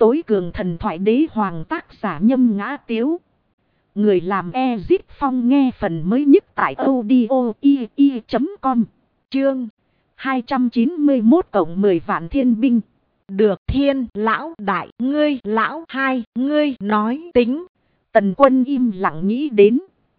tối cường thần thoại đế hoàng tác giả Nhâm Ngã Tiếu. Người làm Ezip Phong nghe phần mới nhất tại audio.com. Chương 291 cộng 10 vạn thiên binh. Được Thiên lão đại, ngươi lão hai, ngươi nói tính. Tần Quân im lặng nghĩ đến.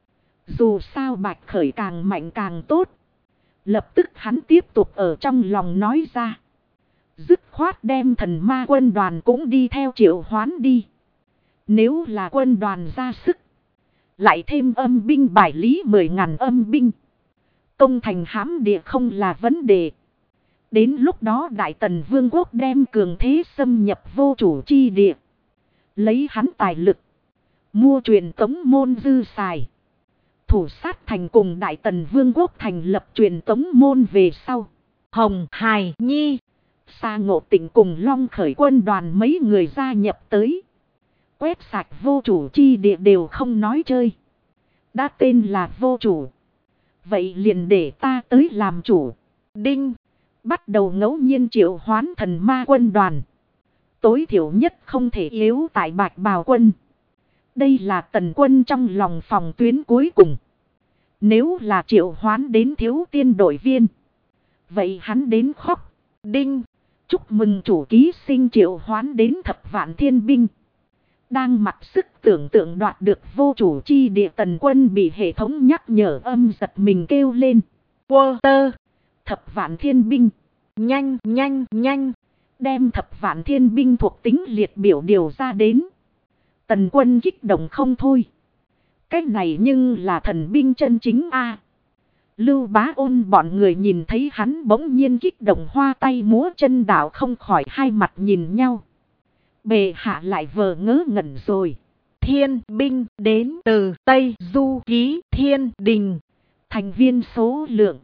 Dù sao Bạch Khởi càng mạnh càng tốt. Lập tức hắn tiếp tục ở trong lòng nói ra. Dứt khoát đem thần ma quân đoàn cũng đi theo Triệu Hoán đi. Nếu là quân đoàn ra sức, lại thêm âm binh bài lý 10.000 âm binh, công thành hãm địa không là vấn đề. Đến lúc đó Đại Tần Vương quốc đem cường thế xâm nhập vô chủ chi địa, lấy hắn tài lực mua truyền tống môn dư xài. Thủ sát thành cùng Đại Tần Vương quốc thành lập truyền tống môn về sau, Hồng Hải Nhi, Sa Ngộ Tịnh cùng Long Khởi quân đoàn mấy người gia nhập tới. Quét sạch vô chủ chi địa đều không nói chơi. Đã tên là vô chủ, vậy liền để ta tới làm chủ. Đinh, bắt đầu ngẫu nhiên triệu hoán thần ma quân đoàn. Tối thiểu nhất không thể yếu tại Bạch Bào quân. Đây là Tần Quân trong lòng phòng tuyến cuối cùng. Nếu là triệu hoán đến thiếu tiên đội viên, vậy hắn đến khóc. Đinh, chúc mừng chủ ký sinh triệu hoán đến thập vạn thiên binh. Đang mặc sức tưởng tượng đoạt được vô chủ chi địa, Tần Quân bị hệ thống nhắc nhở âm giật mình kêu lên. Quơ thập vạn thiên binh. Nhanh nhanh nhanh. Đem thập vạn thiên binh thuộc tính liệt biểu điều ra đến. Tần Quân kích động không thôi. Cái này nhưng là thần binh chân chính a. Lưu Bá Ôn bọn người nhìn thấy hắn bỗng nhiên kích động hoa tay múa chân đảo, không khỏi hai mặt nhìn nhau. Bệ hạ lại vờ ngớ ngẩn rồi. Thiên binh đến từ Tây Du Ký Thiên Đình. Thành viên số lượng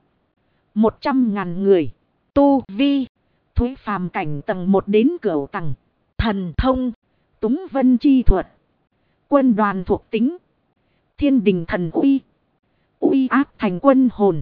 100.000 người. Tu vi thuế phàm cảnh tầng 1 đến cửu tầng. Thần thông Túng Vân Chi Thuật. Quân đoàn thuộc tính Thiên Đình thần uy. Uy áp thành quân hồn.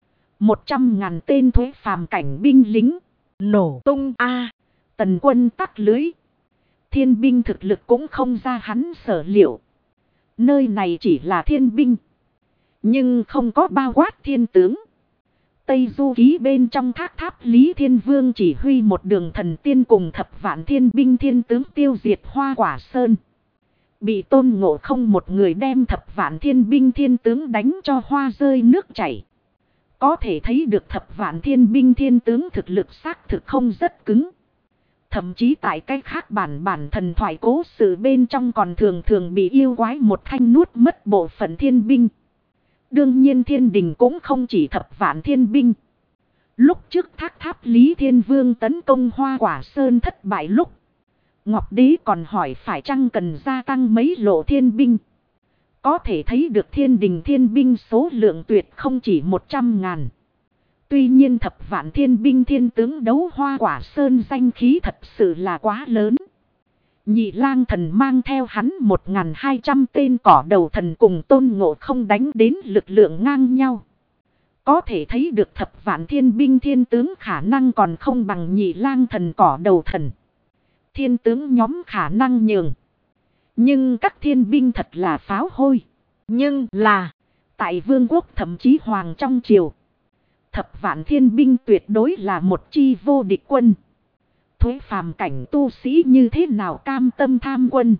100.000 tên thuế phàm cảnh binh lính. Nổ tung a. Tần Quân tắt lưới. Thiên binh thực lực cũng không ra hắn sở liệu. Nơi này chỉ là thiên binh, nhưng không có bao quát thiên tướng. Tây Du Ký bên trong thác tháp Lý Thiên Vương chỉ huy một đường thần tiên cùng thập vạn thiên binh thiên tướng tiêu diệt Hoa Quả Sơn. Bị Tôn Ngộ Không một người đem thập vạn thiên binh thiên tướng đánh cho hoa rơi nước chảy. Có thể thấy được thập vạn thiên binh thiên tướng thực lực xác thực không rất cứng. Thậm chí tại cách khác bản thần thoại cố sự bên trong còn thường thường bị yêu quái một thanh nuốt mất bộ phận thiên binh. Đương nhiên Thiên Đình cũng không chỉ thập vạn thiên binh. Lúc trước thác tháp Lý Thiên Vương tấn công Hoa Quả Sơn thất bại lúc, Ngọc Đế còn hỏi phải chăng cần gia tăng mấy lộ thiên binh. Có thể thấy được Thiên Đình thiên binh số lượng tuyệt không chỉ 100.000. Tuy nhiên thập vạn thiên binh thiên tướng đấu Hoa Quả Sơn danh khí thật sự là quá lớn. Nhị Lang Thần mang theo hắn 1.200 tên cỏ đầu thần cùng Tôn Ngộ Không đánh đến lực lượng ngang nhau. Có thể thấy được thập vạn thiên binh thiên tướng khả năng còn không bằng Nhị Lang Thần cỏ đầu thần. Thiên tướng nhóm khả năng nhường. Nhưng các thiên binh thật là pháo hôi. Nhưng là tại vương quốc thậm chí hoàng trong triều, thập vạn thiên binh tuyệt đối là một chi vô địch quân. Thuế phàm cảnh tu sĩ như thế nào cam tâm tham quân.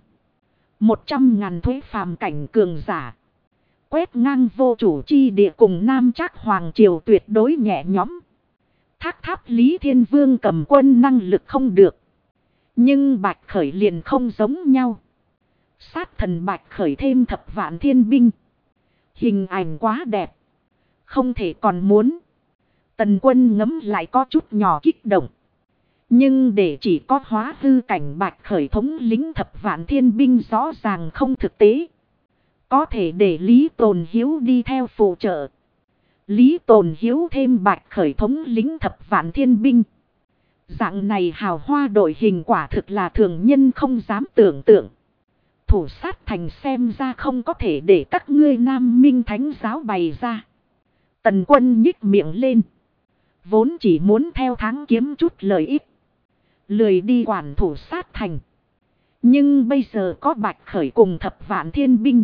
100.000 thuế phàm cảnh cường giả quét ngang vô chủ chi địa cùng Nam Trác hoàng triều tuyệt đối nhẹ nhõm. Thác tháp Lý Thiên Vương cầm quân năng lực không được, nhưng Bạch Khởi liền không giống nhau. Sát thần Bạch Khởi thêm thập vạn thiên binh, hình ảnh quá đẹp, không thể còn muốn. Tần Quân ngấm lại có chút nhỏ kích động. Nhưng để chỉ có hóa hư cảnh Bạch Khởi thống lĩnh thập vạn thiên binh rõ ràng không thực tế. Có thể để Lý Tồn Hiếu đi theo phụ trợ. Lý Tồn Hiếu thêm Bạch Khởi thống lĩnh thập vạn thiên binh. Dạng này hào hoa đội hình quả thực là thường nhân không dám tưởng tượng. Thủ sát thành xem ra không có thể để các ngươi Nam Minh Thánh giáo bày ra. Tần Quân nhích miệng lên. Vốn chỉ muốn theo tháng kiếm chút lợi ích, lười đi quản thủ sát thành. Nhưng bây giờ có Bạch Khởi cùng thập vạn thiên binh.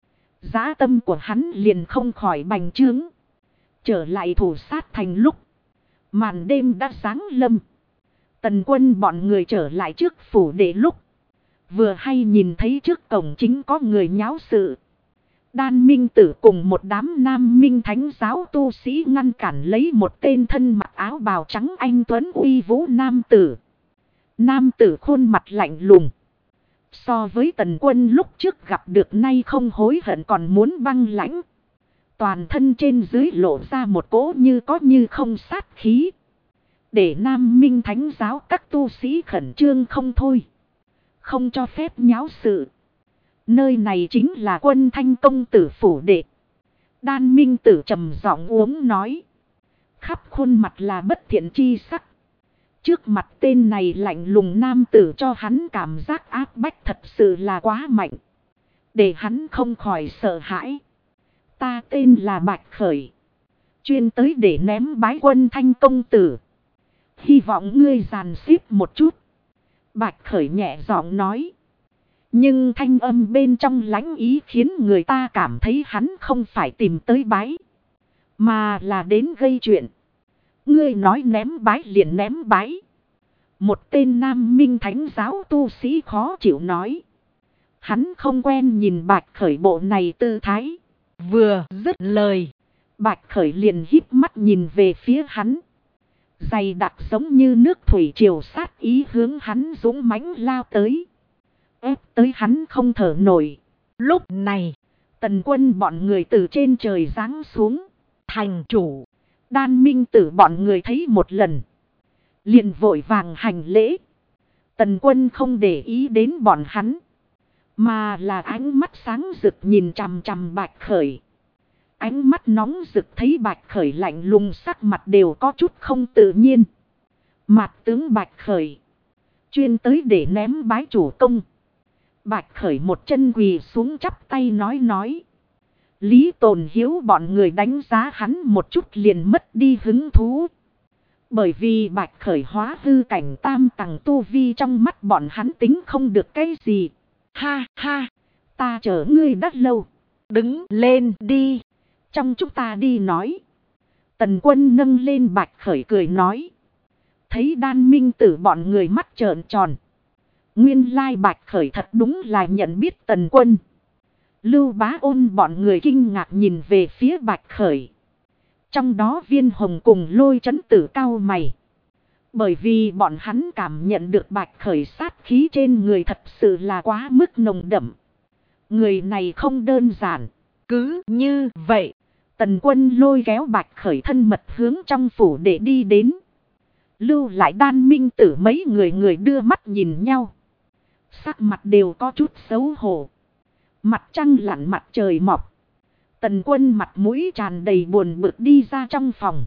Dã tâm của hắn liền không khỏi bành trướng. Trở lại thủ sát thành lúc. Màn đêm đã sáng lâm. Tần Quân bọn người trở lại trước phủ đệ lúc. Vừa hay nhìn thấy trước cổng chính có người nháo sự. Đan Minh Tử cùng một đám nam minh thánh giáo tu sĩ ngăn cản lấy một tên thân mặc áo bào trắng anh tuấn uy vũ nam tử. Nam tử khuôn mặt lạnh lùng. So với Tần Quân lúc trước gặp được nay không hối hận còn muốn băng lãnh. Toàn thân trên dưới lộ ra một cỗ như có như không sát khí. Để nam minh thánh giáo các tu sĩ khẩn trương không thôi. Không cho phép nháo sự. Nơi này chính là Quân Thanh công tử phủ đệ. Đan Minh Tử trầm giọng uống nói. Khắp khuôn mặt là bất thiện chi sắc. Trước mặt tên này lạnh lùng nam tử cho hắn cảm giác áp bách thật sự là quá mạnh. Để hắn không khỏi sợ hãi. Ta tên là Bạch Khởi. Chuyên tới để ném bái Quân Thanh công tử. Hy vọng ngươi giàn xếp một chút. Bạch Khởi nhẹ giọng nói. Nhưng thanh âm bên trong lãnh ý khiến người ta cảm thấy hắn không phải tìm tới bái. Mà là đến gây chuyện. Ngươi nói ném bái liền ném bái. Một tên nam minh thánh giáo tu sĩ khó chịu nói. Hắn không quen nhìn Bạch Khởi bộ này tư thái. Vừa dứt lời. Bạch Khởi liền híp mắt nhìn về phía hắn. Dày đặc giống như nước thủy triều sát ý hướng hắn dũng mãnh lao tới. Ép tới hắn không thở nổi. Lúc này, Tần Quân bọn người từ trên trời giáng xuống. Thành chủ, Đan Minh Tử bọn người thấy một lần. Liền vội vàng hành lễ. Tần Quân không để ý đến bọn hắn. Mà là ánh mắt sáng rực nhìn chằm chằm Bạch Khởi. Ánh mắt nóng rực thấy Bạch Khởi lạnh lùng sắc mặt đều có chút không tự nhiên. Mạt tướng Bạch Khởi. Chuyên tới để ném bái chủ công. Bạch Khởi một chân quỳ xuống chắp tay nói. Lý Tồn Hiếu bọn người đánh giá hắn một chút liền mất đi hứng thú. Bởi vì Bạch Khởi hóa hư cảnh tam tầng tu vi trong mắt bọn hắn tính không được cái gì. Ha ha, ta chờ ngươi đã lâu. Đứng lên đi. Trong chúng ta đi nói. Tần Quân nâng lên Bạch Khởi cười nói. Thấy Đan Minh Tử bọn người mắt trợn tròn. Nguyên lai Bạch Khởi thật đúng là nhận biết Tần Quân. Lưu Bá Ôn bọn người kinh ngạc nhìn về phía Bạch Khởi. Trong đó Viên Hồng cùng Lôi Chấn Tử cao mày. Bởi vì bọn hắn cảm nhận được Bạch Khởi sát khí trên người thật sự là quá mức nồng đậm. Người này không đơn giản. Cứ như vậy, Tần Quân lôi kéo Bạch Khởi thân mật hướng trong phủ để đi đến. Lưu lại Đan Minh Tử mấy người đưa mắt nhìn nhau. Sắc mặt đều có chút xấu hổ. Mặt trăng lặn mặt trời mọc. Tần Quân mặt mũi tràn đầy buồn bực đi ra trong phòng.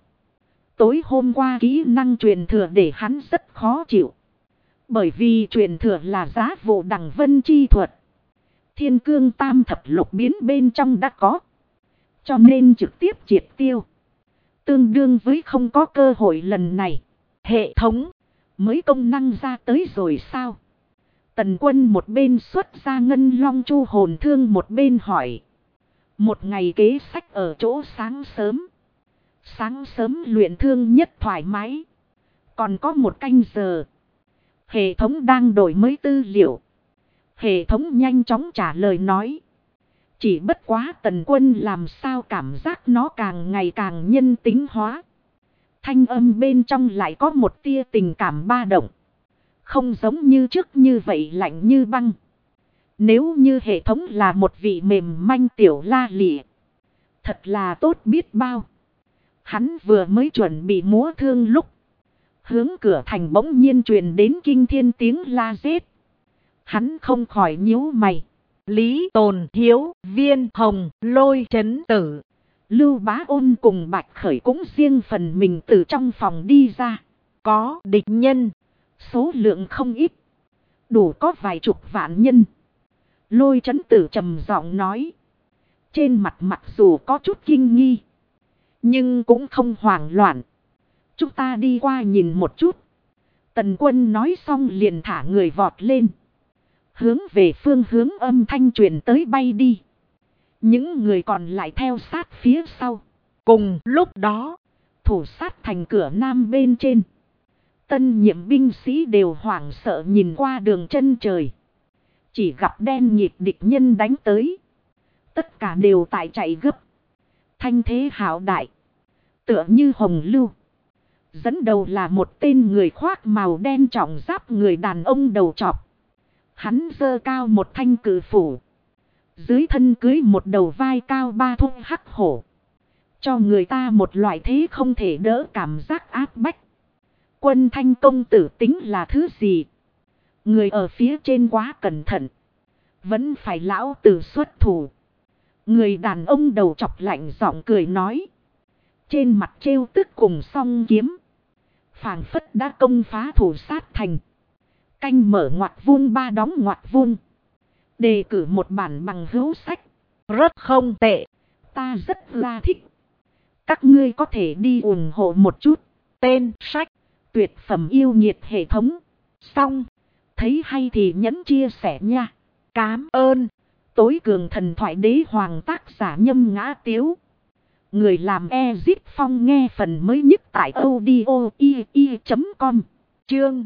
Tối hôm qua kỹ năng truyền thừa để hắn rất khó chịu. Bởi vì truyền thừa là giá vụ đằng vân chi thuật. Thiên cương tam thập lục biến bên trong đã có. Cho nên trực tiếp triệt tiêu. Tương đương với không có cơ hội lần này. Hệ thống mới công năng ra tới rồi sao? Tần Quân một bên xuất ra ngân long chu hồn thương một bên hỏi. Một ngày kế sách ở chỗ sáng sớm. Sáng sớm luyện thương nhất thoải mái. Còn có một canh giờ. Hệ thống đang đổi mới tư liệu. Hệ thống nhanh chóng trả lời nói. Chỉ bất quá Tần Quân làm sao cảm giác nó càng ngày càng nhân tính hóa. Thanh âm bên trong lại có một tia tình cảm ba động. Không giống như trước như vậy lạnh như băng. Nếu như hệ thống là một vị mềm manh tiểu la lịa. Thật là tốt biết bao. Hắn vừa mới chuẩn bị múa thương lúc. Hướng cửa thành bỗng nhiên truyền đến kinh thiên tiếng la giết. Hắn không khỏi nhíu mày. Lý Tồn Hiếu, Viên Hồng, Lôi Chấn Tử. Lưu Bá Ôn cùng Bạch Khởi cũng riêng phần mình từ trong phòng đi ra. Có địch nhân. Số lượng không ít. Đủ có vài chục vạn nhân. Lôi Chấn Tử trầm giọng nói. Trên mặt mặc dù có chút kinh nghi. Nhưng cũng không hoảng loạn. Chúng ta đi qua nhìn một chút. Tần Quân nói xong liền thả người vọt lên. hướng về phương hướng âm thanh truyền tới bay đi. Những người còn lại theo sát phía sau. Cùng lúc đó, thủ sát thành cửa nam bên trên. Tân nhiệm binh sĩ đều hoảng sợ nhìn qua đường chân trời. Chỉ gặp đen nhịp địch nhân đánh tới. Tất cả đều tại chạy gấp. Thanh thế hào đại. Tựa như hồng lưu. Dẫn đầu là một tên người khoác màu đen trọng giáp người đàn ông đầu trọc. Hắn giơ cao một thanh cự phủ. Dưới thân cưới một đầu vai cao 3 thúc hắc hổ. Cho người ta một loại thế không thể đỡ cảm giác áp bách. Quân Thanh công tử tính là thứ gì? Người ở phía trên quá cẩn thận. Vẫn phải lão tử xuất thủ. Người đàn ông đầu chọc lạnh giọng cười nói. Trên mặt trêu tức cùng song kiếm. Phảng phất đã công phá thủ sát thành. Canh mở ngoặt vuông ba đóng ngoặt vuông. Đề cử một bản bằng hữu sách. Rất không tệ. Ta rất là thích. Các ngươi có thể đi ủng hộ một chút. Tên sách. Tuyệt phẩm yêu nhiệt hệ thống. Xong. Thấy hay thì nhấn chia sẻ nha. Cám ơn. Tối cường thần thoại đế hoàng tác giả Nhâm Ngã Tiếu. Người làm Ezit Phong nghe phần mới nhất tại audio.com. Chương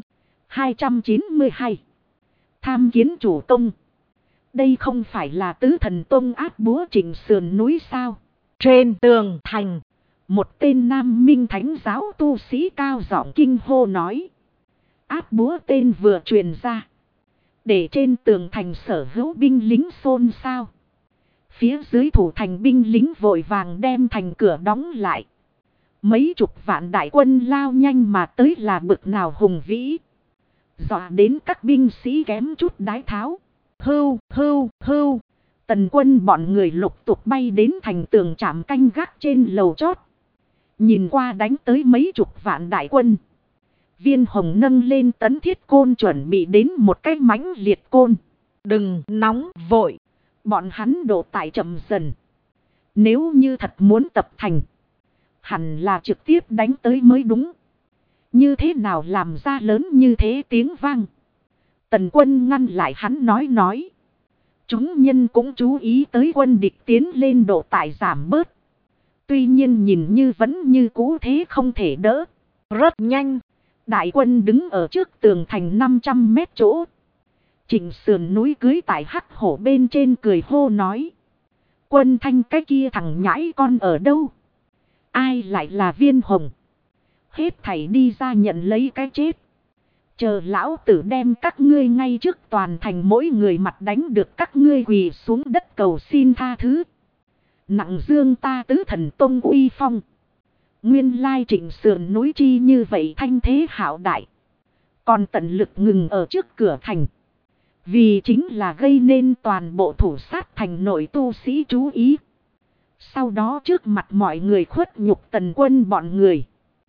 292. Tham kiến chủ công. Đây không phải là tứ thần tông áp búa chỉnh sườn núi sao? Trên tường thành. Một tên nam minh thánh giáo tu sĩ cao giọng kinh hô nói. Áp búa tên vừa truyền ra. Để trên tường thành sở hữu binh lính xôn xao. Phía dưới thủ thành binh lính vội vàng đem thành cửa đóng lại. Mấy chục vạn đại quân lao nhanh mà tới là bực nào hùng vĩ. Dọa đến các binh sĩ kém chút đái tháo. Hưu, hưu, hưu. Tần quân bọn người lục tục bay đến thành tường trạm canh gác trên lầu chót. Nhìn qua đánh tới mấy chục vạn đại quân. Viên Hồng nâng lên tấn thiết côn chuẩn bị đến một cái mãnh liệt côn. Đừng nóng vội. Bọn hắn độ tải chậm dần. Nếu như thật muốn tập thành. Hẳn là trực tiếp đánh tới mới đúng. Như thế nào làm ra lớn như thế tiếng vang. Tần quân ngăn lại hắn nói. Chúng nhân cũng chú ý tới quân địch tiến lên độ tải giảm bớt. Tuy nhiên nhìn như vẫn như cũ thế không thể đỡ. Rất nhanh. Đại quân đứng ở trước tường thành 500 mét chỗ. Chỉnh sườn núi cưới tại hắc hổ bên trên cười hô nói. Quân Thanh cái kia thằng nhãi con ở đâu? Ai lại là Viên Hồng? Hết thảy đi ra nhận lấy cái chết. Chờ lão tử đem các ngươi ngay trước toàn thành mỗi người mặt đánh được các ngươi quỳ xuống đất cầu xin tha thứ. Nặng dương ta tứ thần tông uy phong. Nguyên lai chỉnh sườn núi chi như vậy thanh thế hảo đại. Còn tận lực ngừng ở trước cửa thành. Vì chính là gây nên toàn bộ thủ sát thành nội tu sĩ chú ý. Sau đó trước mặt mọi người khuất nhục tần quân bọn người.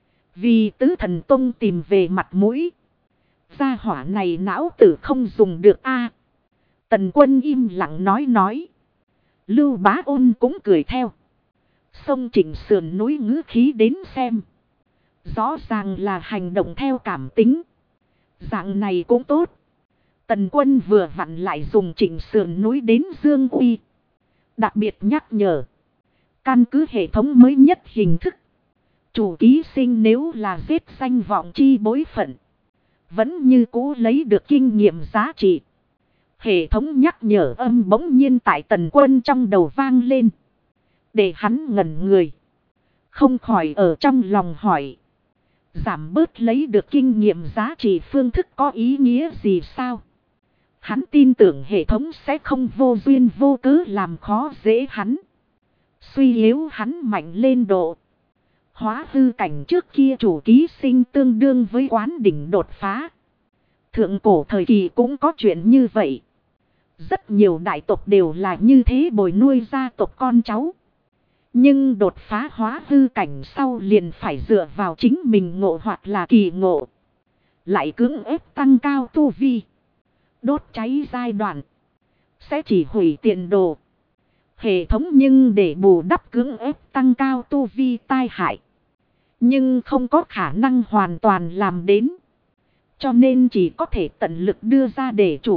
Vì tứ thần tông tìm về mặt mũi. Gia hỏa này não tử không dùng được a. Tần quân im lặng nói. Lưu Bá Ôn cũng cười theo. Xông chỉnh sườn núi ngữ khí đến xem. Rõ ràng là hành động theo cảm tính. Dạng này cũng tốt. Tần quân vừa vặn lại dùng chỉnh sườn núi đến Dương Uy. Đặc biệt nhắc nhở. Căn cứ hệ thống mới nhất hình thức. Chủ ký sinh nếu là giết danh vọng chi bối phận. Vẫn như cũ lấy được kinh nghiệm giá trị. Hệ thống nhắc nhở âm bỗng nhiên tại tần quân trong đầu vang lên. Để hắn ngẩn người. Không khỏi ở trong lòng hỏi. Giảm bớt lấy được kinh nghiệm giá trị phương thức có ý nghĩa gì sao? Hắn tin tưởng hệ thống sẽ không vô duyên vô cớ làm khó dễ hắn. Suy yếu hắn mạnh lên độ. Hóa hư cảnh trước kia chủ ký sinh tương đương với quán đỉnh đột phá. Thượng cổ thời kỳ cũng có chuyện như vậy. Rất nhiều đại tộc đều là như thế bồi nuôi gia tộc con cháu. Nhưng đột phá hóa hư cảnh sau liền phải dựa vào chính mình ngộ hoặc là kỳ ngộ. Lại cưỡng ép tăng cao tu vi. Đốt cháy giai đoạn. Sẽ chỉ hủy tiền đồ. Hệ thống nhưng để bù đắp cưỡng ép tăng cao tu vi tai hại. Nhưng không có khả năng hoàn toàn làm đến. Cho nên chỉ có thể tận lực đưa ra để chủ ký sinh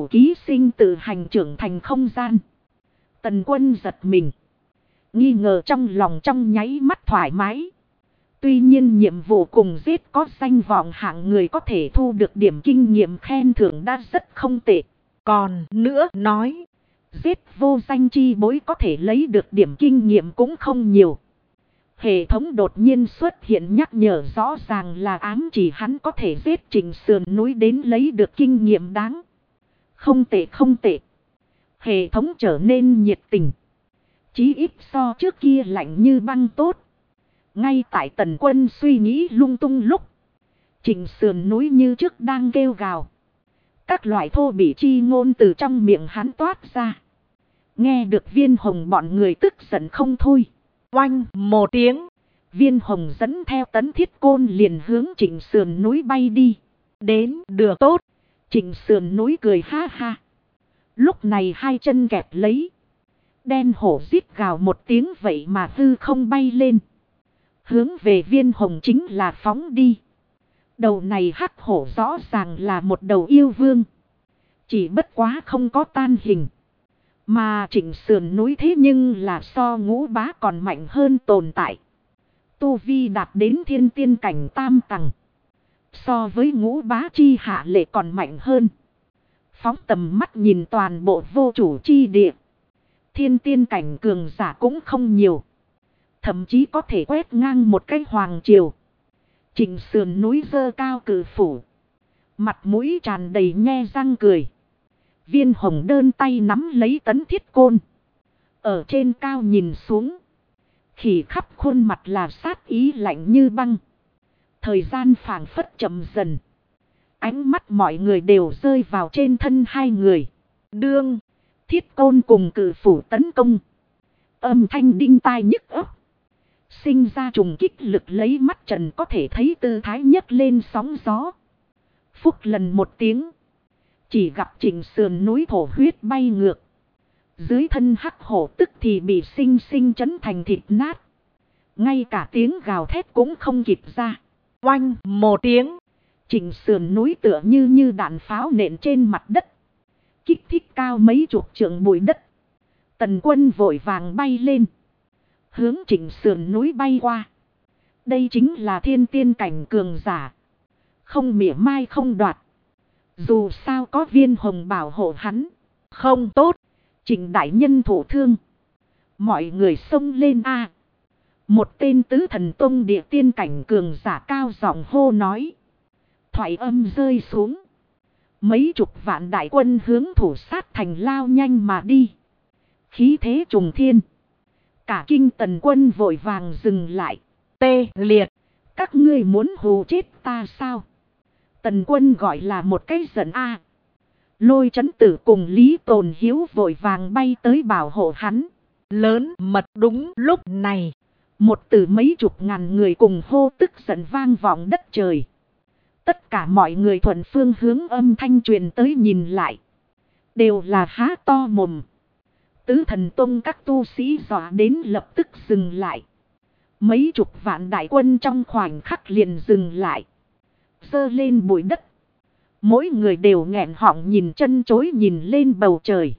sinh tự hành trưởng thành không gian. Tần Quân giật mình. Nghi ngờ trong lòng trong nháy mắt thoải mái. Tuy nhiên nhiệm vụ cùng giết có danh vọng hạng người có thể thu được điểm kinh nghiệm khen thưởng đã rất không tệ. Còn nữa nói, giết vô danh chi bối có thể lấy được điểm kinh nghiệm cũng không nhiều. Hệ thống đột nhiên xuất hiện nhắc nhở rõ ràng là ám chỉ hắn có thể giết Trịnh Sườn Núi đến lấy được kinh nghiệm đáng. Không tệ không tệ. Hệ thống trở nên nhiệt tình. Chí ít so trước kia lạnh như băng tốt. Ngay tại Tần Quân suy nghĩ lung tung lúc, Trịnh Sườn Núi như trước đang kêu gào. Các loại thô bỉ chi ngôn từ trong miệng hắn toát ra. Nghe được Viên Hồng bọn người tức giận không thôi. Oanh một tiếng, Viên Hồng dẫn theo Tấn Thiết Côn liền hướng Trịnh Sườn Núi bay đi. Đến được tốt. Trịnh Sườn Núi cười ha ha. Lúc này hai chân kẹp lấy. Đen hổ rít gào một tiếng vậy mà hư không bay lên. Hướng về Viên Hồng chính là phóng đi. Đầu này hắc hổ rõ ràng là một đầu yêu vương. Chỉ bất quá không có tan hình. Mà Trịnh Sườn Núi thế nhưng là so Ngũ Bá còn mạnh hơn tồn tại. Tu vi đạt đến thiên tiên cảnh tam tầng. So với Ngũ Bá chi hạ lệ còn mạnh hơn. Phóng tầm mắt nhìn toàn bộ vô chủ chi địa. Thiên tiên cảnh cường giả cũng không nhiều. Thậm chí có thể quét ngang một cái hoàng triều. Trịnh Sườn Núi giơ cao cử phủ. Mặt mũi tràn đầy nhe răng cười. Viên Hồng đơn tay nắm lấy Tấn Thiết Côn. Ở trên cao nhìn xuống. Khỉ khắp khuôn mặt là sát ý lạnh như băng. Thời gian phảng phất chậm dần. Ánh mắt mọi người đều rơi vào trên thân hai người. Đương, Thiết Côn cùng cử phủ tấn công. Âm thanh đinh tai nhức óc. Sinh ra trùng kích lực lấy mắt trần có thể thấy tư thái nhấc lên sóng gió. Phúc lần một tiếng. Chỉ gặp Trịnh Sườn Núi thổ huyết bay ngược. Dưới thân hắc hổ tức thì bị sinh sinh chấn thành thịt nát. Ngay cả tiếng gào thét cũng không kịp ra. Oanh một tiếng. Trịnh Sườn Núi tựa như đạn pháo nện trên mặt đất. Kích thích cao mấy chục trượng bụi đất. Tần Quân vội vàng bay lên. Hướng Trịnh Sườn Núi bay qua. Đây chính là thiên tiên cảnh cường giả. Không mỉa mai không đoạt. Dù sao có Viên Hồng bảo hộ hắn. Không tốt. Trịnh đại nhân thổ thương. Mọi người xông lên a. Một tên tứ thần tông địa tiên cảnh cường giả cao giọng hô nói. Thoại âm rơi xuống. Mấy chục vạn đại quân hướng thủ sát thành lao nhanh mà đi. Khí thế trùng thiên. Cả kinh Tần Quân vội vàng dừng lại. Tê liệt. Các ngươi muốn hù chết ta sao? Tần Quân gọi là một cái giận a. Lôi Chấn Tử cùng Lý Tồn Hiếu vội vàng bay tới bảo hộ hắn. Lớn mật đúng lúc này. Một từ mấy chục ngàn người cùng hô tức giận vang vọng đất trời. Tất cả mọi người thuận phương hướng âm thanh truyền tới nhìn lại. Đều là há to mồm. Tứ thần tông các tu sĩ dọa đến lập tức dừng lại. Mấy chục vạn đại quân trong khoảnh khắc liền dừng lại. Giơ lên bụi đất. Mỗi người đều nghẹn họng nhìn chân chối nhìn lên bầu trời.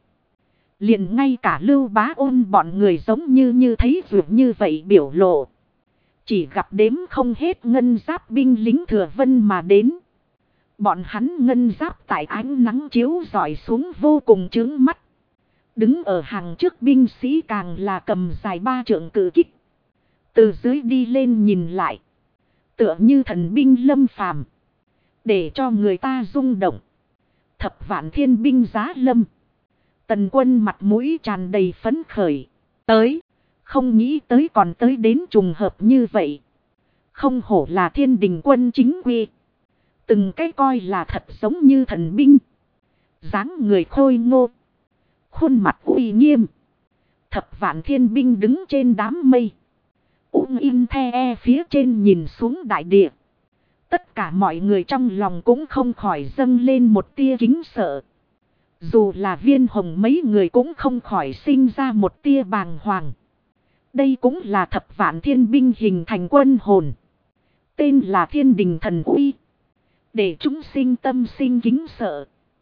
Liền ngay cả Lưu Bá Ôn bọn người giống như thấy vượt như vậy biểu lộ. Chỉ gặp đếm không hết ngân giáp binh lính Thừa Vân mà đến. Bọn hắn ngân giáp tại ánh nắng chiếu rọi xuống vô cùng chướng mắt. Đứng ở hàng trước binh sĩ càng là cầm dài 3 trượng cự kích. Từ dưới đi lên nhìn lại. Tựa như thần binh lâm phàm. Để cho người ta rung động. Thập vạn thiên binh giá lâm. Tần Quân mặt mũi tràn đầy phấn khởi. Tới. Không nghĩ tới còn tới đến trùng hợp như vậy. Không hổ là Thiên Đình quân chính quy. Từng cái coi là thật giống như thần binh. Dáng người khôi ngô. Khuôn mặt uy nghiêm. Thập vạn thiên binh đứng trên đám mây. Ung in the phía trên nhìn xuống đại địa. Tất cả mọi người trong lòng cũng không khỏi dâng lên một tia kính sợ. Dù là Viên Hồng mấy người cũng không khỏi sinh ra một tia bàng hoàng. Đây cũng là thập vạn thiên binh hình thành quân hồn. Tên là Thiên Đình thần uy. Để chúng sinh tâm sinh kính sợ.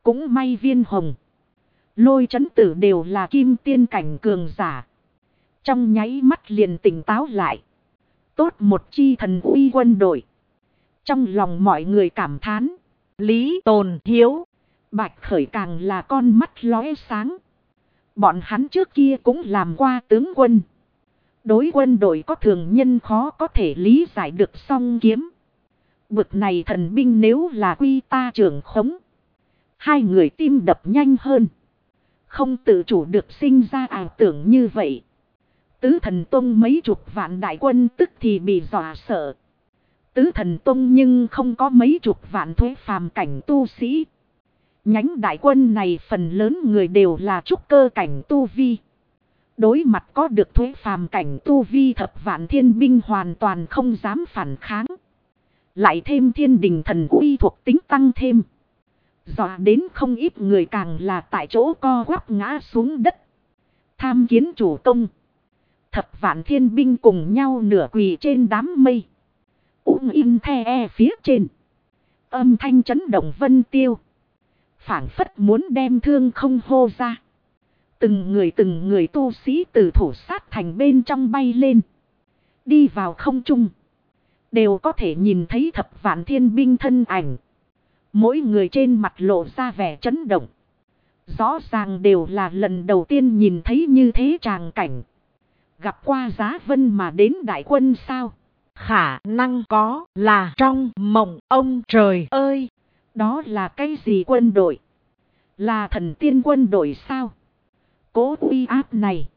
Cũng may Viên Hồng, Lôi Chấn Tử đều là kim tiên cảnh cường giả. Trong nháy mắt liền tỉnh táo lại. Tốt một chi thần uy quân đội. Trong lòng mọi người cảm thán. Lý Tồn Hiếu, Bạch Khởi càng là con mắt lóe sáng. Bọn hắn trước kia cũng làm qua tướng quân. Đối quân đội có thường nhân khó có thể lý giải được song kiếm. Bực này thần binh nếu là quy ta trưởng khống. Hai người tim đập nhanh hơn. Không tự chủ được sinh ra ảo tưởng như vậy. Tứ Thần Tông mấy chục vạn đại quân tức thì bị dọa sợ. Tứ Thần Tông nhưng không có mấy chục vạn thuế phàm cảnh tu sĩ. Nhánh đại quân này phần lớn người đều là trúc cơ cảnh tu vi. Đối mặt có được thuế phàm cảnh tu vi thập vạn thiên binh hoàn toàn không dám phản kháng. Lại thêm thiên đình thần uy thuộc tính tăng thêm. Dọa đến không ít người càng là tại chỗ co quắp ngã xuống đất. Tham kiến chủ công. Thập vạn thiên binh cùng nhau nửa quỳ trên đám mây. Ung in the phía trên. Âm thanh chấn động vân tiêu. Phảng phất muốn đem thương không hô ra. Từng người tu sĩ từ thủ sát thành bên trong bay lên. Đi vào không trung. Đều có thể nhìn thấy thập vạn thiên binh thân ảnh. Mỗi người trên mặt lộ ra vẻ chấn động. Rõ ràng đều là lần đầu tiên nhìn thấy như thế tràng cảnh. Gặp qua Giá Vân mà đến đại quân sao? Khả năng có là trong mộng ông trời ơi. Đó là cái gì quân đội? Là thần tiên quân đội sao? Cố uy áp này.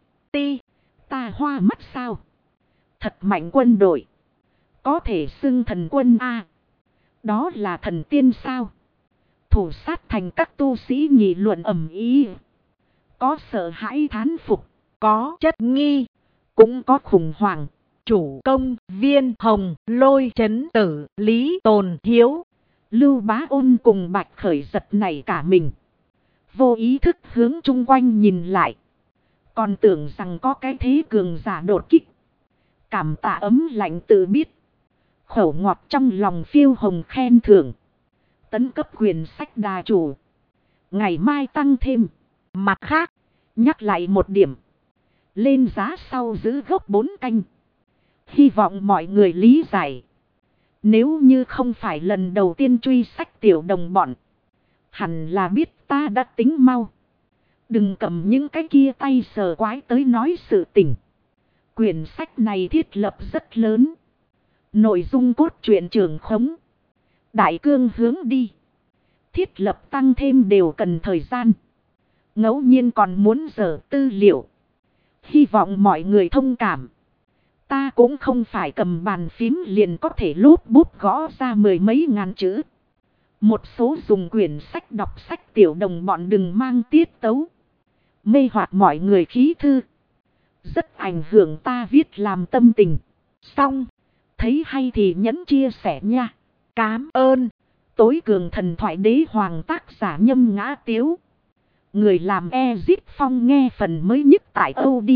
Ta hoa mắt sao? Thật mạnh quân đội. Có thể xưng thần quân A. Đó là thần tiên sao? Thủ sát thành các tu sĩ nghị luận ầm ĩ. Có sợ hãi thán phục. Có chất nghi. Cũng có khủng hoảng. Chủ công, Viên Hồng, Lôi Chấn Tử, Lý Tồn Hiếu, Lưu Bá Ôn cùng Bạch Khởi giật nảy cả mình. Vô ý thức hướng chung quanh nhìn lại. Còn tưởng rằng có cái thế cường giả đột kích. Cảm tạ ấm lạnh tự biết. Khẩu ngọt trong lòng phiêu hồng khen thưởng. Tấn cấp quyền sách đà chủ. Ngày mai tăng thêm. Mặt khác, nhắc lại một điểm. Lên giá sau giữ gốc 4 canh. Hy vọng mọi người lý giải. Nếu như không phải lần đầu tiên truy sách tiểu đồng bọn. Hẳn là biết ta đã tính mau. Đừng cầm những cái kia tay sờ quái tới nói sự tình. Quyển sách này thiết lập rất lớn. Nội dung cốt truyện trường khống. Đại cương hướng đi. Thiết lập tăng thêm đều cần thời gian. Ngẫu nhiên còn muốn dở tư liệu. Hy vọng mọi người thông cảm. Ta cũng không phải cầm bàn phím liền có thể lốp bút gõ ra mười mấy ngàn chữ. Một số dùng quyển sách đọc sách tiểu đồng bọn đừng mang tiết tấu. Mê hoặc mọi người khí thư. Rất ảnh hưởng ta viết làm tâm tình. Xong. Thấy hay thì nhấn chia sẻ nha. Cám ơn. Tối cường thần thoại đế hoàng tác giả Nhâm Ngã Tiếu. Người làm Ezip Phong nghe phần mới nhất tại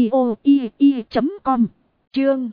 audio.com. Chương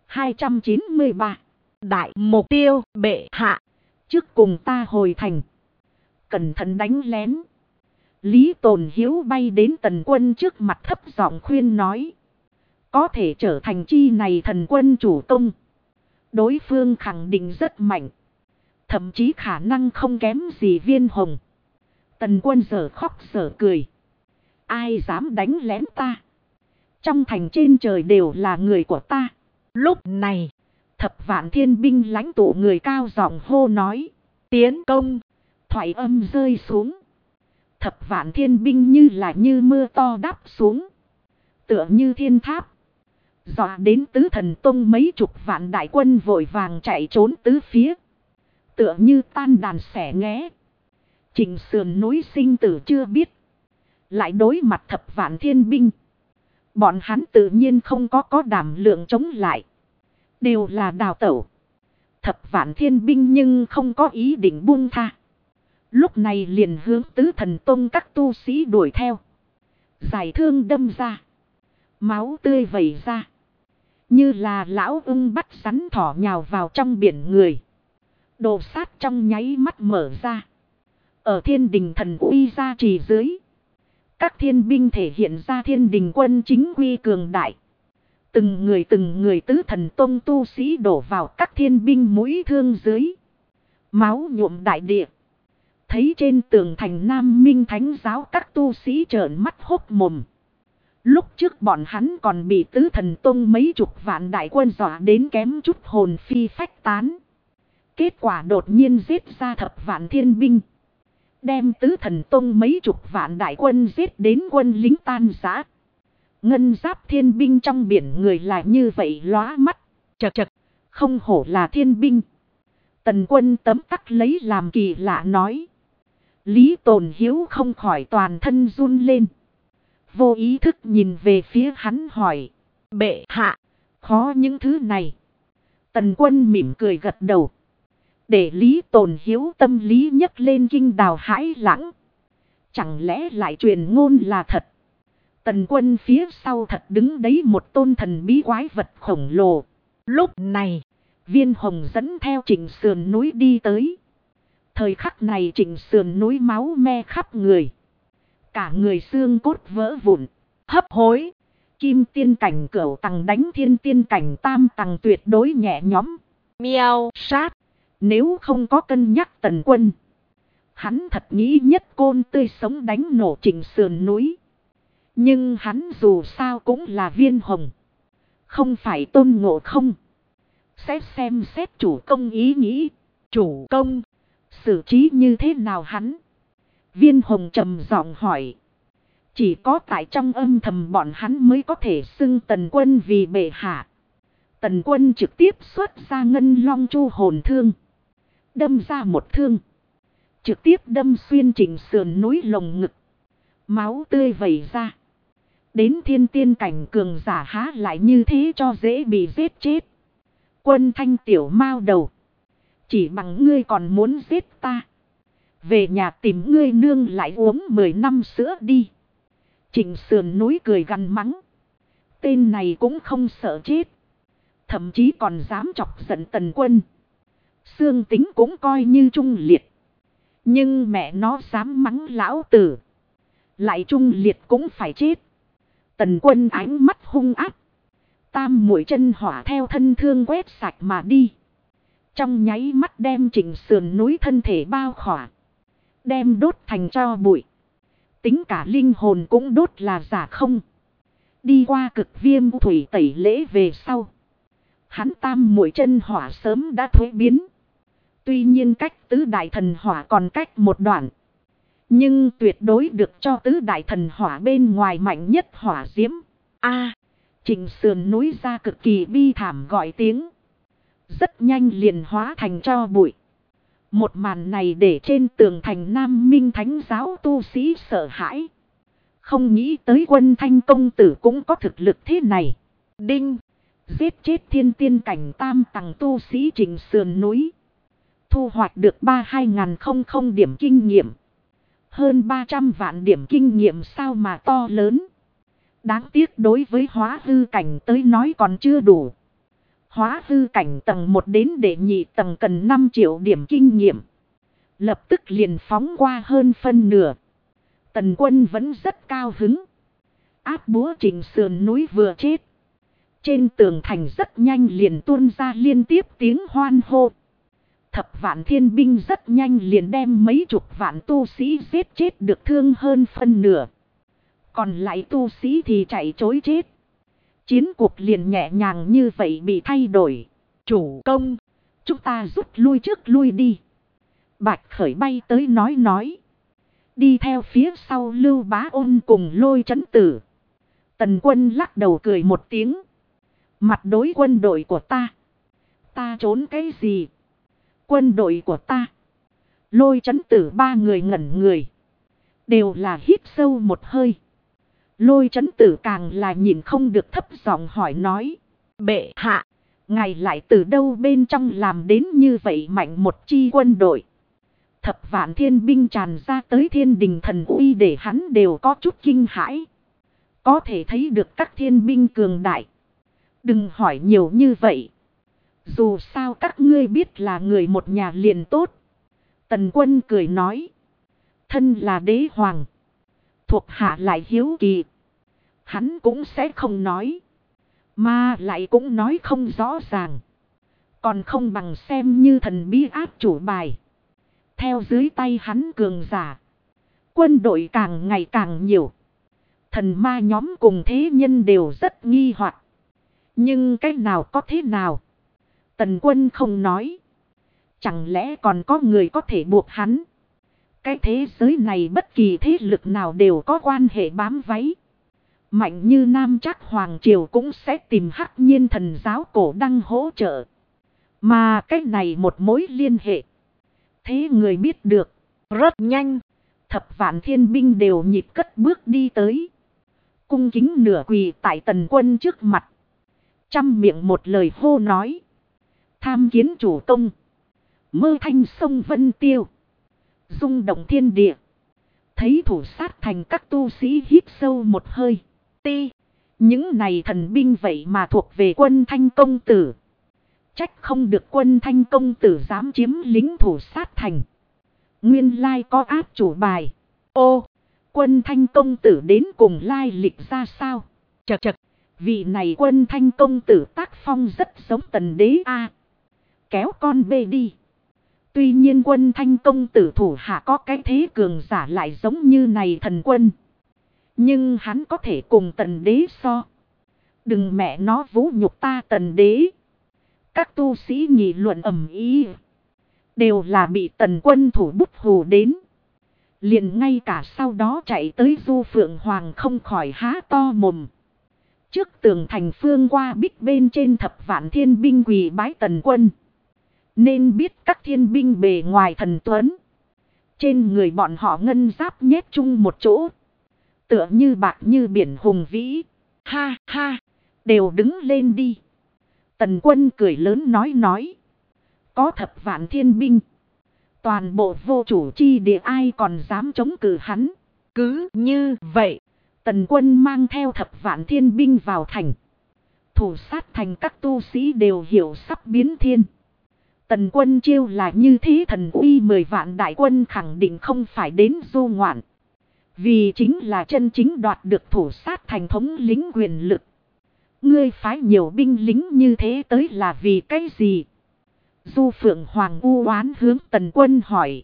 293. Đại mục tiêu bệ hạ. Trước cùng ta hồi thành. Cẩn thận đánh lén. Lý Tồn Hiếu bay đến Tần Quân trước mặt thấp giọng khuyên nói. Có thể trở thành chi này thần quân chủ công. Đối phương khẳng định rất mạnh. Thậm chí khả năng không kém gì Viên Hồng. Tần Quân giờ khóc giờ cười. Ai dám đánh lén ta? Trong thành trên trời đều là người của ta. Lúc này, thập vạn thiên binh lãnh tụ người cao giọng hô nói. Tiến công. Thoại âm rơi xuống. Thập vạn thiên binh như mưa to đáp xuống. Tựa như thiên tháp. Dọa đến Tứ Thần Tông mấy chục vạn đại quân vội vàng chạy trốn tứ phía. Tựa như tan đàn xẻ nghé. Chỉnh sườn núi sinh tử chưa biết. Lại đối mặt thập vạn thiên binh. Bọn hắn tự nhiên không có đảm lượng chống lại. Đều là đào tẩu. Thập vạn thiên binh nhưng không có ý định buông tha. Lúc này liền hướng Tứ Thần Tông các tu sĩ đuổi theo. Giải thương đâm ra. Máu tươi vẩy ra. Như là lão ưng bắt rắn thỏ nhào vào trong biển người. Đồ sát trong nháy mắt mở ra. Ở thiên đình thần uy gia trì dưới, các thiên binh thể hiện ra thiên đình quân chính quy cường đại. Từng người tứ thần tông tu sĩ đổ vào các thiên binh mũi thương dưới. Máu nhuộm đại địa. Thấy trên tường thành Nam Minh Thánh giáo các tu sĩ trợn mắt hốc mồm. Lúc trước bọn hắn còn bị tứ thần tông mấy chục vạn đại quân dọa đến kém chút hồn phi phách tán. Kết quả đột nhiên giết ra thập vạn thiên binh. Đem tứ thần tông mấy chục vạn đại quân giết đến quân lính tan rã. Ngân giáp thiên binh trong biển người là như vậy lóa mắt. Chật chật, không hổ là thiên binh. Tần Quân tấm tắc lấy làm kỳ lạ nói. Lý Tồn Hiếu không khỏi toàn thân run lên. Vô ý thức nhìn về phía hắn hỏi. Bệ hạ, khó những thứ này. Tần Quân mỉm cười gật đầu. Để Lý Tồn Hiếu tâm lý nhấc lên kinh đào hãi lãng. Chẳng lẽ lại truyền ngôn là thật. Tần Quân phía sau thật đứng đấy một tôn thần bí quái vật khổng lồ. Lúc này, Viên Hồng dẫn theo Trịnh sườn núi đi tới. Thời khắc này Trịnh sườn núi máu me khắp người. Cả người xương cốt vỡ vụn, hấp hối. Kim tiên cảnh cửu tầng đánh thiên tiên cảnh tam tầng tuyệt đối nhẹ nhõm. Miao sát. Nếu không có cân nhắc Tần Quân, hắn thật nghĩ nhất côn tươi sống đánh nổ Trịnh sườn núi. Nhưng hắn dù sao cũng là Viên Hồng, không phải Tôn Ngộ Không. Sẽ xem xét chủ công ý nghĩ. Chủ công xử trí như thế nào hắn? Viên Hồng trầm giọng hỏi. Chỉ có tại trong âm thầm bọn hắn mới có thể xưng Tần Quân vì bệ hạ. Tần Quân trực tiếp xuất ra ngân long chu hồn thương. Đâm ra một thương. Trực tiếp đâm xuyên Trịnh sườn núi lồng ngực. Máu tươi vẩy ra. Đến thiên tiên cảnh cường giả há lại như thế cho dễ bị giết chết. Quân Thanh tiểu mao đầu. Chỉ bằng ngươi còn muốn giết ta. Về nhà tìm ngươi nương lại uống 10 năm sữa đi. Trịnh sườn núi cười gằn mắng. Tên này cũng không sợ chết. Thậm chí còn dám chọc giận Tần Quân. Xương tính cũng coi như trung liệt. Nhưng mẹ nó dám mắng lão tử. Lại trung liệt cũng phải chết. Tần Quân ánh mắt hung ác. Tam mũi chân hỏa theo thân thương quét sạch mà đi. Trong nháy mắt đem Trịnh sườn núi thân thể bao khỏa. Đem đốt thành tro bụi. Tính cả linh hồn cũng đốt là giả không. Đi qua cực viêm thủy tẩy lễ về sau. Hắn tam mũi chân hỏa sớm đã thuế biến. Tuy nhiên cách tứ đại thần hỏa còn cách một đoạn. Nhưng tuyệt đối được cho tứ đại thần hỏa bên ngoài mạnh nhất hỏa diễm. Trịnh sườn núi ra cực kỳ bi thảm gọi tiếng. Rất nhanh liền hóa thành tro bụi. Một màn này để trên tường thành Nam Minh Thánh giáo tu sĩ sợ hãi. Không nghĩ tới Quân Thanh công tử cũng có thực lực thế này. Đinh. Giết chết thiên tiên cảnh tam tầng tu sĩ Trịnh sườn núi. Thu hoạch được 32.000 điểm kinh nghiệm. Hơn 300 vạn điểm kinh nghiệm sao mà to lớn. Đáng tiếc đối với hóa hư cảnh tới nói còn chưa đủ. Hóa hư cảnh tầng 1 đến đệ nhị tầng cần 5 triệu điểm kinh nghiệm. Lập tức liền phóng qua hơn phân nửa. Tần Quân vẫn rất cao hứng. Áp búa Trịnh sườn núi vừa chết. Trên tường thành rất nhanh liền tuôn ra liên tiếp tiếng hoan hô. Thập vạn thiên binh rất nhanh liền đem mấy chục vạn tu sĩ giết chết được thương hơn phân nửa. Còn lại tu sĩ thì chạy trối chết. Chiến cuộc liền nhẹ nhàng như vậy bị thay đổi. Chủ công, chúng ta rút lui trước lui đi. Bạch Khởi bay tới nói. Đi theo phía sau Lưu Bá Ôn cùng Lôi Chấn Tử. Tần Quân lắc đầu cười một tiếng. Mặt đối quân đội của ta. Ta trốn cái gì? Quân đội của ta. Lôi Chấn Tử ba người ngẩn người. Đều là hít sâu một hơi. Lôi Chấn Tử càng là nhìn không được thấp giọng hỏi nói. Bệ hạ, ngài lại từ đâu bên trong làm đến như vậy mạnh một chi quân đội. Thập vạn thiên binh tràn ra tới thiên đình thần uy để hắn đều có chút kinh hãi. Có thể thấy được các thiên binh cường đại. Đừng hỏi nhiều như vậy. Dù sao các ngươi biết là người một nhà liền tốt. Tần Quân cười nói. Thân là đế hoàng. Thuộc hạ lại hiếu kỳ. Hắn cũng sẽ không nói. Mà lại cũng nói không rõ ràng. Còn không bằng xem như thần bí áp chủ bài. Theo dưới tay hắn cường giả. Quân đội càng ngày càng nhiều. Thần ma nhóm cùng thế nhân đều rất nghi hoặc. Nhưng cái nào có thế nào? Tần Quân không nói. Chẳng lẽ còn có người có thể buộc hắn? Cái thế giới này bất kỳ thế lực nào đều có quan hệ bám váy. Mạnh như Nam Trác Hoàng Triều cũng sẽ tìm Hắc Nhiên Thần Giáo cổ đăng hỗ trợ. Mà cái này một mối liên hệ. Thế người biết được. Rất nhanh. Thập vạn thiên binh đều nhịp cất bước đi tới. Cung kính nửa quỳ tại Tần Quân trước mặt. Trăm miệng một lời hô nói. Tham kiến chủ công. Mơ thanh sông Vân Tiêu. Rung động thiên địa. Thấy thủ sát thành các tu sĩ hít sâu một hơi. Ti. Những này thần binh vậy mà thuộc về quân Thanh công tử. Trách không được quân Thanh công tử dám chiếm lính thủ sát thành. Nguyên lai có áp chủ bài. Ô. Quân Thanh công tử đến cùng lai lịch ra sao? Chật chật. Vị này quân Thanh công tử tác phong rất giống Tần đế a. Kéo con bê đi. Tuy nhiên quân Thanh công tử thủ hạ có cái thế cường giả lại giống như này thần quân. Nhưng hắn có thể cùng Tần đế so. Đừng mẹ nó vũ nhục ta Tần đế. Các tu sĩ nghị luận ầm ĩ. Đều là bị Tần Quân thủ bút hù đến. Liền ngay cả sau đó chạy tới Du Phượng Hoàng không khỏi há to mồm. Trước tường thành phương qua bích bên trên thập vạn thiên binh quỳ bái Tần Quân. Nên biết các thiên binh bề ngoài thần tuấn. Trên người bọn họ ngân giáp nhét chung một chỗ. Tựa như bạc như biển hùng vĩ. Ha ha. Đều đứng lên đi. Tần Quân cười lớn nói. Có thập vạn thiên binh. Toàn bộ vô chủ chi địa ai còn dám chống cự hắn. Cứ như vậy. Tần Quân mang theo thập vạn thiên binh vào thành. Thủ sát thành các tu sĩ đều hiểu sắp biến thiên. Tần Quân chiêu là như thế thần uy 10 vạn đại quân khẳng định không phải đến du ngoạn. Vì chính là chân chính đoạt được thủ sát thành thống lĩnh quyền lực. Ngươi phái nhiều binh lính như thế tới là vì cái gì? Du Phượng Hoàng u oán hướng Tần Quân hỏi.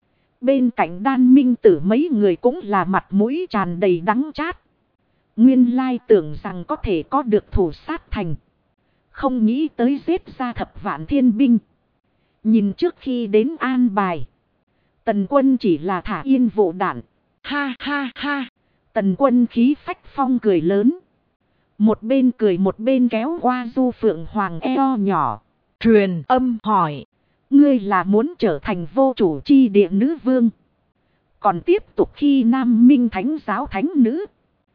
Bên cạnh Đan Minh Tử mấy người cũng là mặt mũi tràn đầy đắng chát. Nguyên lai tưởng rằng có thể có được thủ sát thành. Không nghĩ tới giết ra thập vạn thiên binh. Nhìn trước khi đến an bài. Tần Quân chỉ là thả yên vụ đạn. Ha ha ha. Tần Quân khí phách phong cười lớn. Một bên cười một bên kéo qua Du Phượng Hoàng eo nhỏ. Truyền âm hỏi. Ngươi là muốn trở thành vô chủ chi địa nữ vương. Còn tiếp tục khi Nam Minh Thánh giáo thánh nữ.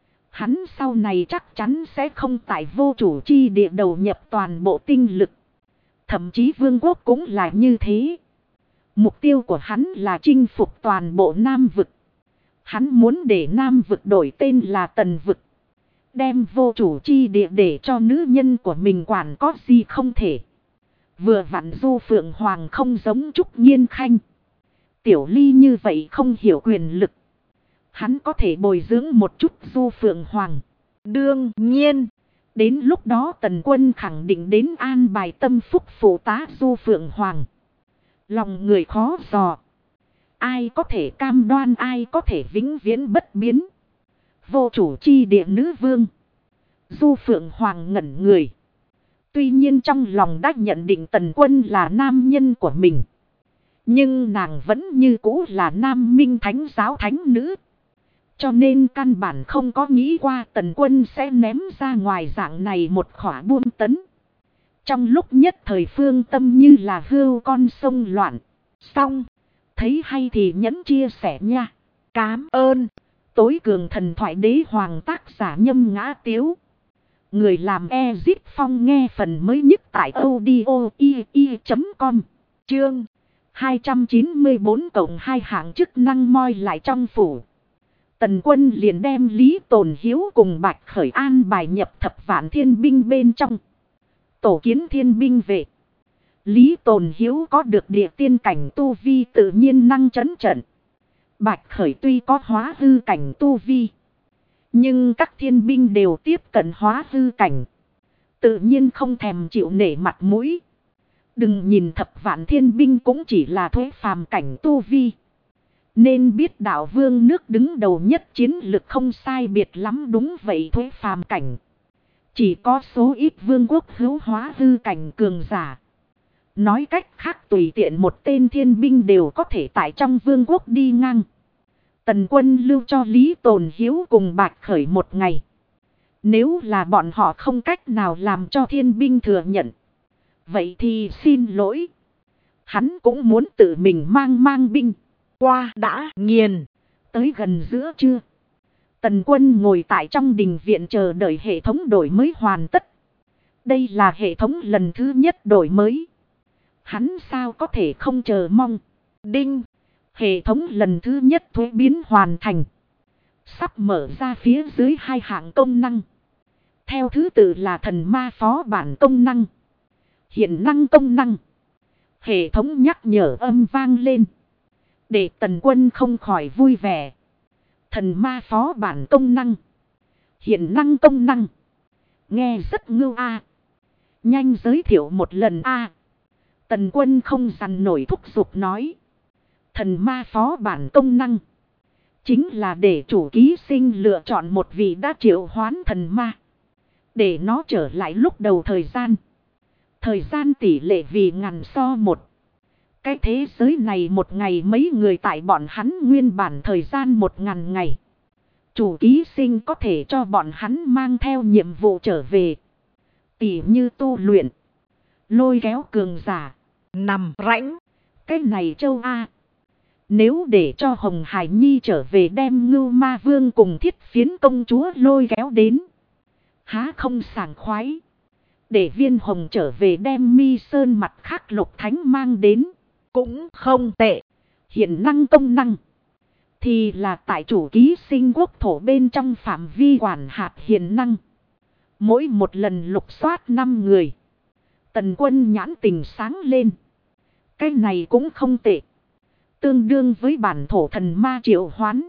Hắn sau này chắc chắn sẽ không tại vô chủ chi địa đầu nhập toàn bộ tinh lực. Thậm chí vương quốc cũng là như thế. Mục tiêu của hắn là chinh phục toàn bộ Nam vực. Hắn muốn để Nam vực đổi tên là Tần vực. Đem vô chủ chi địa để cho nữ nhân của mình quản có gì không thể. Vừa vặn Du Phượng Hoàng không giống Trúc Nhiên Khanh. Tiểu Ly như vậy không hiểu quyền lực. Hắn có thể bồi dưỡng một chút Du Phượng Hoàng. Đương nhiên. Đến lúc đó Tần Quân khẳng định đến an bài tâm phúc phụ tá Du Phượng Hoàng. Lòng người khó dò. Ai có thể cam đoan ai có thể vĩnh viễn bất biến. Vô chủ chi địa nữ vương. Du Phượng Hoàng ngẩn người. Tuy nhiên trong lòng đã nhận định Tần Quân là nam nhân của mình. Nhưng nàng vẫn như cũ là Nam Minh Thánh giáo thánh nữ. Cho nên căn bản không có nghĩ qua Tần Quân sẽ ném ra ngoài dạng này một khỏa buông tấn. Trong lúc nhất thời phương tâm như là hươu con sông loạn. Xong. Thấy hay thì nhẫn chia sẻ nha. Cám ơn. Tối cường thần thoại đế hoàng tác giả Nhâm Ngã Tiếu. Người làm Ezip Phong nghe phần mới nhất tại audio.com. Chương 294-2 hạng chức năng moi lại trong phủ. Tần Quân liền đem Lý Tồn Hiếu cùng Bạch Khởi an bài nhập thập vạn thiên binh bên trong. Tổ kiến thiên binh về. Lý Tồn Hiếu có được địa tiên cảnh tu vi tự nhiên năng trấn trận. Bạch Khởi tuy có hóa hư cảnh tu vi, nhưng các thiên binh đều tiếp cận hóa hư cảnh, tự nhiên không thèm chịu nể mặt mũi. Đừng nhìn thập vạn thiên binh cũng chỉ là thuế phàm cảnh tu vi, nên biết đạo vương nước đứng đầu nhất chiến lực không sai biệt lắm. Đúng vậy, thuế phàm cảnh chỉ có số ít vương quốc hữu hóa hư cảnh cường giả. Nói cách khác, tùy tiện một tên thiên binh đều có thể tại trong vương quốc đi ngang. Tần Quân lưu cho Lý Tồn Hiếu cùng Bạch Khởi một ngày. Nếu là bọn họ không cách nào làm cho thiên binh thừa nhận, vậy thì xin lỗi. Hắn cũng muốn tự mình mang binh qua đã nghiền. Tới gần giữa trưa, Tần Quân ngồi tại trong đình viện chờ đợi hệ thống đổi mới hoàn tất. Đây là hệ thống lần thứ nhất đổi mới, hắn sao có thể không chờ mong. Đinh, hệ thống lần thứ nhất thuế biến hoàn thành. Sắp mở ra phía dưới hai hạng công năng. Theo thứ tự là thần ma phó bản công năng, hiện năng công năng. Hệ thống nhắc nhở âm vang lên, để Tần Quân không khỏi vui vẻ. Thần ma phó bản công năng, hiện năng công năng. Nghe rất ngưu a. Nhanh giới thiệu một lần a. Tần Quân không dằn nổi thúc giục nói. Thần ma phó bản công năng chính là để chủ ký sinh lựa chọn một vị đã triệu hoán thần ma, để nó trở lại lúc đầu thời gian. Thời gian tỷ lệ vì ngàn so một. Cái thế giới này một ngày mấy người tại bọn hắn nguyên bản thời gian 1000 ngày. Chủ ký sinh có thể cho bọn hắn mang theo nhiệm vụ trở về, tỉ như tu luyện, lôi kéo cường giả, nằm rãnh. Cái này châu A. Nếu để cho Hồng Hải Nhi trở về đem Ngưu Ma Vương cùng Thiết Phiến công chúa lôi kéo đến, há không sảng khoái. Để Viên Hồng trở về đem Mi Sơn mặt khác Lục Thánh mang đến, cũng không tệ. Hiện năng công năng thì là tại chủ ký sinh quốc thổ bên trong phạm vi quản hạt hiện năng. Mỗi một lần lục soát 5 người. Tần Quân nhãn tình sáng lên. Cái này cũng không tệ, tương đương với bản thổ thần ma triệu hoán.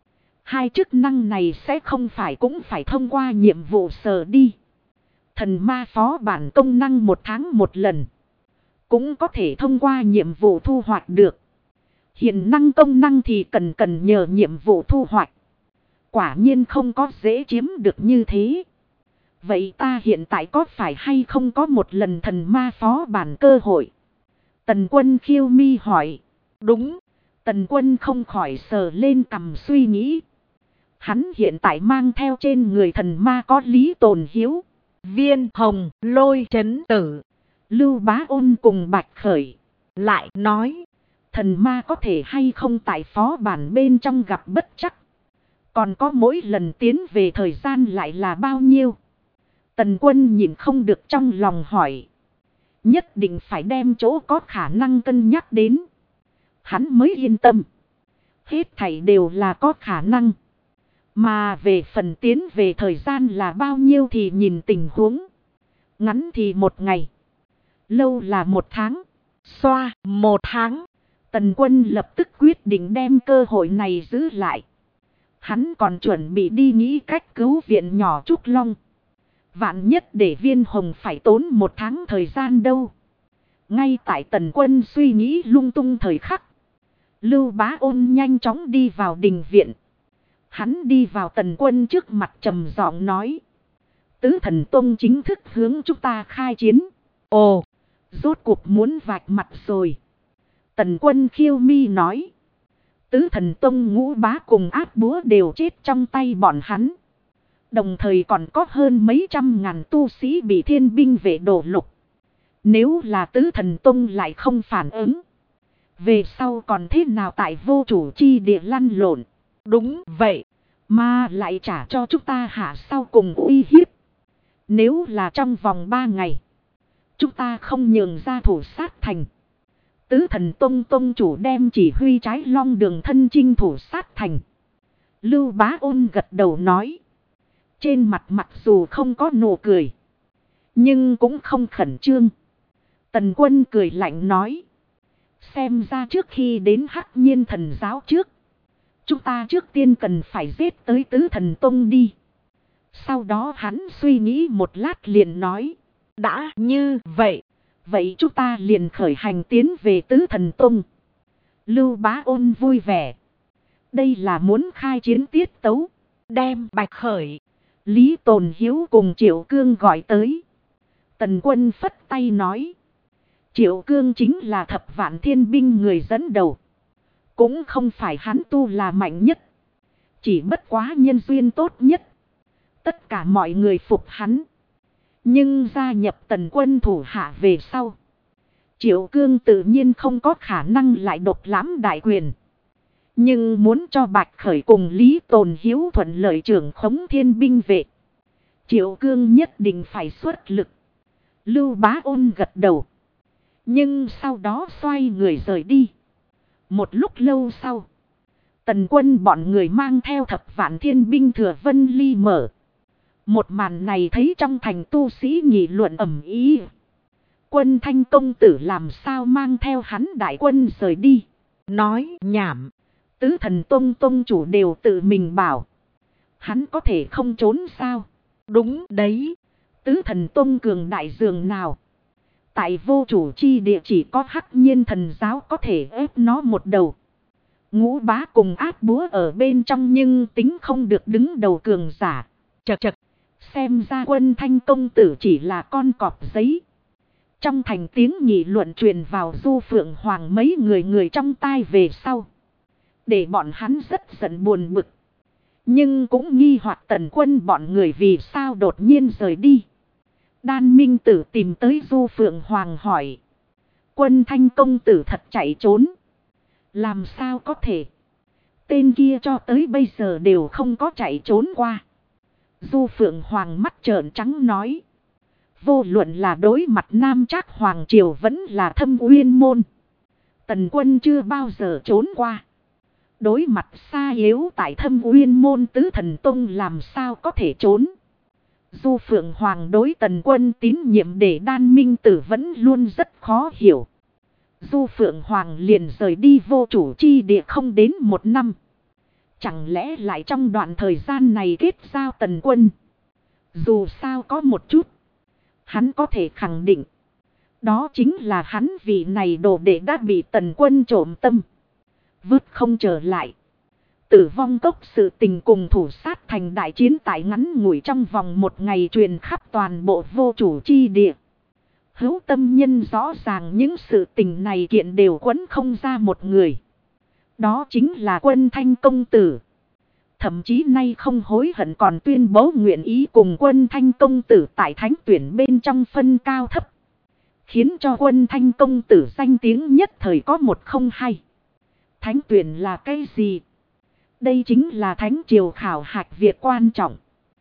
Hai chức năng này sẽ không phải cũng phải thông qua nhiệm vụ sở đi. Thần ma phó bản công năng 1 tháng 1 lần, cũng có thể thông qua nhiệm vụ thu hoạch được. Hiện năng công năng thì cần nhờ nhiệm vụ thu hoạch. Quả nhiên không có dễ chiếm được như thế. Vậy ta hiện tại có phải hay không có một lần thần ma phó bản cơ hội? Tần Quân khiêu mi hỏi. Đúng. Tần Quân không khỏi sờ lên cằm suy nghĩ. Hắn hiện tại mang theo trên người thần ma có Lý Tồn Hiếu, Viên Hồng, Lôi Chấn Tử, Lưu Bá Ôn cùng Bạch Khởi. Lại nói, thần ma có thể hay không tại phó bản bên trong gặp bất trắc. Còn có mỗi lần tiến về thời gian lại là bao nhiêu? Tần Quân nhìn không được trong lòng hỏi. Nhất định phải đem chỗ có khả năng cân nhắc đến, hắn mới yên tâm. Hết thảy đều là có khả năng. Mà về phần tiến về thời gian là bao nhiêu thì nhìn tình huống. Ngắn thì 1 ngày, lâu là 1 tháng. Xoa 1 tháng. Tần Quân lập tức quyết định đem cơ hội này giữ lại. Hắn còn chuẩn bị đi nghĩ cách cứu viện nhỏ Trúc Long. Vạn nhất để Viên Hồng phải tốn 1 tháng thời gian đâu. Ngay tại Tần Quân suy nghĩ lung tung thời khắc, Lưu Bá Ôn nhanh chóng đi vào đình viện. Hắn đi vào Tần Quân trước mặt trầm giọng nói. Tứ Thần Tông chính thức hướng chúng ta khai chiến. Ồ, rốt cuộc muốn vạch mặt rồi. Tần Quân khiêu mi nói. Tứ Thần Tông Ngũ Bá cùng Áp Búa đều chết trong tay bọn hắn. Đồng thời còn có hơn mấy trăm ngàn tu sĩ bị thiên binh vệ đổ lục. Nếu là Tứ Thần Tông lại không phản ứng, về sau còn thế nào tại vô chủ chi địa lăn lộn. Đúng vậy, mà lại trả cho chúng ta hạ sau cùng uy hiếp. Nếu là trong vòng 3 ngày, chúng ta không nhường ra thủ sát thành, Tứ Thần Tông Tông chủ đem chỉ huy trái Long Đường thân chinh thủ sát thành. Lưu Bá Ôn gật đầu nói. Trên mặt mặc dù không có nụ cười, nhưng cũng không khẩn trương. Tần Quân cười lạnh nói. Xem ra trước khi đến Hắc Nhiên thần giáo trước, Chúng ta trước tiên cần phải giết tới Tứ Thần Tông đi. Sau đó hắn suy nghĩ một lát liền nói. Đã như vậy. Vậy chúng ta liền khởi hành tiến về Tứ Thần Tông. Lưu Bá Ôn vui vẻ. Đây là muốn khai chiến tiết tấu. Đem Bạch Khởi, Lý Tồn Hiếu cùng Triệu Cương gọi tới. Tần Quân phất tay nói. Triệu Cương chính là Thập Vạn Thiên Binh người dẫn đầu. Cũng không phải hắn tu là mạnh nhất. Chỉ bất quá nhân duyên tốt nhất. Tất cả mọi người phục hắn. Nhưng gia nhập Tần Quân thủ hạ về sau. Triệu Cương tự nhiên không có khả năng lại độc lãm đại quyền. Nhưng muốn cho Bạch Khởi cùng Lý Tồn Hiếu thuận lợi trưởng khống thiên binh vệ. Triệu Cương nhất định phải xuất lực. Lưu Bá Ôn gật đầu. Nhưng sau đó xoay người rời đi. Một lúc lâu sau. Tần Quân bọn người mang theo Thập Vạn Thiên Binh Thừa Vân Ly mở. Một màn này thấy trong thành tu sĩ nghị luận ầm ĩ. Quân Thanh công tử làm sao mang theo hắn đại quân rời đi. Nói nhảm. Tứ Thần Tông tông chủ đều tự mình bảo. Hắn có thể không trốn sao. Đúng đấy. Tứ Thần Tông cường đại dường nào. Tại vô chủ chi địa chỉ có Hắc Nhiên thần giáo có thể ép nó một đầu. Ngũ Bá cùng Át Búa ở bên trong nhưng tính không được đứng đầu cường giả. Chật chật. Xem ra Quân Thanh công tử chỉ là con cọp giấy. Trong thành tiếng nghị luận truyền vào Du Phượng Hoàng mấy người trong tai về sau. Để bọn hắn rất giận buồn bực. Nhưng cũng nghi hoặc Tần Quân bọn người vì sao đột nhiên rời đi. Đan Minh Tử tìm tới Du Phượng Hoàng hỏi. Quân Thanh công tử thật chạy trốn. Làm sao có thể. Tên kia cho tới bây giờ đều không có chạy trốn qua. Du Phượng Hoàng mắt trợn trắng nói. Vô luận là đối mặt Nam Trác Hoàng Triều vẫn là Thâm Uyên Môn. Tần Quân chưa bao giờ trốn qua. Đối mặt xa yếu tại Thâm Uyên Môn Tứ Thần Tông làm sao có thể trốn. Du Phượng Hoàng đối Tần Quân tín nhiệm để Đan Minh Tử vẫn luôn rất khó hiểu. Du Phượng Hoàng liền rời đi vô chủ chi địa không đến một năm. Chẳng lẽ lại trong đoạn thời gian này kết giao Tần Quân. Dù sao có một chút. Hắn có thể khẳng định. Đó chính là hắn vị này đồ đệ đã bị Tần Quân trộm tâm. Vứt không trở lại. Tử vong cốc sự tình cùng thủ sát thành đại chiến tại ngắn ngủi trong vòng một ngày truyền khắp toàn bộ vô chủ chi địa. Hữu tâm nhân rõ ràng những sự tình này kiện đều quấn không ra một người. Đó chính là Quân Thanh công tử. Thậm chí nay không hối hận còn tuyên bố nguyện ý cùng Quân Thanh công tử tại thánh tuyển bên trong phân cao thấp. Khiến cho Quân Thanh công tử danh tiếng nhất thời có một không hay. Thánh tuyển là cái gì? Đây chính là thánh triều khảo hạch việc quan trọng.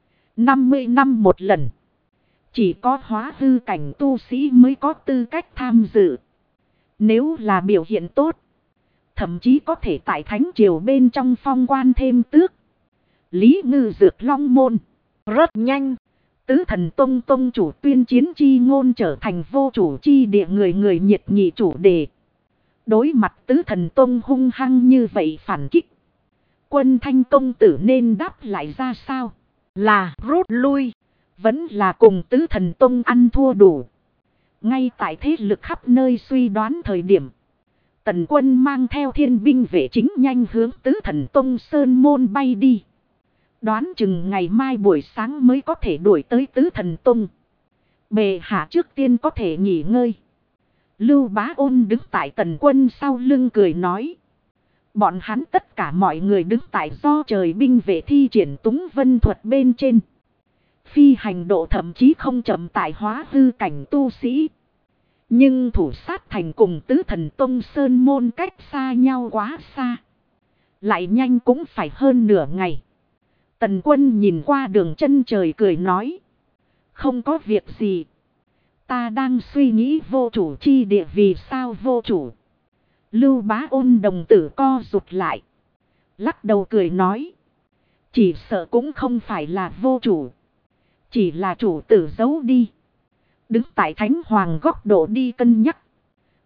50 năm một lần. Chỉ có hóa hư cảnh tu sĩ mới có tư cách tham dự. Nếu là biểu hiện tốt. Thậm chí có thể tại thánh triều bên trong phong quan thêm tước. Lý Ngư Dược Long Môn. Rất nhanh. Tứ Thần Tông tông chủ tuyên chiến chi ngôn trở thành vô chủ chi địa người nhiệt nghị chủ đề. Đối mặt Tứ Thần Tông hung hăng như vậy phản kích. Quân Thanh công tử nên đáp lại ra sao? Là rút lui. Vẫn là cùng Tứ Thần Tông ăn thua đủ. Ngay tại thế lực khắp nơi suy đoán thời điểm. Tần Quân mang theo thiên binh vệ chính nhanh hướng Tứ Thần Tông Sơn Môn bay đi. Đoán chừng ngày mai buổi sáng mới có thể đuổi tới Tứ Thần Tông. Bệ hạ trước tiên có thể nghỉ ngơi. Lưu Bá Ôn đứng tại Tần Quân sau lưng cười nói. Bọn hắn tất cả mọi người đứng tại do trời binh vệ thi triển túng vân thuật bên trên. Phi hành độ thậm chí không chậm tại hóa hư cảnh tu sĩ. Nhưng thủ sát thành cùng Tứ Thần Tông Sơn Môn cách xa nhau quá xa. Lại nhanh cũng phải hơn nửa ngày. Tần Quân nhìn qua đường chân trời cười nói. Không có việc gì. Ta đang suy nghĩ vô chủ chi địa vì sao vô chủ. Lưu Bá Ôn đồng tử co rụt lại. Lắc đầu cười nói. Chỉ sợ cũng không phải là vô chủ. Chỉ là chủ tử giấu đi. Đứng tại Thánh Hoàng góc độ đi cân nhắc.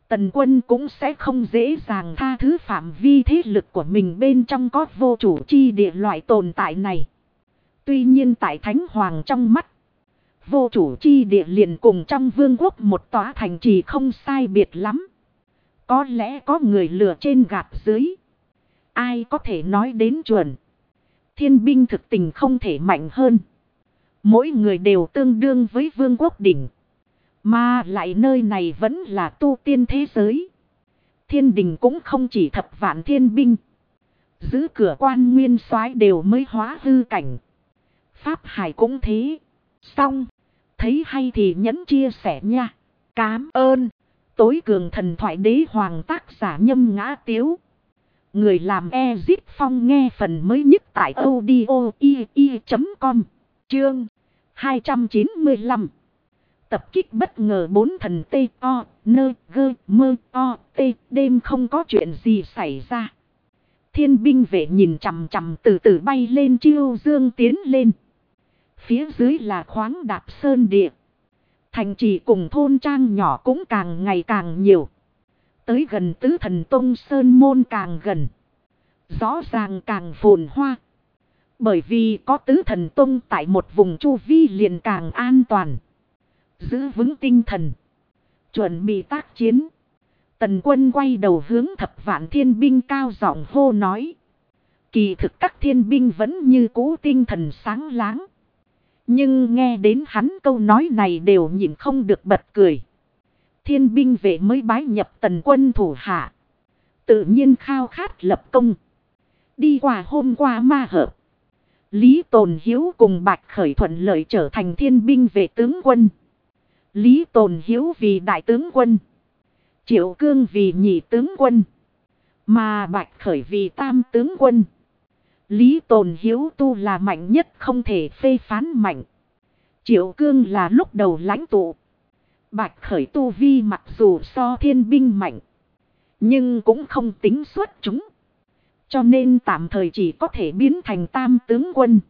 Tần Quân cũng sẽ không dễ dàng tha thứ phạm vi thế lực của mình bên trong có vô chủ chi địa loại tồn tại này. Tuy nhiên tại Thánh Hoàng trong mắt, vô chủ chi địa liền cùng trong vương quốc một tòa thành trì không sai biệt lắm. Có lẽ có người lừa trên gạt dưới. Ai có thể nói đến chuẩn. Thiên binh thực tình không thể mạnh hơn. Mỗi người đều tương đương với vương quốc đỉnh. Mà lại nơi này vẫn là tu tiên thế giới. Thiên đình cũng không chỉ thập vạn thiên binh. Giữ cửa quan nguyên soái đều mới hóa hư cảnh. Pháp hải cũng thế. Xong. Thấy hay thì nhấn chia sẻ nha. Cám ơn. Tối cường thần thoại đế hoàng tác giả Nhâm Ngã Tiếu. Người làm Ezit Phong nghe phần mới nhất tại audio.com. Chương 295. Tập kích bất ngờ 4 thần T.O.N.G.M.O.T. Đêm không có chuyện gì xảy ra. Thiên binh vệ nhìn chằm chằm từ từ bay lên chiêu dương tiến lên. Phía dưới là khoáng đạp sơn địa. Thành trì cùng thôn trang nhỏ cũng càng ngày càng nhiều. Tới gần Tứ Thần Tông Sơn Môn càng gần. Rõ ràng càng phồn hoa. Bởi vì có Tứ Thần Tông tại một vùng chu vi liền càng an toàn. Giữ vững tinh thần. Chuẩn bị tác chiến. Tần Quân quay đầu hướng thập vạn thiên binh cao giọng hô nói. Kỳ thực các thiên binh vẫn như cũ tinh thần sáng láng. Nhưng nghe đến hắn câu nói này đều nhìn không được bật cười. Thiên binh vệ mới bái nhập Tần Quân thủ hạ. Tự nhiên khao khát lập công. Đi qua hôm qua ma hợp. Lý Tồn Hiếu cùng Bạch Khởi thuận lợi trở thành thiên binh vệ tướng quân. Lý Tồn Hiếu vì đại tướng quân. Triệu Cương vì nhị tướng quân. Mà Bạch Khởi vì tam tướng quân. Lý Tồn Hiếu tu là mạnh nhất không thể phê phán mạnh. Triệu Cương là lúc đầu lãnh tụ. Bạch Khởi tu vi mặc dù so thiên binh mạnh. Nhưng cũng không tính xuất chúng. Cho nên tạm thời chỉ có thể biến thành tam tướng quân.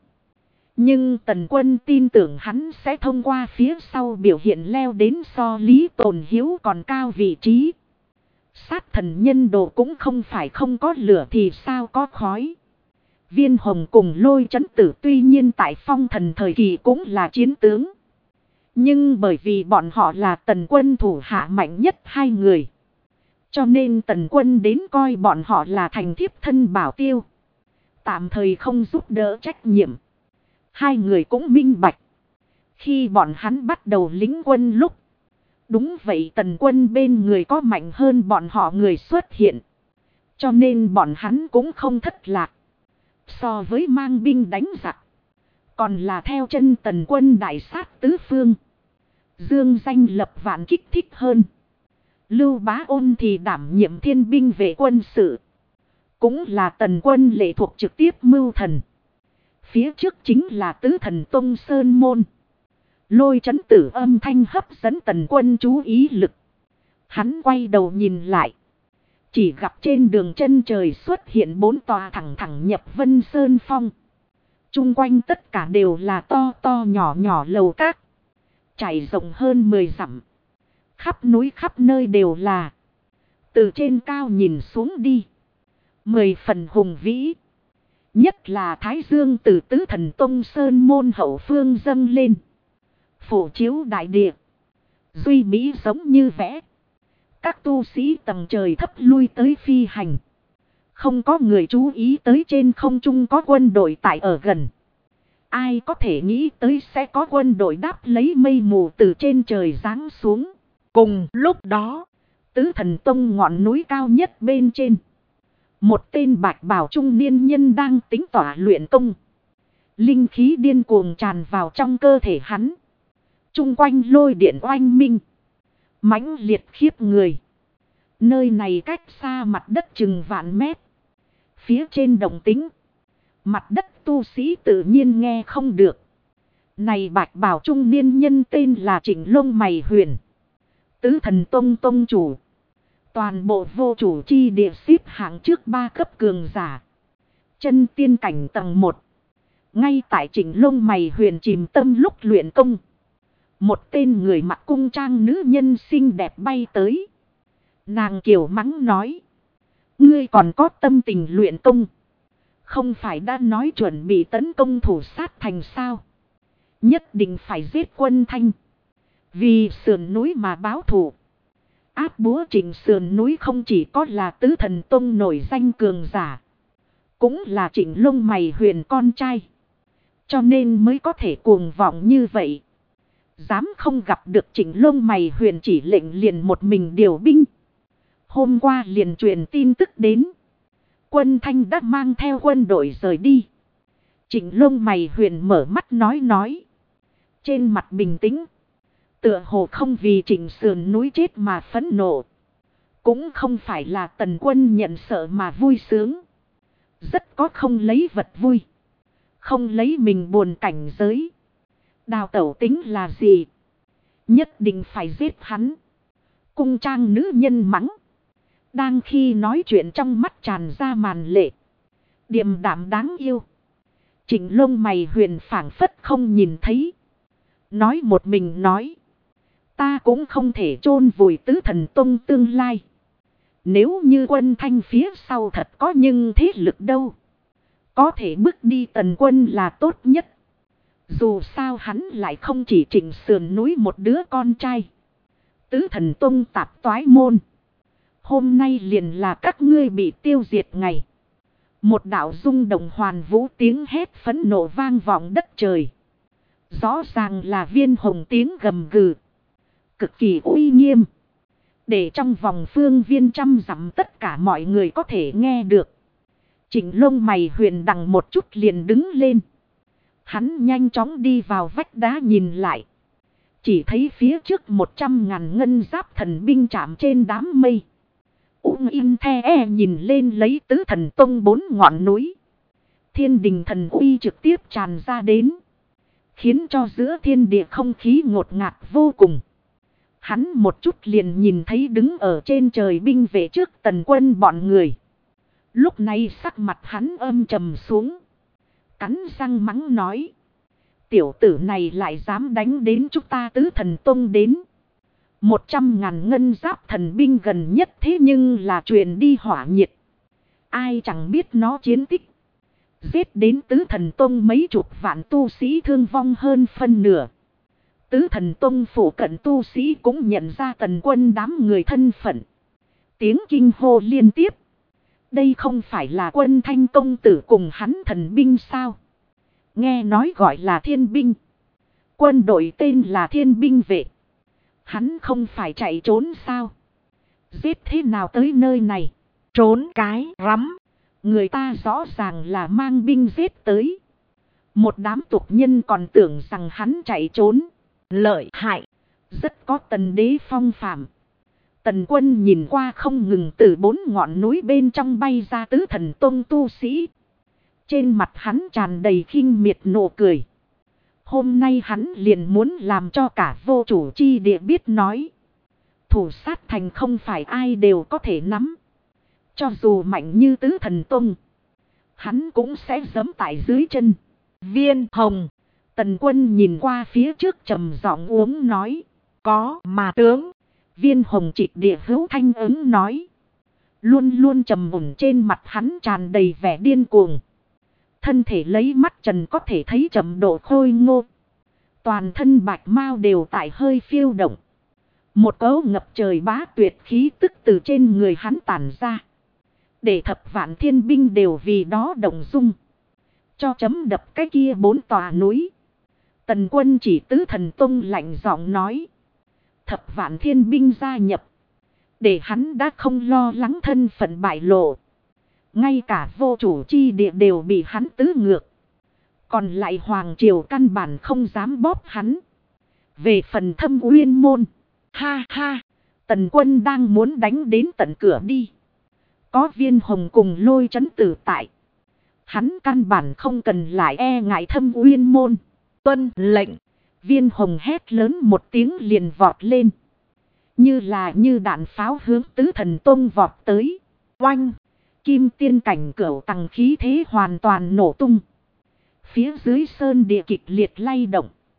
Nhưng Tần Quân tin tưởng hắn sẽ thông qua phía sau biểu hiện leo đến so Lý Tồn Hiếu còn cao vị trí. Sát thần nhân đồ cũng không phải không có lửa thì sao có khói. Viên Hồng cùng Lôi Chấn Tử tuy nhiên tại phong thần thời kỳ cũng là chiến tướng. Nhưng bởi vì bọn họ là Tần Quân thủ hạ mạnh nhất hai người. Cho nên Tần Quân đến coi bọn họ là thành thiếp thân bảo tiêu. Tạm thời không giúp đỡ trách nhiệm. Hai người cũng minh bạch. Khi bọn hắn bắt đầu lính quân lúc. Đúng vậy Tần Quân bên người có mạnh hơn bọn họ người xuất hiện. Cho nên bọn hắn cũng không thất lạc. So với mang binh đánh giặc. Còn là theo chân Tần Quân đại sát tứ phương. Dương danh lập vạn kích thích hơn. Lưu Bá Ôn thì đảm nhiệm thiên binh vệ quân sự. Cũng là Tần Quân lệ thuộc trực tiếp mưu thần. Phía trước chính là Tứ Thần Tông Sơn Môn. Lôi Chấn Tử âm thanh hấp dẫn Tần Quân chú ý lực. Hắn quay đầu nhìn lại. Chỉ gặp trên đường chân trời xuất hiện 4 tòa thẳng thẳng nhập Vân Sơn Phong. Trung quanh tất cả đều là to to nhỏ nhỏ lầu các. Trải rộng hơn 10 dặm. Khắp núi khắp nơi đều là. Từ trên cao nhìn xuống đi. 10 phần hùng vĩ. Nhất là Thái Dương từ Tứ Thần Tông Sơn Môn hậu phương dâng lên. Phổ chiếu đại địa. Duy mỹ giống như vẽ. Các tu sĩ tầng trời thấp lui tới phi hành. Không có người chú ý tới trên không trung có quân đội tại ở gần. Ai có thể nghĩ tới sẽ có quân đội đáp lấy mây mù từ trên trời giáng xuống. Cùng lúc đó, Tứ Thần Tông ngọn núi cao nhất bên trên. Một tên bạch bào trung niên nhân đang tính tỏa luyện công. Linh khí điên cuồng tràn vào trong cơ thể hắn. Trung quanh lôi điện oanh minh. Mãnh liệt khiếp người. Nơi này cách xa mặt đất chừng vạn mét. Phía trên đồng tính. Mặt đất tu sĩ tự nhiên nghe không được. Này bạch bào trung niên nhân tên là Trịnh Lông Mày Huyền. Tứ Thần Tông Tông chủ. Toàn bộ vô chủ chi địa xếp hạng trước 3 cấp cường giả. Chân tiên cảnh tầng 1. Ngay tại Trịnh Lông Mày Huyền chìm tâm lúc luyện công. Một tên người mặc cung trang nữ nhân xinh đẹp bay tới. Nàng kiểu mắng nói. Ngươi còn có tâm tình luyện công. Không phải đã nói chuẩn bị tấn công thủ sát thành sao. Nhất định phải giết Quân Thanh. Vì sườn núi mà báo thù. Áp búa Trịnh sườn núi không chỉ có là Tứ Thần Tông nổi danh cường giả. Cũng là Trịnh Lông Mày Huyền con trai. Cho nên mới có thể cuồng vọng như vậy. Dám không gặp được Trịnh Lông Mày Huyền chỉ lệnh liền một mình điều binh. Hôm qua liền truyền tin tức đến. Quân Thanh đã mang theo quân đội rời đi. Trịnh Lông Mày Huyền mở mắt nói. Trên mặt bình tĩnh. Tựa hồ không vì Trịnh sườn núi chết mà phẫn nộ. Cũng không phải là Tần Quân nhận sợ mà vui sướng. Rất có không lấy vật vui. Không lấy mình buồn cảnh giới. Đào tẩu tính là gì? Nhất định phải giết hắn. Cung trang nữ nhân mắng. Đang khi nói chuyện trong mắt tràn ra màn lệ. Điềm đạm đáng yêu. Trịnh Lông Mày Huyền phảng phất không nhìn thấy. Nói một mình nói. Ta cũng không thể chôn vùi Tứ Thần Tông tương lai. Nếu như Quân Thanh phía sau thật có nhưng thế lực đâu. Có thể bước đi Tần Quân là tốt nhất. Dù sao hắn lại không chỉ Trịnh sườn núi một đứa con trai. Tứ Thần Tông tạp toái môn. Hôm nay liền là các ngươi bị tiêu diệt ngày. Một đạo rung động hoàn vũ tiếng hét phẫn nộ vang vọng đất trời. Rõ ràng là Viên Hồng tiếng gầm gừ. Cực kỳ uy nghiêm. Để trong vòng phương viên trăm dặm tất cả mọi người có thể nghe được. Trịnh Lông Mày Huyền đằng một chút liền đứng lên. Hắn nhanh chóng đi vào vách đá nhìn lại. Chỉ thấy phía trước 100.000 ngân giáp thần binh chạm trên đám mây. Ung in the nhìn lên lấy Tứ Thần Tông 4 ngọn núi. Thiên đình thần uy trực tiếp tràn ra đến. Khiến cho giữa thiên địa không khí ngột ngạt vô cùng. Hắn một chút liền nhìn thấy đứng ở trên trời binh vệ trước Tần Quân bọn người. Lúc này sắc mặt hắn âm trầm xuống. Cắn răng mắng nói. Tiểu tử này lại dám đánh đến chúng ta Tứ Thần Tông đến. 100.000 ngân giáp thần binh gần nhất thế nhưng là truyền đi hỏa nhiệt. Ai chẳng biết nó chiến tích. Giết đến Tứ Thần Tông mấy chục vạn tu sĩ thương vong hơn phân nửa. Tứ Thần Tông phủ cận tu sĩ cũng nhận ra Tần Quân đám người thân phận. Tiếng kinh hô liên tiếp. Đây không phải là Quân Thanh công tử cùng hắn thần binh sao? Nghe nói gọi là thiên binh. Quân đội tên là thiên binh vệ. Hắn không phải chạy trốn sao? Giết thế nào tới nơi này? Trốn cái rắm. Người ta rõ ràng là mang binh giết tới. Một đám tục nhân còn tưởng rằng hắn chạy trốn. Lợi hại. Rất có tần đế phong phạm. Tần Quân nhìn qua không ngừng từ 4 ngọn núi bên trong bay ra Tứ Thần Tông tu sĩ. Trên mặt hắn tràn đầy khinh miệt nụ cười. Hôm nay hắn liền muốn làm cho cả vô chủ chi địa biết nói. Thủ sát thành không phải ai đều có thể nắm. Cho dù mạnh như Tứ Thần Tông. Hắn cũng sẽ giẫm tại dưới chân. Viên Hồng. Tần Quân nhìn qua phía trước trầm giọng uống nói. Có mà tướng. Viên Hồng trịch địa hữu thanh ứng nói. Luôn luôn trầm ổn trên mặt hắn tràn đầy vẻ điên cuồng. Thân thể lấy mắt trần có thể thấy trầm độ khôi ngô. Toàn thân bạch mao đều tại hơi phiêu động. Một cấu ngập trời bá tuyệt khí tức từ trên người hắn tản ra. Để thập vạn thiên binh đều vì đó động dung. Cho chấm đập cái kia 4 tòa núi. Tần Quân chỉ Tứ Thần Tông lạnh giọng nói. Thập vạn thiên binh gia nhập. Để hắn đã không lo lắng thân phận bại lộ. Ngay cả vô chủ chi địa đều bị hắn tứ ngược. Còn lại Hoàng Triều căn bản không dám bóp hắn. Về phần Thâm Uyên Môn. Ha ha. Tần Quân đang muốn đánh đến tận cửa đi. Có Viên Hồng cùng Lôi Trấn Tử tại. Hắn căn bản không cần lại e ngại Thâm Uyên Môn. Tuân lệnh. Viên Hồng hét lớn một tiếng liền vọt lên. Như đạn pháo hướng Tứ Thần Tông vọt tới. Oanh. Kim tiên cảnh cửu tầng khí thế hoàn toàn nổ tung. Phía dưới sơn địa kịch liệt lay động.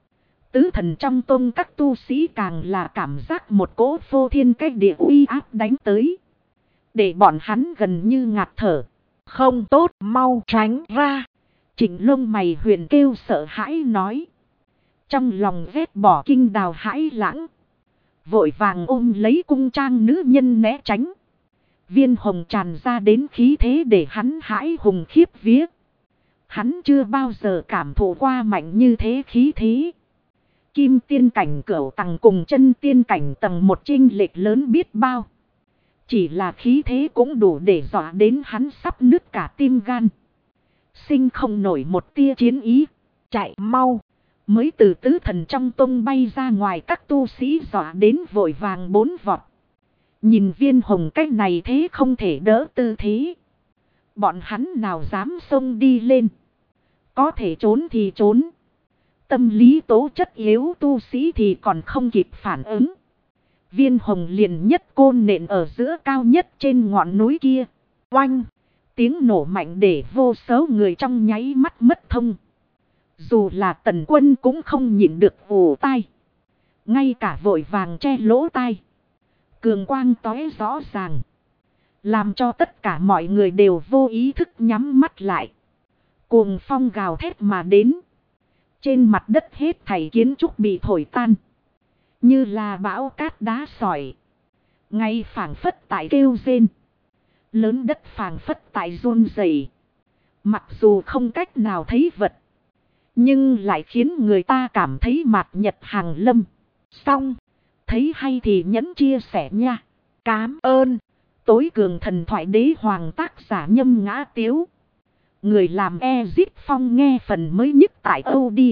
Tứ thần trong tông các tu sĩ càng là cảm giác một cỗ vô thiên cách địa uy áp đánh tới. Để bọn hắn gần như ngạt thở. Không tốt, mau tránh ra. Trịnh lông mày huyền kêu sợ hãi nói. Trong lòng ghét bỏ kinh đào hãi lãng. Vội vàng ôm lấy cung trang nữ nhân né tránh. Viên hồng tràn ra đến khí thế để hắn hãi hùng khiếp vía. Hắn chưa bao giờ cảm thụ qua mạnh như thế khí thế. Kim tiên cảnh cửu tầng cùng chân tiên cảnh tầng một chênh lệch lớn biết bao. Chỉ là khí thế cũng đủ để dọa đến hắn sắp nứt cả tim gan. Sinh không nổi một tia chiến ý. Chạy mau. Mới từ tứ thần trong tông bay ra ngoài, các tu sĩ dọa đến vội vàng bốn vọt. Nhìn viên hồng cách này thế không thể đỡ tư thế. Bọn hắn nào dám xông đi lên. Có thể trốn thì trốn. Tâm lý tố chất yếu tu sĩ thì còn không kịp phản ứng. Viên hồng liền nhất côn nện ở giữa cao nhất trên ngọn núi kia. Oanh! Tiếng nổ mạnh để vô số người trong nháy mắt mất thông. Dù là Tần Quân cũng không nhịn được ù tai. Ngay cả vội vàng che lỗ tai. Cường quang tóe rõ ràng. Làm cho tất cả mọi người đều vô ý thức nhắm mắt lại. Cuồng phong gào thét mà đến. Trên mặt đất hết thảy kiến trúc bị thổi tan. Như là bão cát đá sỏi. Ngay phảng phất tại kêu rên. Lớn đất phảng phất tại run rẩy. Mặc dù không cách nào thấy vật. Nhưng lại khiến người ta cảm thấy mạt nhật hàng lâm. Xong. Thấy hay thì nhẫn chia sẻ nha. Cám ơn. Tối cường thần thoại đế hoàng tác giả Nhâm Ngã Tiếu. Người làm Ezip Phong nghe phần mới nhất tại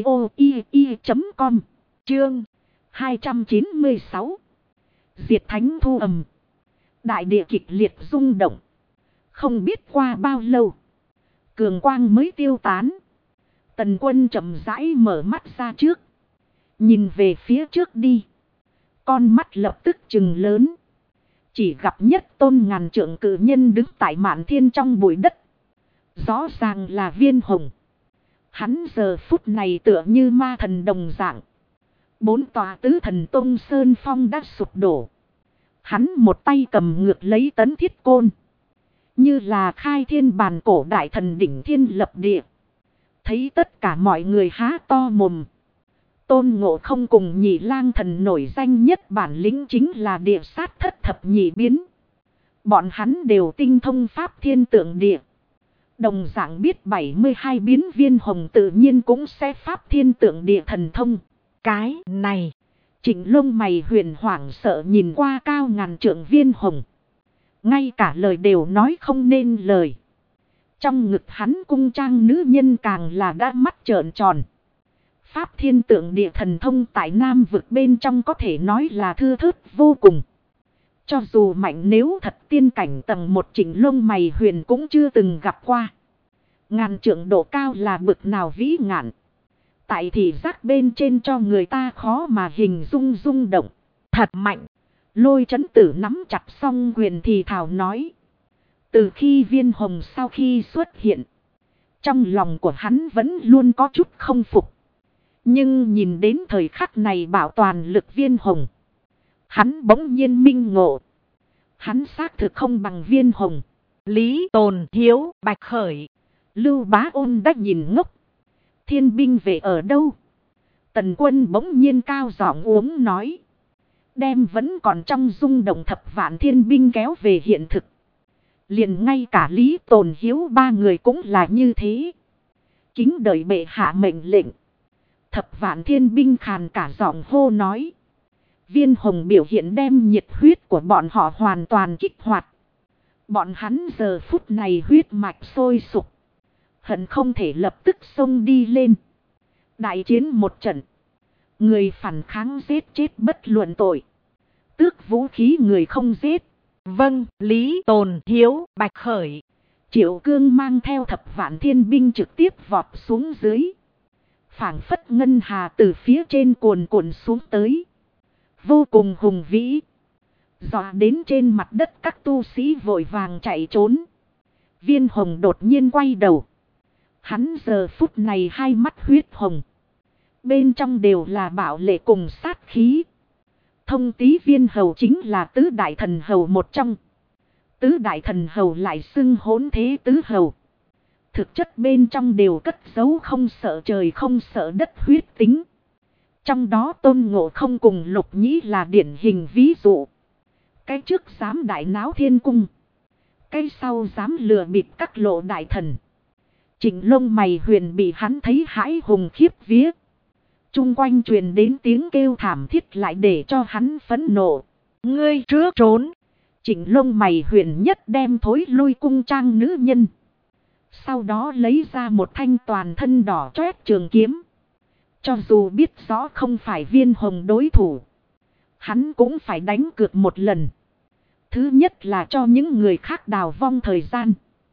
audio.com. Chương 296. Diệt thánh thu ầm. Đại địa kịch liệt rung động. Không biết qua bao lâu. Cường quang mới tiêu tán. Tần Quân chậm rãi mở mắt ra trước. Nhìn về phía trước đi. Con mắt lập tức trừng lớn. Chỉ gặp nhất tôn ngàn trượng cự nhân đứng tại mạn thiên trong bụi đất. Rõ ràng là Viên Hồng. Hắn giờ phút này tựa như ma thần đồng dạng. 4 tòa tứ thần tông sơn phong đã sụp đổ. Hắn một tay cầm ngược lấy tấn thiết côn. Như là khai thiên bàn cổ đại thần đỉnh thiên lập địa. Thấy tất cả mọi người há to mồm. Tôn Ngộ Không cùng Nhị Lang Thần nổi danh nhất bản lĩnh chính là địa sát thất thập nhị biến. Bọn hắn đều tinh thông pháp thiên tượng địa. Đồng dạng biết 72 biến. Viên Hồng tự nhiên cũng sẽ pháp thiên tượng địa thần thông. Cái này, Trịnh lông mày huyền hoảng sợ nhìn qua cao ngàn trượng Viên Hồng. Ngay cả lời đều nói không nên lời. Trong ngực hắn cung trang nữ nhân càng là đã mắt trợn tròn. Pháp thiên tượng địa thần thông tại Nam vực bên trong có thể nói là thưa thớt vô cùng. Cho dù mạnh nếu thật tiên cảnh tầng một, Trịnh lông mày huyền cũng chưa từng gặp qua. Ngàn trượng độ cao là bực nào vĩ ngạn. Tại thị giác bên trên cho người ta khó mà hình dung rung động. Thật mạnh. Lôi Chấn Tử nắm chặt song quyền thì thào nói. Từ khi Viên Hồng sau khi xuất hiện. Trong lòng của hắn vẫn luôn có chút không phục. Nhưng nhìn đến thời khắc này bảo toàn lực Viên Hồng. Hắn bỗng nhiên minh ngộ. Hắn xác thực không bằng Viên Hồng. Lý Tồn Hiếu, Bạch Khởi, Lưu Bá Ôn đã nhìn ngốc. Thiên binh về ở đâu? Tần Quân bỗng nhiên cao giọng uống nói. Đem vẫn còn trong rung động thập vạn thiên binh kéo về hiện thực. Liền ngay cả Lý Tồn Hiếu ba người cũng là như thế. Kính đợi bệ hạ mệnh lệnh. Thập vạn thiên binh khàn cả giọng hô nói. Viên Hồng biểu hiện đem nhiệt huyết của bọn họ hoàn toàn kích hoạt. Bọn hắn giờ phút này huyết mạch sôi sục. Hận không thể lập tức xông đi lên. Đại chiến một trận. Người phản kháng giết chết bất luận tội. Tước vũ khí người không giết. Vâng, Lý Tồn Hiếu, Bạch Khởi. Triệu Cương mang theo thập vạn thiên binh trực tiếp vọt xuống dưới. Phảng phất ngân hà từ phía trên cuồn cuộn xuống tới. Vô cùng hùng vĩ. Dọa đến trên mặt đất các tu sĩ vội vàng chạy trốn. Viên Hồng đột nhiên quay đầu. Hắn giờ phút này hai mắt huyết hồng. Bên trong đều là bạo lệ cùng sát khí. Thông Tý Viên Hầu chính là tứ đại thần hầu một trong. Tứ đại thần hầu lại xưng hỗn thế tứ hầu. Thực chất bên trong đều cất giấu không sợ trời không sợ đất huyết tính. Trong đó Tôn Ngộ Không cùng Lục Nhĩ là điển hình ví dụ. Cái trước dám đại náo thiên cung. Cái sau dám lừa bịp các lộ đại thần. Trịnh lông mày huyền bị hắn thấy hãi hùng khiếp vía. Trung quanh truyền đến tiếng kêu thảm thiết lại để cho hắn phẫn nộ. Ngươi trước trốn. Trịnh lông mày huyền nhất đem thối lui cung trang nữ nhân. Sau đó lấy ra một thanh toàn thân đỏ chót trường kiếm. Cho dù biết rõ không phải Viên Hồng đối thủ. Hắn cũng phải đánh cược một lần. Thứ nhất là cho những người khác đào vong thời gian.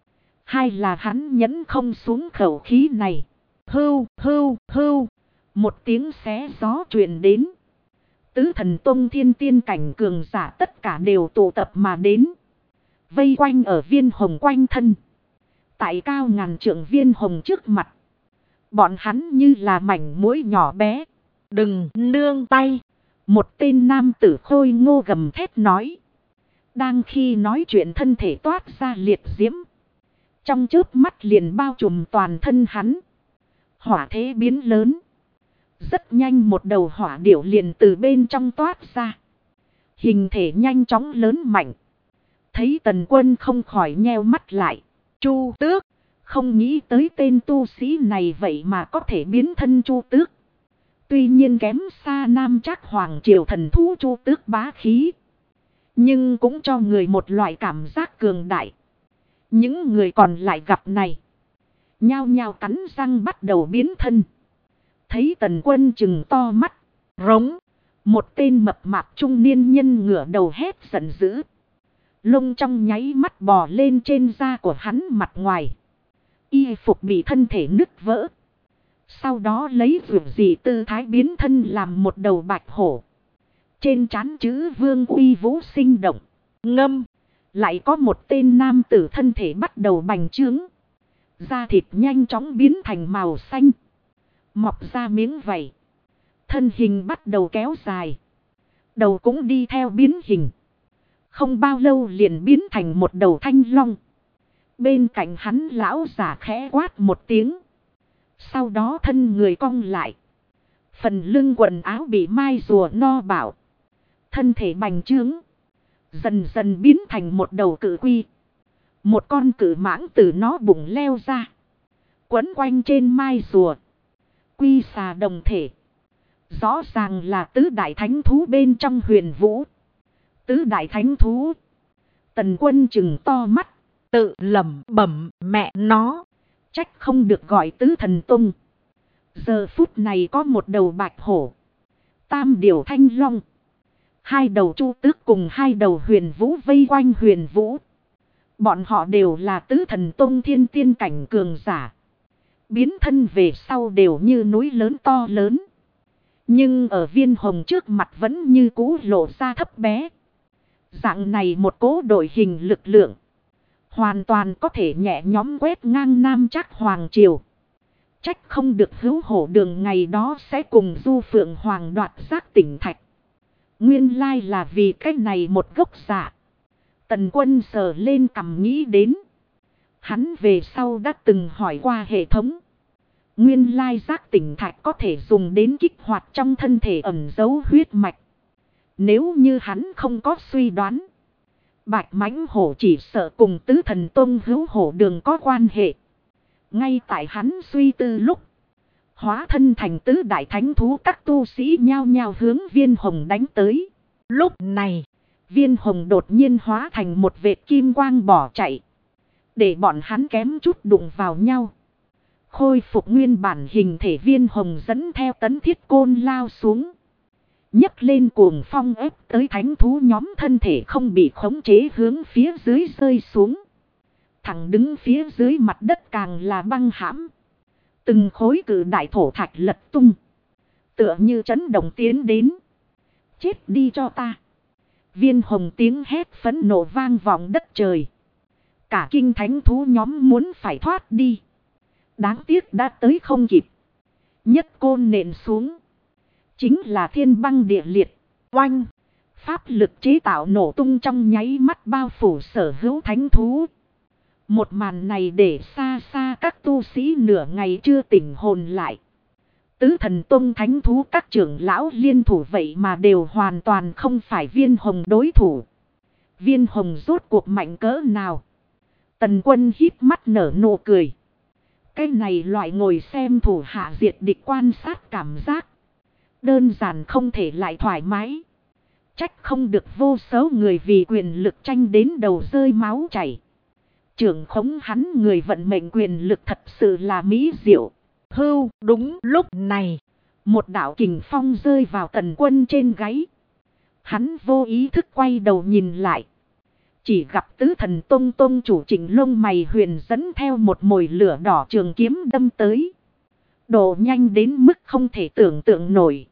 Hai là hắn nhẫn không xuống khẩu khí này. Hưu, hưu, hưu. Một tiếng xé gió truyền đến. Tứ thần tông thiên tiên cảnh cường giả tất cả đều tụ tập mà đến. Vây quanh ở Viên Hồng quanh thân. Tại cao ngàn trượng Viên Hồng trước mặt. Bọn hắn như là mảnh muỗi nhỏ bé. Đừng nương tay. Một tên nam tử khôi ngô gầm thét nói. Đang khi nói chuyện thân thể toát ra liệt diễm. Trong chớp mắt liền bao trùm toàn thân hắn. Hỏa thế biến lớn. Rất nhanh một đầu hỏa điểu liền từ bên trong toát ra. Hình thể nhanh chóng lớn mạnh. Thấy Tần Quân không khỏi nheo mắt lại. Chu Tước. Không nghĩ tới tên tu sĩ này vậy mà có thể biến thân Chu Tước. Tuy nhiên kém xa Nam Trác Hoàng Triều thần thú Chu Tước bá khí. Nhưng cũng cho người một loại cảm giác cường đại. Những người còn lại gặp này. Nhao nhao cắn răng bắt đầu biến thân. Thấy Tần Quân chừng to mắt. Rống. Một tên mập mạp trung niên nhân ngửa đầu hét giận dữ. Lông trong nháy mắt bò lên trên da của hắn mặt ngoài. Y phục bị thân thể nứt vỡ. Sau đó lấy vượt gì tư thái biến thân làm một đầu bạch hổ. Trên trán chữ vương uy vũ sinh động. Ngâm. Lại có một tên nam tử thân thể bắt đầu bành trướng. Da thịt nhanh chóng biến thành màu xanh. Mọc ra miếng vảy. Thân hình bắt đầu kéo dài. Đầu cũng đi theo biến hình. Không bao lâu liền biến thành một đầu thanh long. Bên cạnh hắn lão giả khẽ quát một tiếng. Sau đó thân người cong lại. Phần lưng quần áo bị mai rùa no bảo. Thân thể bành trướng. Dần dần biến thành một đầu cự quy. Một con cự mãng từ nó bụng leo ra. Quấn quanh trên mai rùa. Quy xà đồng thể. Rõ ràng là tứ đại thánh thú bên trong Huyền Vũ. Tứ đại thánh thú. Tần Quân chừng to mắt. Tự lẩm bẩm mẹ nó. Trách không được gọi tứ thần tung. Giờ phút này có một đầu bạch hổ. Tam điều thanh long. Hai đầu Chu Tước cùng hai đầu Huyền Vũ vây quanh Huyền Vũ. Bọn họ đều là tứ thần tông thiên tiên cảnh cường giả. Biến thân về sau đều như núi lớn to lớn. Nhưng ở Viên Hồng trước mặt vẫn như cũ lộ ra thấp bé. Dạng này một cố đội hình lực lượng. Hoàn toàn có thể nhẹ nhóm quét ngang Nam Trác Hoàng Triều. Trách không được Hữu Hổ Đường ngày đó sẽ cùng Du Phượng Hoàng đoạt giác tỉnh thạch. Nguyên lai là vì cách này một gốc giả. Tần Quân sờ lên cằm nghĩ đến. Hắn về sau đã từng hỏi qua hệ thống. Nguyên lai giác tỉnh thạch có thể dùng đến kích hoạt trong thân thể ẩn giấu huyết mạch. Nếu như hắn không có suy đoán. Bạch mãnh hổ chỉ sợ cùng tứ thần tông Hữu Hổ Đường có quan hệ. Ngay tại hắn suy tư lúc. Hóa thân thành tứ đại thánh thú các tu sĩ nhao nhao hướng Viên Hồng đánh tới. Lúc này, Viên Hồng đột nhiên hóa thành một vệt kim quang bỏ chạy. Để bọn hắn kém chút đụng vào nhau. Khôi phục nguyên bản hình thể Viên Hồng dẫn theo tấn thiết côn lao xuống. Nhấc lên cuồng phong ép tới thánh thú nhóm thân thể không bị khống chế hướng phía dưới rơi xuống. Thẳng đứng phía dưới mặt đất càng là băng hãm. Từng khối cự đại thổ thạch lật tung. Tựa như chấn động tiến đến. Chết đi cho ta. Viên Hồng tiếng hét phẫn nộ vang vọng đất trời. Cả kinh thánh thú nhóm muốn phải thoát đi. Đáng tiếc đã tới không kịp. Nhất côn nện xuống. Chính là thiên băng địa liệt. Oanh. Pháp lực chế tạo nổ tung trong nháy mắt bao phủ sở hữu thánh thú. Một màn này để xa xa các tu sĩ nửa ngày chưa tỉnh hồn lại. Tứ thần tông thánh thú các trưởng lão liên thủ vậy mà đều hoàn toàn không phải Viên Hồng đối thủ. Viên Hồng rốt cuộc mạnh cỡ nào? Tần Quân híp mắt nở nụ cười. Cái này loại ngồi xem thủ hạ diệt địch quan sát cảm giác. Đơn giản không thể lại thoải mái. Trách không được vô số người vì quyền lực tranh đến đầu rơi máu chảy. Trưởng khống hắn người vận mệnh quyền lực thật sự là mỹ diệu. Hưu, đúng lúc này, một đạo kình phong rơi vào Tần Quân trên gáy. Hắn vô ý thức quay đầu nhìn lại. Chỉ gặp tứ thần tông tông chủ Trịnh lông mày huyền dẫn theo một mồi lửa đỏ trường kiếm đâm tới. Độ nhanh đến mức không thể tưởng tượng nổi.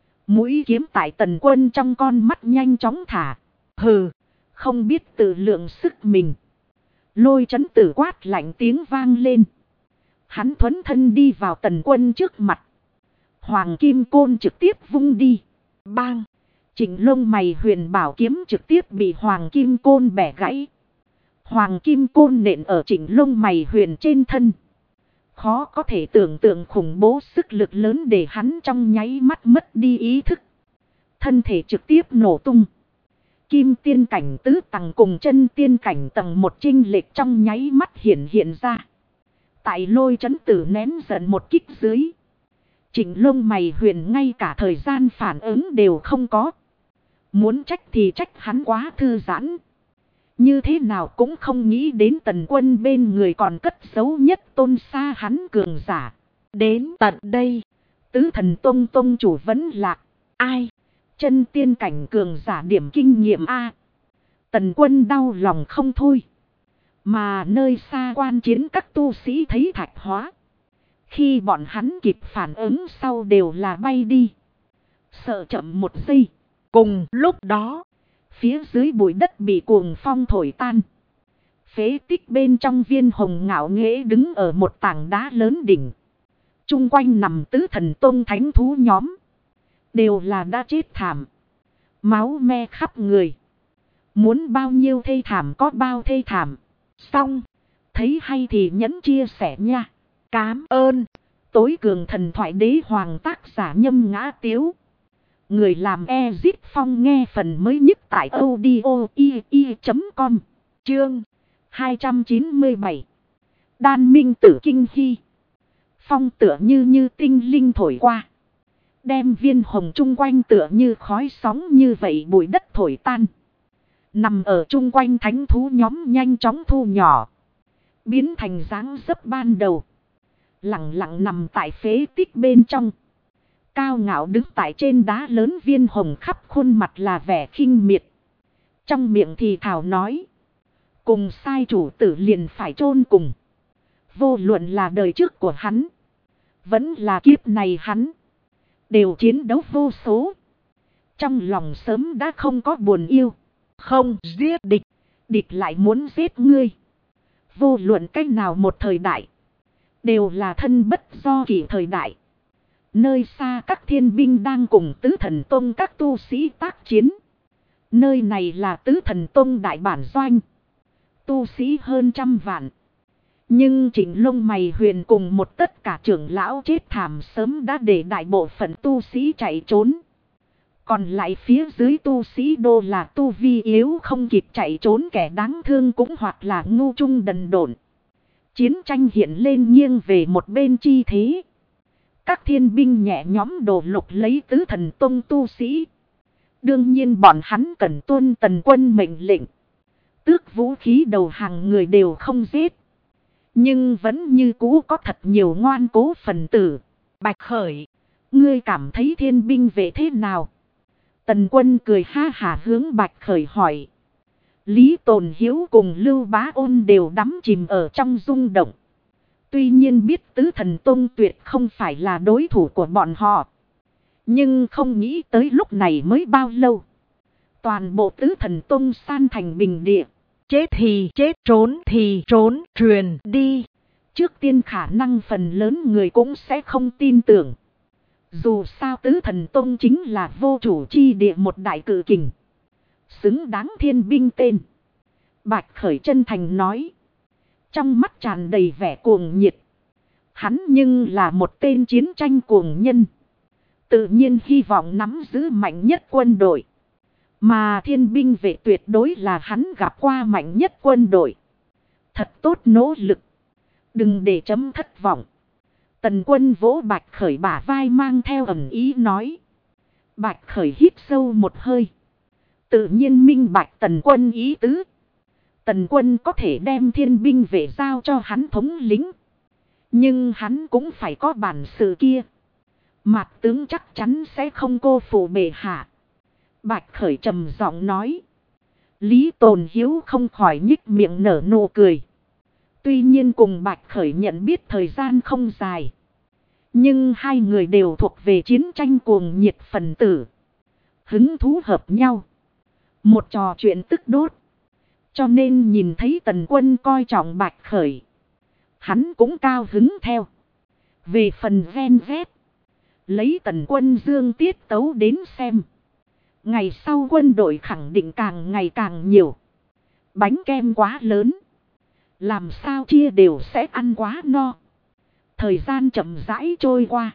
Mũi kiếm tại Tần Quân trong con mắt nhanh chóng thả. Hừ, không biết tự lượng sức mình. Lôi chấn tử quát lạnh tiếng vang lên. Hắn thuấn thân đi vào Tần Quân trước mặt. Hoàng kim côn trực tiếp vung đi. Bang! Trịnh lông mày huyền bảo kiếm trực tiếp bị hoàng kim côn bẻ gãy. Hoàng kim côn nện ở trịnh lông mày huyền trên thân. Khó có thể tưởng tượng khủng bố sức lực lớn để hắn trong nháy mắt mất đi ý thức. Thân thể trực tiếp nổ tung. Kim tiên cảnh tứ tầng cùng chân tiên cảnh tầng một chênh lệch trong nháy mắt hiện ra. Tại lôi chấn tử nén giận một kích dưới. Trịnh lông mày huyền ngay cả thời gian phản ứng đều không có. Muốn trách thì trách hắn quá thư giãn. Như thế nào cũng không nghĩ đến Tần Quân bên người còn cất giấu nhất tôn xa hắn cường giả. Đến tận đây, tứ thần tông tông chủ vẫn lạc. Ai? Chân tiên cảnh cường giả điểm kinh nghiệm A. Tần Quân đau lòng không thôi. Mà nơi xa quan chiến các tu sĩ thấy Thạch Hóa. Khi bọn hắn kịp phản ứng sau đều là bay đi. Sợ chậm một giây. Cùng lúc đó, phía dưới bụi đất bị cuồng phong thổi tan. Phế tích bên trong Viên Hồng ngạo nghễ đứng ở một tảng đá lớn đỉnh. Trung quanh nằm tứ thần tông thánh thú nhóm. Đều là đã chết thảm. Máu me khắp người. Muốn bao nhiêu thê thảm có bao thê thảm. Xong. Thấy hay thì nhấn chia sẻ nha. Cám ơn. Tối cường thần thoại đế hoàng tác giả Nhâm Ngã Tiếu. Người làm Ezit Phong nghe phần mới nhất tại audio.com. Chương 297. Đan minh tử kinh hy. Phong tựa như tinh linh thổi qua. Đem Viên Hồng chung quanh tựa như khói sóng như vậy bụi đất thổi tan. Nằm ở chung quanh thánh thú nhóm nhanh chóng thu nhỏ. Biến thành dáng dấp ban đầu. Lặng lặng nằm tại phế tích bên trong. Cao ngạo đứng tại trên đá lớn Viên Hồng khắp khuôn mặt là vẻ khinh miệt. Trong miệng thì thảo nói. Cùng sai chủ tử liền phải chôn cùng. Vô luận là đời trước của hắn. Vẫn là kiếp này hắn. Đều chiến đấu vô số. Trong lòng sớm đã không có buồn yêu. Không giết địch. Địch lại muốn giết ngươi. Vô luận cách nào một thời đại. Đều là thân bất do kỷ thời đại. Nơi xa các thiên binh đang cùng tứ thần tông các tu sĩ tác chiến. Nơi này là tứ thần tông đại bản doanh. Tu sĩ hơn 100 vạn. Nhưng Trịnh lông mày huyền cùng một tất cả trưởng lão chết thảm sớm đã để đại bộ phận tu sĩ chạy trốn. Còn lại phía dưới tu sĩ đô là tu vi yếu không kịp chạy trốn kẻ đáng thương cũng hoặc là ngu trung đần độn. Chiến tranh hiện lên nghiêng về một bên chi thế. Các thiên binh nhẹ nhóm đổ lục lấy tứ thần tông tu sĩ. Đương nhiên bọn hắn cần tuân Tần Quân mệnh lệnh. Tước vũ khí đầu hàng người đều không giết. Nhưng vẫn như cũ có thật nhiều ngoan cố phần tử. Bạch Khởi, ngươi cảm thấy thiên binh về thế nào? Tần Quân cười ha hả hướng Bạch Khởi hỏi. Lý Tồn Hiếu cùng Lưu Bá Ôn đều đắm chìm ở trong rung động. Tuy nhiên biết tứ thần tông tuyệt không phải là đối thủ của bọn họ. Nhưng không nghĩ tới lúc này mới bao lâu. Toàn bộ tứ thần tông san thành bình địa. Chết thì chết, trốn thì trốn, truyền đi. Trước tiên khả năng phần lớn người cũng sẽ không tin tưởng. Dù sao Tứ Thần Tông chính là vô chủ chi địa một đại cự kình. Xứng đáng thiên binh tên. Bạch Khởi chân thành nói. Trong mắt tràn đầy vẻ cuồng nhiệt. Hắn nhưng là một tên chiến tranh cuồng nhân. Tự nhiên hy vọng nắm giữ mạnh nhất quân đội. Mà thiên binh vệ tuyệt đối là hắn gặp qua mạnh nhất quân đội. Thật tốt nỗ lực. Đừng để chấm thất vọng. Tần Quân vỗ Bạch Khởi bả vai mang theo ẩn ý nói. Bạch Khởi hít sâu một hơi. Tự nhiên minh bạch Tần Quân ý tứ. Tần Quân có thể đem thiên binh vệ giao cho hắn thống lĩnh. Nhưng hắn cũng phải có bản sự kia. Mạc tướng chắc chắn sẽ không cô phụ bệ hạ. Bạch Khởi trầm giọng nói. Lý Tồn Hiếu không khỏi nhích miệng nở nụ cười. Tuy nhiên cùng Bạch Khởi nhận biết thời gian không dài. Nhưng hai người đều thuộc về chiến tranh cuồng nhiệt phần tử. Hứng thú hợp nhau. Một trò chuyện tức đốt. Cho nên nhìn thấy Tần Quân coi trọng Bạch Khởi. Hắn cũng cao hứng theo. Về phần ghen ghét. Lấy Tần Quân dương tiết tấu đến xem. Ngày sau quân đội khẳng định càng ngày càng nhiều. Bánh kem quá lớn. Làm sao chia đều sẽ ăn quá no. Thời gian chậm rãi trôi qua.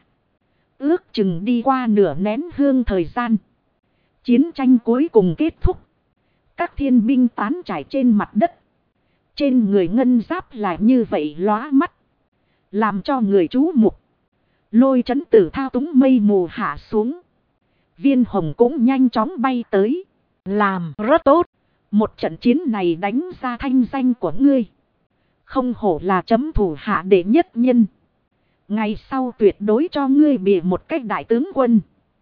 Ước chừng đi qua nửa nén hương thời gian. Chiến tranh cuối cùng kết thúc. Các thiên binh tán trải trên mặt đất. Trên người ngân giáp lại như vậy lóa mắt. Làm cho người chú mục. Lôi Trấn Tử thao túng mây mù hạ xuống. Viên Hồng cũng nhanh chóng bay tới. Làm rất tốt. Một trận chiến này đánh ra thanh danh của ngươi. Không hổ là chấm thủ hạ đệ nhất nhân. Ngày sau tuyệt đối cho ngươi bịa một cách đại tướng quân.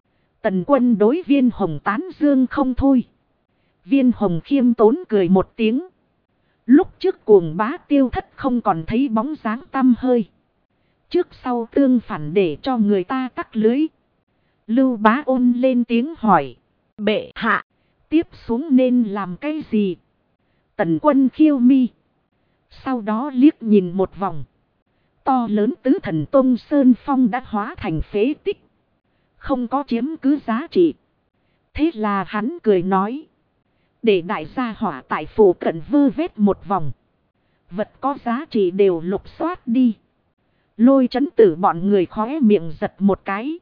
Tần Quân đối Viên Hồng tán dương không thôi. Viên Hồng khiêm tốn cười một tiếng. Lúc trước cuồng bá tiêu thất không còn thấy bóng dáng tăm hơi. Trước sau tương phản để cho người ta cắt lưới. Lưu Bá Ôn lên tiếng hỏi. Bệ hạ, tiếp xuống nên làm cái gì? Tần Quân khiêu mi. Sau đó liếc nhìn một vòng. To lớn Tứ Thần Tông Sơn Phong đã hóa thành phế tích. Không có chiếm cứ giá trị. Thế là hắn cười nói. Để đại gia hỏa tại phủ cận vơ vét một vòng. Vật có giá trị đều lục soát đi. Lôi Trấn Tử bọn người khóe miệng giật một cái.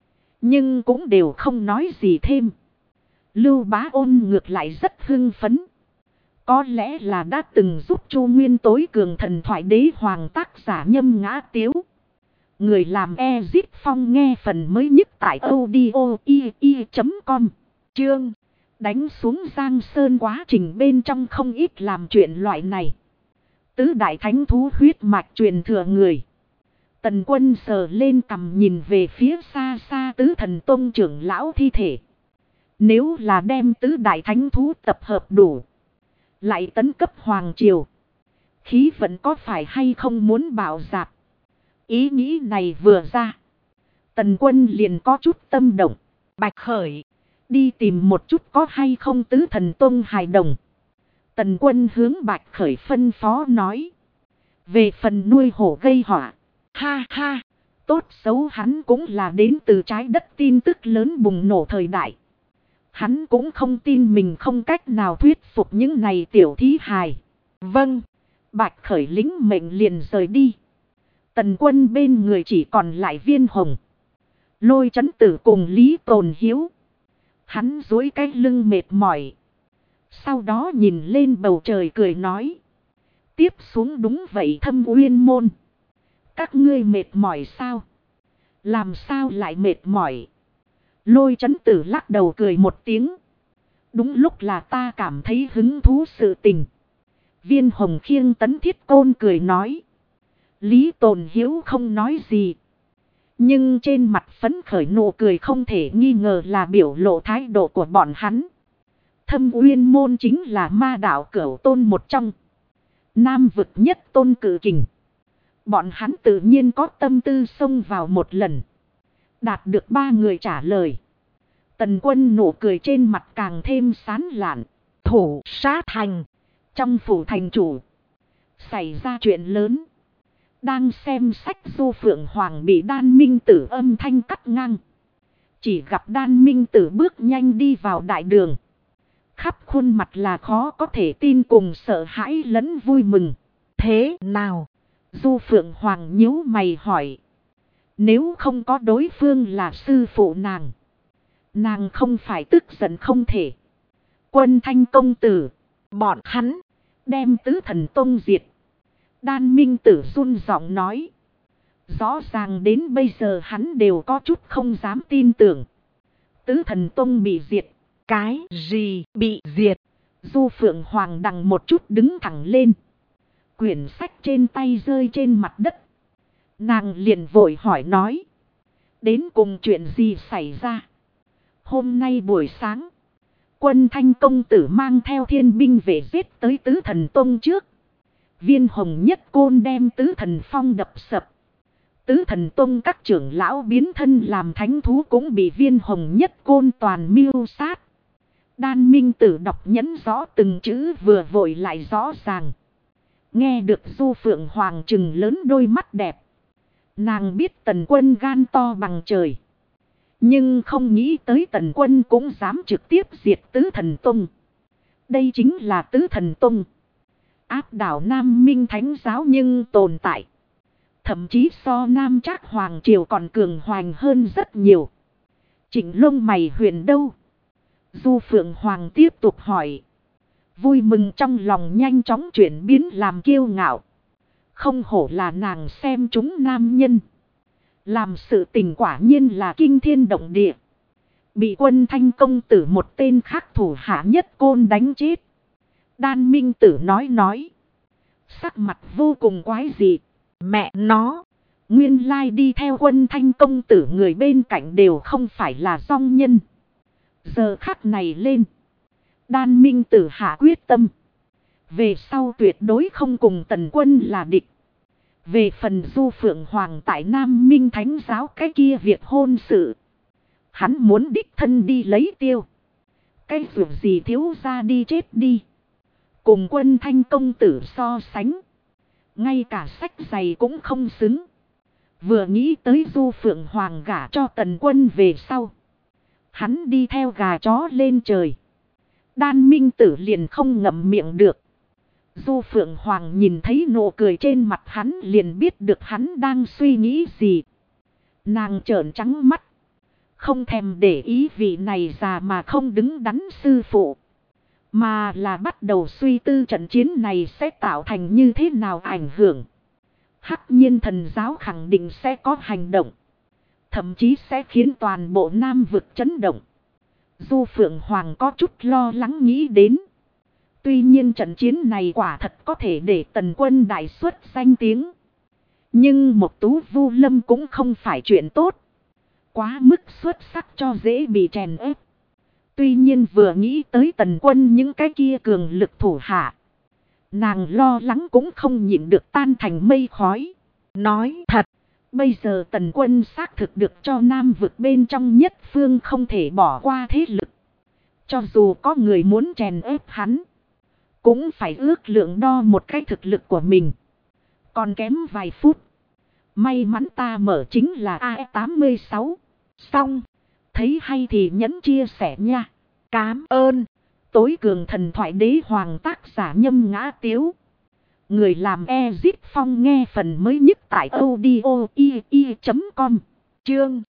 Nhưng cũng đều không nói gì thêm. Lưu Bá Ôn ngược lại rất hưng phấn. Có lẽ là đã từng giúp Chu Nguyên tối cường thần thoại đế hoàng tác giả Nhâm Ngã Tiếu. Người làm Ezip Phong nghe phần mới nhất tại audio.com. Chương đánh xuống Giang Sơn quá trình bên trong không ít làm chuyện loại này. Tứ đại thánh thú huyết mạch truyền thừa người. Tần Quân sờ lên cằm nhìn về phía xa xa Tứ Thần Tông trưởng lão thi thể. Nếu là đem tứ đại thánh thú tập hợp đủ. Lại tấn cấp hoàng triều. Khí vận có phải hay không muốn bảo dạp. Ý nghĩ này vừa ra. Tần Quân liền có chút tâm động. Bạch Khởi. Đi tìm một chút có hay không Tứ Thần Tông hài đồng. Tần Quân hướng Bạch Khởi phân phó nói. Về phần nuôi hổ gây họa. Ha ha. Tốt xấu hắn cũng là đến từ trái đất tin tức lớn bùng nổ thời đại. Hắn cũng không tin mình không cách nào thuyết phục những này tiểu thí hài. Vâng. Bạch Khởi lính mệnh liền rời đi. Tần Quân bên người chỉ còn lại Viên Hồng. Lôi Trấn Tử cùng Lý Tồn Hiếu. Hắn duỗi cái lưng mệt mỏi. Sau đó nhìn lên bầu trời cười nói. Tiếp xuống đúng vậy Thâm Uyên Môn. Các ngươi mệt mỏi sao? Làm sao lại mệt mỏi? Lôi Trấn Tử lắc đầu cười một tiếng. Đúng lúc là ta cảm thấy hứng thú sự tình. Viên Hồng khiêng Tấn Thiết Côn cười nói. Lý Tồn Hiếu không nói gì. Nhưng trên mặt phấn khởi nụ cười không thể nghi ngờ là biểu lộ thái độ của bọn hắn. Thâm Uyên Môn chính là ma đạo Cửu Tôn một trong. Nam vực nhất tôn cử kình. Bọn hắn tự nhiên có tâm tư xông vào một lần. Đạt được 3 người trả lời. Tần Quân nụ cười trên mặt càng thêm sán lạn. Thủ sát thành. Trong phủ thành chủ. Xảy ra chuyện lớn. Đang xem sách Du Phượng Hoàng bị Đan Minh Tử âm thanh cắt ngang. Chỉ gặp Đan Minh Tử bước nhanh đi vào đại đường. Khắp khuôn mặt là khó có thể tin cùng sợ hãi lẫn vui mừng. Thế nào? Du Phượng Hoàng nhíu mày hỏi. Nếu không có đối phương là sư phụ nàng không phải tức giận không thể. Quân Thanh công tử, bọn hắn đem Tứ Thần Tông diệt. Đan Minh Tử run giọng nói. Rõ ràng đến bây giờ hắn đều có chút không dám tin tưởng. Tứ Thần Tông bị diệt. Cái gì bị diệt? Du Phượng Hoàng đằng một chút đứng thẳng lên. Quyển sách trên tay rơi trên mặt đất. Nàng liền vội hỏi nói. Đến cùng chuyện gì xảy ra? Hôm nay buổi sáng, Quân Thanh công tử mang theo thiên binh về giết tới Tứ Thần Tông trước. Viên Hồng Nhất Côn đem Tứ Thần Phong đập sập. Tứ Thần Tông các trưởng lão biến thân làm thánh thú cũng bị Viên Hồng Nhất Côn toàn mưu sát. Đan Minh Tử đọc nhẫn rõ từng chữ vừa vội lại rõ ràng. Nghe được Du Phượng Hoàng trừng lớn đôi mắt đẹp. Nàng biết Tần Quân gan to bằng trời. Nhưng không nghĩ tới Tần Quân cũng dám trực tiếp diệt Tứ Thần Tông. Đây chính là Tứ Thần Tông. Áp đảo Nam Minh Thánh Giáo nhưng tồn tại. Thậm chí so Nam Trác Hoàng Triều còn cường hoành hơn rất nhiều. Trịnh lông mày huyền đâu? Du Phượng Hoàng tiếp tục hỏi. Vui mừng trong lòng nhanh chóng chuyển biến làm kiêu ngạo. Không hổ là nàng xem chúng nam nhân. Làm sự tình quả nhiên là kinh thiên động địa. Bị Quân Thanh công tử một tên khác thủ hạ Nhất Côn đánh chết. Đan Minh Tử nói. Sắc mặt vô cùng quái dị. Mẹ nó. Nguyên lai đi theo Quân Thanh công tử người bên cạnh đều không phải là dong nhân. Giờ khắc này lên. Đan Minh Tử hạ quyết tâm. Về sau tuyệt đối không cùng Tần Quân là địch. Về phần Du Phượng Hoàng tại Nam Minh Thánh Giáo cái kia việc hôn sự. Hắn muốn đích thân đi lấy tiêu. Cái việc gì thiếu ra đi chết đi. Cùng Quân Thanh công tử so sánh. Ngay cả sách giày cũng không xứng. Vừa nghĩ tới Du Phượng Hoàng gả cho Tần Quân về sau. Hắn đi theo gà chó lên trời. Đan Minh Tử liền không ngậm miệng được. Du Phượng Hoàng nhìn thấy nụ cười trên mặt hắn liền biết được hắn đang suy nghĩ gì. Nàng trợn trắng mắt. Không thèm để ý vị này già mà không đứng đắn sư phụ. Mà là bắt đầu suy tư trận chiến này sẽ tạo thành như thế nào ảnh hưởng. Hắc Nhiên Thần Giáo khẳng định sẽ có hành động. Thậm chí sẽ khiến toàn bộ Nam vực chấn động. Du Phượng Hoàng có chút lo lắng nghĩ đến. Tuy nhiên trận chiến này quả thật có thể để Tần Quân đại xuất danh tiếng. Nhưng một Tú Vu Lâm cũng không phải chuyện tốt. Quá mức xuất sắc cho dễ bị chèn ép. Tuy nhiên vừa nghĩ tới Tần Quân những cái kia cường lực thủ hạ. Nàng lo lắng cũng không nhịn được tan thành mây khói. Nói thật, bây giờ Tần Quân xác thực được cho Nam vực bên trong nhất phương không thể bỏ qua thế lực. Cho dù có người muốn chèn ép hắn. Cũng phải ước lượng đo một cái thực lực của mình. Còn kém vài phút. May mắn ta mở chính là AE86. Xong. Thấy hay thì nhấn chia sẻ nha. Cám ơn. Tối cường thần thoại đế hoàng tác giả Nhâm Ngã Tiếu. Người làm Ezip Phong nghe phần mới nhất tại audio.com. Chương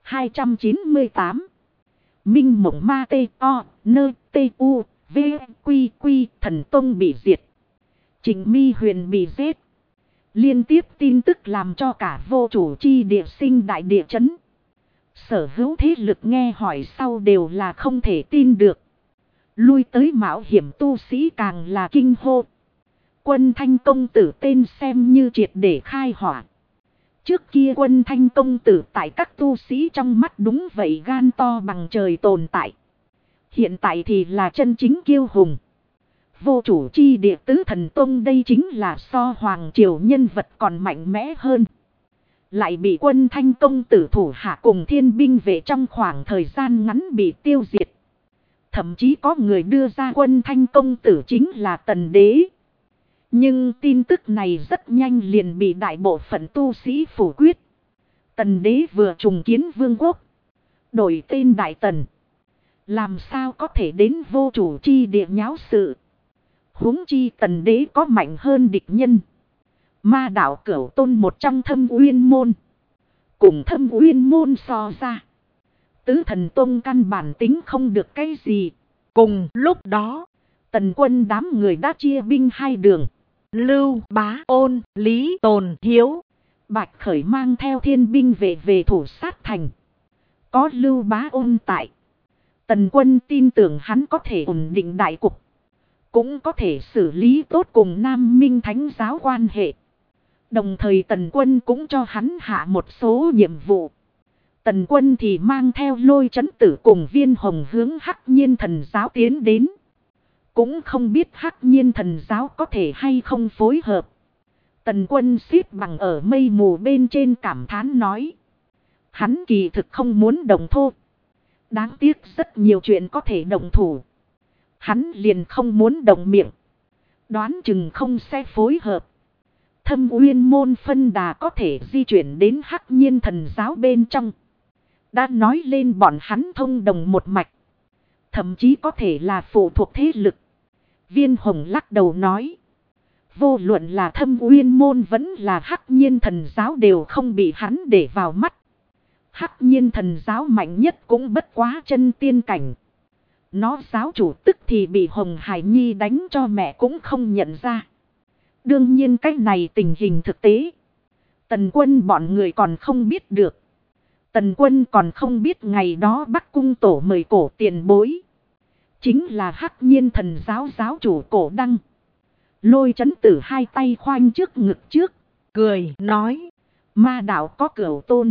298. Minh Mộng Ma T.O.N.T.U. V.Q.Q. Thần Tông bị diệt. Trịnh Mi Huyền bị giết. Liên tiếp tin tức làm cho cả vô chủ chi địa sinh đại địa chấn. Sở hữu thế lực nghe hỏi sau đều là không thể tin được. Lui tới mạo hiểm tu sĩ càng là kinh hô. Quân Thanh công tử tên xem như triệt để khai hỏa. Trước kia Quân Thanh công tử tại các tu sĩ trong mắt đúng vậy gan to bằng trời tồn tại. Hiện tại thì là chân chính kiêu hùng. Vô chủ chi địa Tứ Thần Tông đây chính là so hoàng triều nhân vật còn mạnh mẽ hơn. Lại bị Quân Thanh công tử thủ hạ cùng thiên binh về trong khoảng thời gian ngắn bị tiêu diệt. Thậm chí có người đưa ra Quân Thanh công tử chính là Tần Đế. Nhưng tin tức này rất nhanh liền bị đại bộ phận tu sĩ phủ quyết. Tần đế vừa trùng kiến vương quốc, đổi tên Đại Tần, làm sao có thể đến vô chủ chi địa nháo sự. Huống chi tần đế có mạnh hơn địch nhân. Ma đạo Cửu Tôn một trong Thâm Uyên Môn, cùng Thâm Uyên Môn so ra, Tứ Thần Tông căn bản tính không được cái gì. Cùng lúc đó, Tần quân đám người đã chia binh hai đường. Lưu Bá Ôn, Lý Tồn Hiếu, Bạch Khởi mang theo thiên binh về thủ sát thành. Có Lưu Bá Ôn tại, Tần quân tin tưởng hắn có thể ổn định đại cục, cũng có thể xử lý tốt cùng Nam Minh Thánh giáo quan hệ. Đồng thời tần quân cũng cho hắn hạ một số nhiệm vụ. Tần quân thì mang theo Lôi Chấn Tử cùng Viên Hồng hướng Hắc Nhiên Thần giáo tiến đến. Cũng không biết Hắc Nhiên Thần giáo có thể hay không phối hợp. Tần quân xếp bằng ở mây mù bên trên cảm thán nói. Hắn kỳ thực không muốn đồng thô. Đáng tiếc rất nhiều chuyện có thể đồng thủ. Hắn liền không muốn đồng miệng. Đoán chừng không sẽ phối hợp. Thâm Uyên Môn phân đà có thể di chuyển đến Hắc Nhiên Thần giáo bên trong. Đã nói lên bọn hắn thông đồng một mạch. Thậm chí có thể là phụ thuộc thế lực. Viên Hồng lắc đầu nói. Vô luận là Thâm Uyên Môn vẫn là Hắc Nhiên Thần giáo đều không bị hắn để vào mắt. Hắc Nhiên Thần giáo mạnh nhất cũng bất quá chân tiên cảnh. Nó giáo chủ tức thì bị Hồng Hải Nhi đánh cho mẹ cũng không nhận ra. Đương nhiên cái này tình hình thực tế. Tần quân bọn người còn không biết được. Tần quân còn không biết ngày đó Bắc Cung Tổ mời cổ tiền bối. Chính là Hắc Nhiên Thần giáo giáo chủ Cổ Đăng. Lôi Chấn Tử hai tay khoanh trước ngực trước, cười nói. Ma đạo có Cửu Tôn.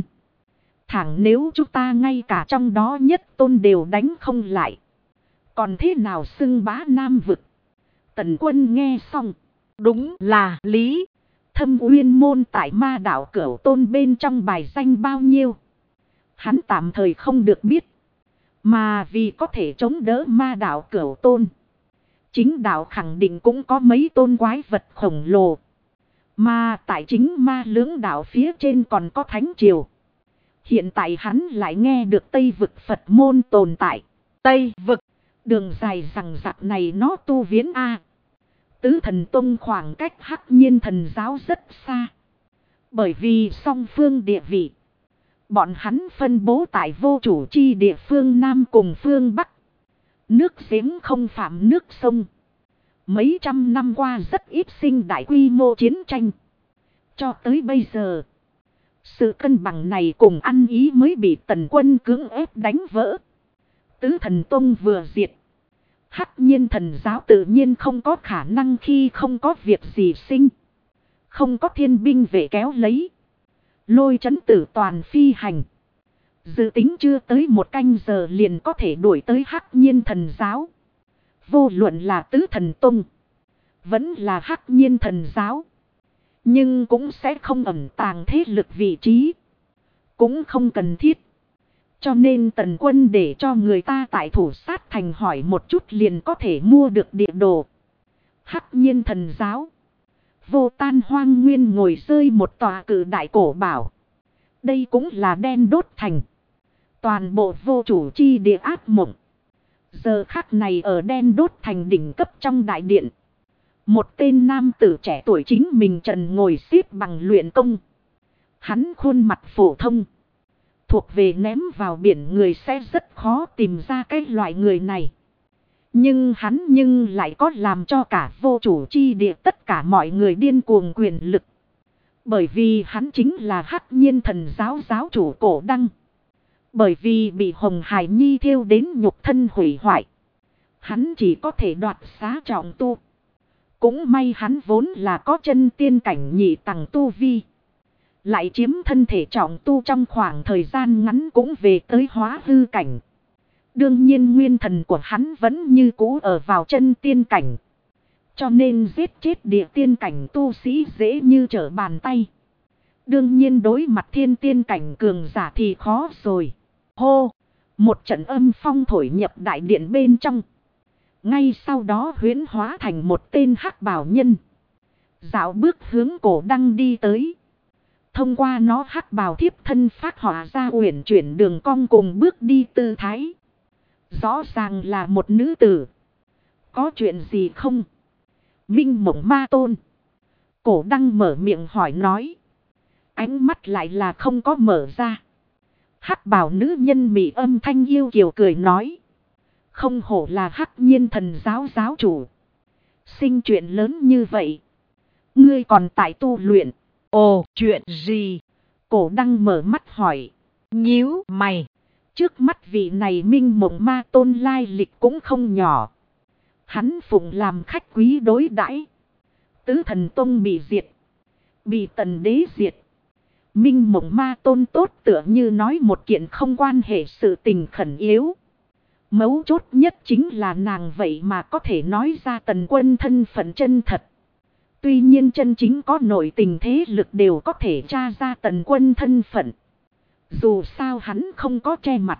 Thẳng nếu chúng ta ngay cả trong đó nhất tôn đều đánh không lại. Còn thế nào xưng bá Nam vực? Tần quân nghe xong. Đúng là lý. Thâm Uyên Môn tại Ma đạo Cửu Tôn bên trong bài danh bao nhiêu? Hắn tạm thời không được biết. Mà vì có thể chống đỡ Ma đạo Cửu Tôn, chính đạo khẳng định cũng có mấy tôn quái vật khổng lồ. Mà tại chính Ma lưỡng đạo phía trên còn có Thánh Triều. Hiện tại hắn lại nghe được Tây vực Phật môn tồn tại. Tây vực, đường dài rằng rạc này nó tu viễn A. Tứ Thần Tông khoảng cách Hắc Nhiên Thần giáo rất xa. Bởi vì song phương địa vị, bọn hắn phân bố tại vô chủ chi địa phương Nam cùng phương Bắc. Nước giếng không phạm nước sông. Mấy trăm năm qua rất ít sinh đại quy mô chiến tranh. Cho tới bây giờ, sự cân bằng này cùng ăn ý mới bị tần quân cưỡng ép đánh vỡ. Tứ Thần Tông vừa diệt, Hắc Nhiên Thần giáo tự nhiên không có khả năng khi không có việc gì sinh. Không có thiên binh vệ kéo lấy. Lôi Chấn Tử toàn phi hành. Dự tính chưa tới một canh giờ liền có thể đuổi tới Hắc Nhiên Thần giáo. Vô luận là Tứ Thần Tông, vẫn là Hắc Nhiên Thần giáo. Nhưng cũng sẽ không ẩn tàng thế lực vị trí. Cũng không cần thiết. Cho nên tần quân để cho người ta tại thủ sát thành hỏi một chút liền có thể mua được địa đồ. Hắc Nhiên Thần giáo. Vô Tan Hoang Nguyên ngồi rơi một tòa cự đại cổ bảo. Đây cũng là đen đốt thành. Toàn bộ vô chủ chi địa ác mộng. Giờ khắc này ở đen đốt thành đỉnh cấp trong đại điện. Một tên nam tử trẻ tuổi chính mình trần ngồi xếp bằng luyện công. Hắn khuôn mặt phổ thông. Thuộc về ném vào biển người sẽ rất khó tìm ra cái loại người này. Nhưng hắn lại có làm cho cả vô chủ chi địa tất cả mọi người điên cuồng quyền lực. Bởi vì hắn chính là Hắc Nhiên Thần giáo giáo chủ Cổ Đăng. Bởi vì bị Hồng Hải Nhi thiêu đến nhục thân hủy hoại, hắn chỉ có thể đoạt xá trọng tu. Cũng may hắn vốn là có chân tiên cảnh nhị tầng tu vi. Lại chiếm thân thể trọng tu trong khoảng thời gian ngắn cũng về tới hóa hư cảnh. Đương nhiên nguyên thần của hắn vẫn như cũ ở vào chân tiên cảnh. Cho nên giết chết địa tiên cảnh tu sĩ dễ như trở bàn tay. Đương nhiên đối mặt thiên tiên cảnh cường giả thì khó rồi. Hô! Một trận âm phong thổi nhập đại điện bên trong. Ngay sau đó huyễn hóa thành một tên hắc bào nhân. dạo bước hướng cổ đăng đi tới. Thông qua nó hắc bào thiếp thân phát họa ra uyển chuyển đường cong cùng bước đi tư thái. Rõ ràng là một nữ tử. Có chuyện gì không? Minh Mộng Ma Tôn. Cổ đăng mở miệng hỏi nói. Ánh mắt lại là không có mở ra. Hắc bào nữ nhân mị âm thanh yêu kiều cười nói. Không hổ là Hắc Nhiên Thần giáo giáo chủ. Sinh chuyện lớn như vậy. Ngươi còn tại tu luyện. Ồ, chuyện gì? Cổ đăng mở mắt hỏi. Nhíu mày. Trước mắt vị này Minh Mộng Ma Tôn lai lịch cũng không nhỏ. Hắn phụng làm khách quý đối đãi. Tứ Thần Tông bị diệt. Bị Tần Đế diệt. Minh Mộng Ma Tôn tốt tựa như nói một kiện không quan hệ sự tình khẩn yếu. Mấu chốt nhất chính là nàng vậy mà có thể nói ra Tần Quân thân phận chân thật. Tuy nhiên chân chính có nội tình thế lực đều có thể tra ra Tần Quân thân phận. Dù sao hắn không có che mặt.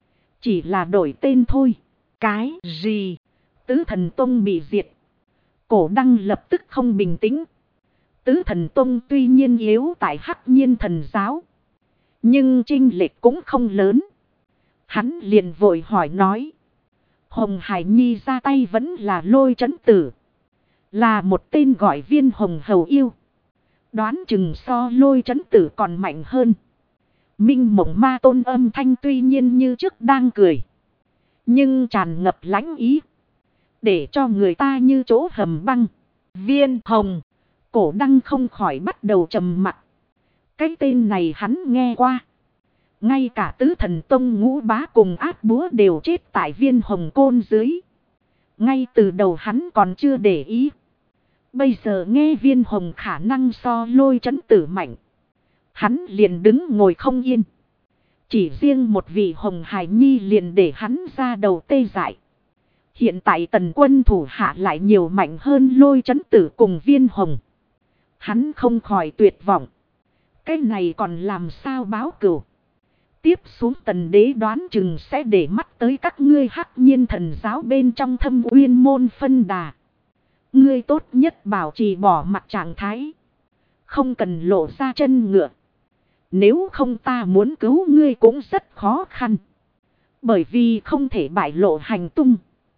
Chỉ là đổi tên thôi. Cái gì? Tứ Thần Tông bị diệt. Cổ đăng lập tức không bình tĩnh. Tứ Thần Tông tuy nhiên yếu tại Hắc Nhiên Thần giáo. Nhưng chênh lệch cũng không lớn. Hắn liền vội hỏi nói. Hồng Hải Nhi ra tay vẫn là Lôi Trấn Tử. Là một tên gọi Viên Hồng Hầu Yêu. Đoán chừng so Lôi Trấn Tử còn mạnh hơn. Minh Mộng Ma Tôn âm thanh tuy nhiên như trước đang cười. Nhưng tràn ngập lãnh ý. Để cho người ta như chỗ hầm băng. Viên Hồng. Cổ đăng không khỏi bắt đầu trầm mặc. Cái tên này hắn nghe qua. Ngay cả Tứ Thần Tông Ngũ Bá cùng Át Búa đều chết tại Viên Hồng côn dưới. Ngay từ đầu hắn còn chưa để ý. Bây giờ nghe Viên Hồng khả năng so Lôi Trấn Tử mạnh. Hắn liền đứng ngồi không yên. Chỉ riêng một vị Hồng Hải Nhi liền để hắn ra đầu tê dại. Hiện tại Tần Quân thủ hạ lại nhiều mạnh hơn Lôi Trấn Tử cùng Viên Hồng. Hắn không khỏi tuyệt vọng. Cái này còn làm sao báo cửu. Tiếp xuống Tần Đế đoán chừng sẽ để mắt tới các ngươi Hắc Nhiên Thần giáo bên trong Thâm Uyên môn phân đà. Ngươi tốt nhất bảo trì bỏ mặt trạng thái. Không cần lộ ra chân ngựa. Nếu không ta muốn cứu ngươi cũng rất khó khăn. Bởi vì không thể bại lộ hành tung.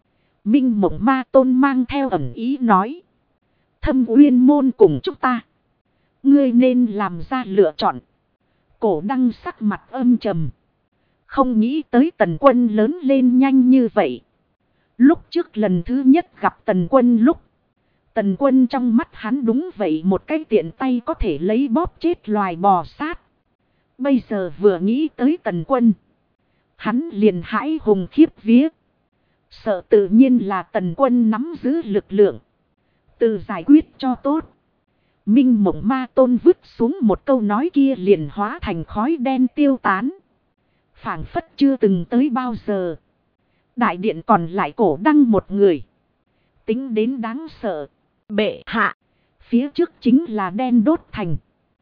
Minh Mộng Ma Tôn mang theo ẩn ý nói. Thâm Uyên môn cùng chúng ta. Ngươi nên làm ra lựa chọn. Cổ đăng sắc mặt âm trầm. Không nghĩ tới Tần Quân lớn lên nhanh như vậy. Lúc trước lần thứ nhất gặp Tần Quân lúc. Tần Quân trong mắt hắn đúng vậy một cái tiện tay có thể lấy bóp chết loài bò sát. Bây giờ vừa nghĩ tới Tần Quân. Hắn liền hãi hùng khiếp vía. Sợ tự nhiên là Tần Quân nắm giữ lực lượng. Tự giải quyết cho tốt. Minh Mộng Ma Tôn vứt xuống một câu nói kia liền hóa thành khói đen tiêu tán. Phảng phất chưa từng tới bao giờ. Đại điện còn lại cổ đăng một người. Tính đến đáng sợ. Bệ hạ. Phía trước chính là đen đốt thành.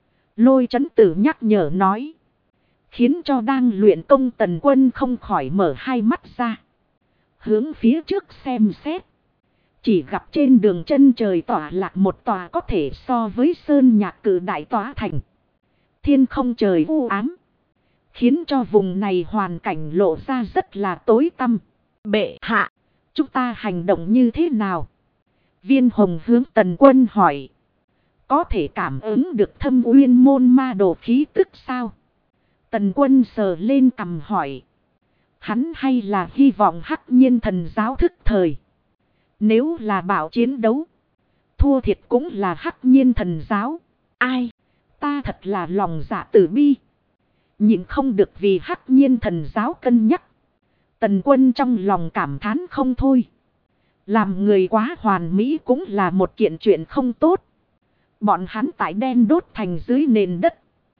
Lôi Trấn Tử nhắc nhở nói. Khiến cho đang luyện công Tần Quân không khỏi mở hai mắt ra. Hướng phía trước xem xét. Chỉ gặp trên đường chân trời tỏa lạc một tòa có thể so với sơn nhạc cử đại tỏa thành. Thiên không trời u ám. Khiến cho vùng này hoàn cảnh lộ ra rất là tối tăm. Bệ hạ, chúng ta hành động như thế nào? Viên Hồng hướng Tần Quân hỏi. Có thể cảm ứng được Thâm Uyên môn ma đồ khí tức sao? Tần Quân sờ lên cằm hỏi. Hắn hay là hy vọng Hắc Nhiên Thần giáo thức thời. Nếu là bảo chiến đấu. Thua thiệt cũng là Hắc Nhiên Thần giáo. Ai? Ta thật là lòng dạ tử bi. Nhịn không được vì Hắc Nhiên Thần giáo cân nhắc. Tần Quân trong lòng cảm thán không thôi. Làm người quá hoàn mỹ cũng là một kiện chuyện không tốt. Bọn hắn tại đen đốt thành dưới nền đất.